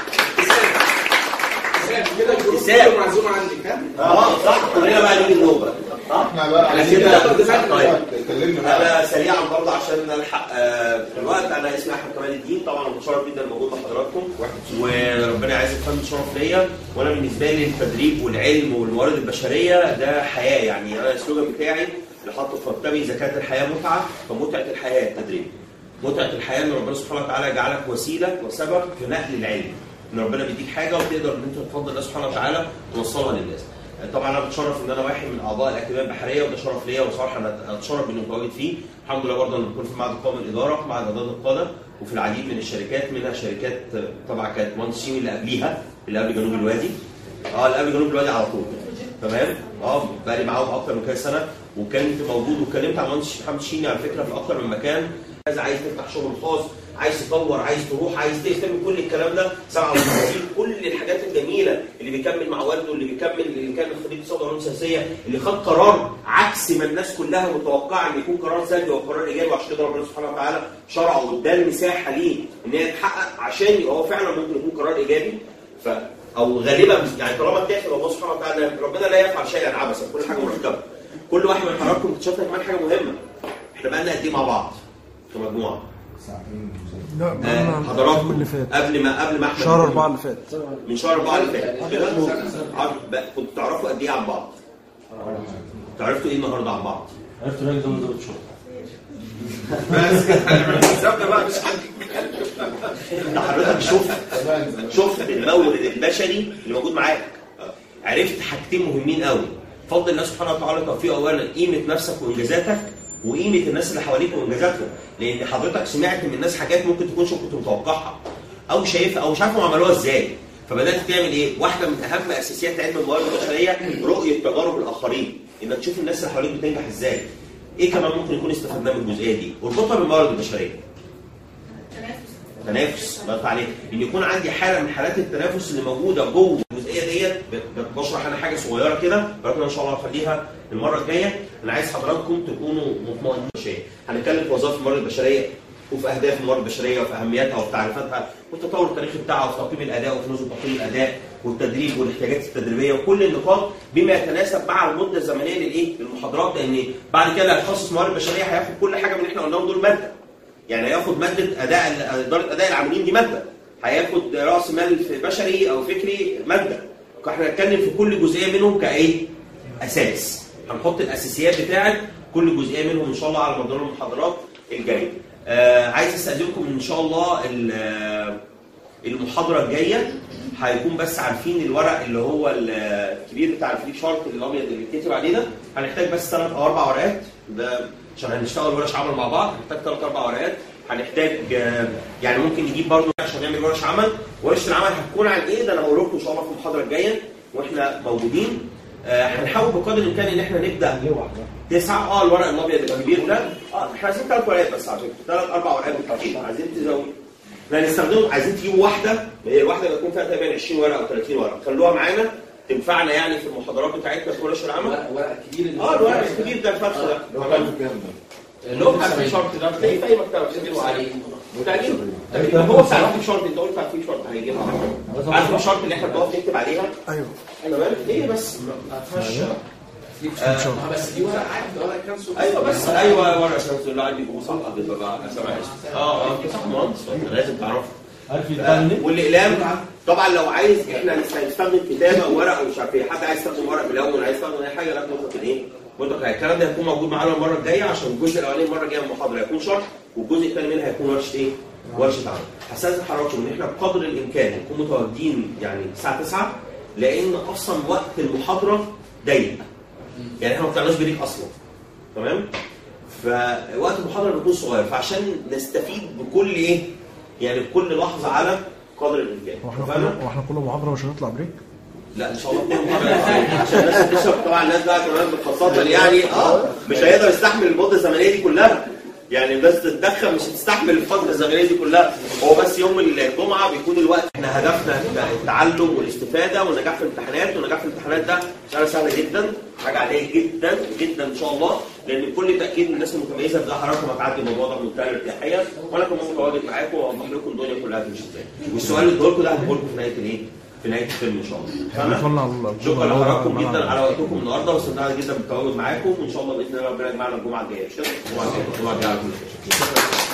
كده كده معزومه عندك ها؟ اه صح كلنا بقى نيجي النوبه. احنا بقى على كده اتكلمنا انا سريعا برضه عشان نلحق في الوقت. انا اسمي احمد كمال الدين، طبعا متشرف جدا موجود مع حضراتكم وربنا يعز الفن شرف ليا. وانا بالنسبه لي التدريب والعلم والموارد البشريه ده حياه يعني. انا السلوجان بتاعي اللي حاطه في مكتبي اذا كانت الحياه متعه فمتعه الحياه التدريب. متعه الحياه ان ربنا سبحانه وتعالى جعلك وسيله وسبب في نقل العلم. ان ربنا بيديك حاجه وتقدر ان انت بفضل الله سبحانه وتعالى توصلها للناس. طبعا انا بتشرف ان انا واحد من اعضاء الاكاديميه البحريه وده شرف ليا وصراحه انا اتشرف اني متواجد فيه. الحمد لله برضه انا بكون في معهد قومي الاداره معهد اعداد القاده وفي العديد من الشركات منها شركات طبعا كانت مهندسين اللي قبليها اللي قبل جنوب الوادي. اه اللي قبل جنوب الوادي على طول. تمام؟ اه بقالي معاهم اكتر من كذا سنه وكنت موجود واتكلمت على المهندس محمد شيني على فكره في اكتر من مكان. عايز تفتح شغل خاص، عايز تطور، عايز تروح، عايز تعمل كل الكلام ده سبعة وخمسين كل الحاجات الجميله اللي بيكمل مع والده اللي بيكمل اللي كان خريج اقتصاد وعلوم سياسيه اللي خد قرار عكس ما الناس كلها متوقعه ان يكون قرار سلبي وقرار ايجابي وعشان كده ربنا سبحانه وتعالى شرعه وادى المساحه ليه ان هي تتحقق عشان هو فعلا ممكن يكون قرار ايجابي ف او غالبا يعني طالما اتاخد الله سبحانه وتعالى ربنا لا يفعل شيئا عبثا كل حاجه مرتبه. كل واحد من حضراتكم اكتشفنا كمان حاجه مهمه. احنا بقى لنا قد ايه مع بعض كمجموعه؟ لا آه حضراتكم اللي فات قبل ما قبل ما احنا شهر أربعة اللي فات من شهر أربعة اللي فات كده كنتوا تعرفوا قد ايه عن بعض؟ تعرفتوا ايه النهارده عن بعض؟ عرفت راجل ده مدرب شغل بس كده بقى مش انت حضرتك شفت شفت المورد البشري اللي موجود معاك. عرفت حاجتين مهمين قوي. فضل الله سبحانه وتعالى توفيق اولا قيمه نفسك وانجازاتك وقيمه الناس اللي حواليك وانجازاتهم. لان حضرتك سمعت من الناس حاجات ممكن تكونش كنت متوقعها او شايفها او مش عارف هم عملوها ازاي. فبدات تعمل ايه؟ واحده من اهم اساسيات علم الموارد البشريه رؤيه تجارب الاخرين. انك تشوف الناس اللي حواليك بتنجح ازاي. ايه كمان ممكن يكون استفدناه من الجزئيه دي؟ اربطها بالموارد البشريه. تنافس الله يفتح عليك. ان يكون عندي حاله من حالات التنافس اللي موجوده جوه الجزئيه ديت. بشرح انا حاجه صغيره كده ولكن ان شاء الله هخليها المره الجايه. انا عايز حضراتكم تكونوا مطمئنين شويه. هنتكلم في وظائف الموارد البشريه وفي اهداف الموارد البشريه وفي اهمياتها وفي تعريفاتها والتطور التاريخي بتاعها وفي تقييم الاداء وفي نظم تقييم الاداء والتدريب والاحتياجات التدريبيه وكل النقاط بما يتناسب مع المده الزمنيه للايه؟ للمحاضرات. لان بعد كده هيتخصص موارد بشريه هياخد كل حاجه من اللي احنا قلناهم دول ماده. يعني هياخد ماده اداء اداره اداء العاملين دي ماده. هياخد راس مال بشري او فكري ماده. احنا هنتكلم في كل جزئيه منهم كايه؟ اساس. هنحط الاساسيات بتاعت كل جزئيه منهم ان شاء الله على مدار المحاضرات الجايه. آه عايز استاذنكم ان شاء الله المحاضره الجايه هيكون بس عارفين الورق اللي هو الكبير بتاع الفليب شارت الابيض اللي بيتكتب عليه ده. هنحتاج بس ثلاث او اربع ورقات ده عشان هنشتغل ورش عمل مع بعض. هنحتاج ثلاث اربع ورقات. هنحتاج يعني ممكن نجيب برضه عشان نعمل ورش عمل. ورشه العمل هتكون عن ايه؟ ده انا هقول لكم ان شاء الله في المحاضره الجايه واحنا موجودين. آه هنحاول بقدر الامكان ان احنا نبدا تسعه اه الورق الابيض الكبير ده اه احنا عايزين ثلاث ورقات بس على فكره ثلاث اربع ورقات بالتحديد. عايزين تزودوا احنا هنستخدمهم. عايزين تجيبوا واحده هي الواحده اللي تكون فيها تقريبا عشرين ورقه او ثلاثين ورقه خلوها معانا تنفعنا يعني في المحاضرات بتاعتنا في ورش العمل. ورق كبير اه الورق الكبير ده الفرخ ده اللوحه في شرط ده تلاقيه في اي مكتبه بتكتبوا عليه متاكدين. هو بتاع الفليب شارت انت قلت على الفليب شارت هيجيبها. عارف الفليب شارت اللي احنا بنقف نكتب عليها؟ ايوه انا بالك ليه بس ما فيهاش آه بس دي ورق عادي ورق كانسل. ايوه بس ايوه ورق كانسل اللي عندي بيبقوا صح بقى سامع اه اه صح مهندس لازم تعرفه. آه والاقلام طبعا لو عايز احنا هنستخدم كتابه او ورق او مش عارف ايه. حد عايز يستخدم ورق ملون عايز يستخدم اي حاجه لازم ناخد الايه؟ الكلام ده هيكون موجود معانا المره الجايه عشان الجزء الاولاني المره الجايه من المحاضره هيكون شرح والجزء الثاني منها هيكون ورشه ايه؟ ورشه عمل. هستاذن حضراتكم ان احنا بقدر الامكان نكون متواجدين يعني الساعه تسعة لان اصلا وقت المحاضره ضيق. يعني احنا ما طلعناش بريك اصلا. تمام؟ فوقت المحاضره بيكون صغير فعشان نستفيد بكل ايه؟ يعني بكل لحظه على قدر الامكان. واحنا كل محاضره مش هنطلع بريك؟ لا ان شاء الله كل محاضره عشان الناس تشرب. طبعا الناس بقى كمان بتفضل يعني اه مش هيقدر يستحمل المده الزمنيه دي كلها. يعني الناس تتدخل مش هتستحمل الفتره الزمنيه دي كلها. هو بس يوم الجمعه بيكون الوقت. احنا هدفنا التعلم والاستفاده والنجاح في الامتحانات. والنجاح في الامتحانات ده شغله سهله جدا حاجه عاديه جدا جدا ان شاء الله. لان بكل تاكيد الناس المتميزه ده حضراتكم هتعدي الموضوع ده بمنتهى الارتياحيه وانا كمان متواجد معاكم واوضح لكم الدنيا كلها هتمشي ازاي. والسؤال اللي هقوله ده هقوله لكم في نهايه الايه؟ في نهايه الفيلم ان شاء الله. شكرا لحضراتكم جدا على وقتكم النهارده واستمتعنا جدا بالتواجد معاكم وان شاء الله باذن الله ربنا يجمعنا الجمعه الجايه. الجمعه الجايه الجمعه الجايه على كل خير.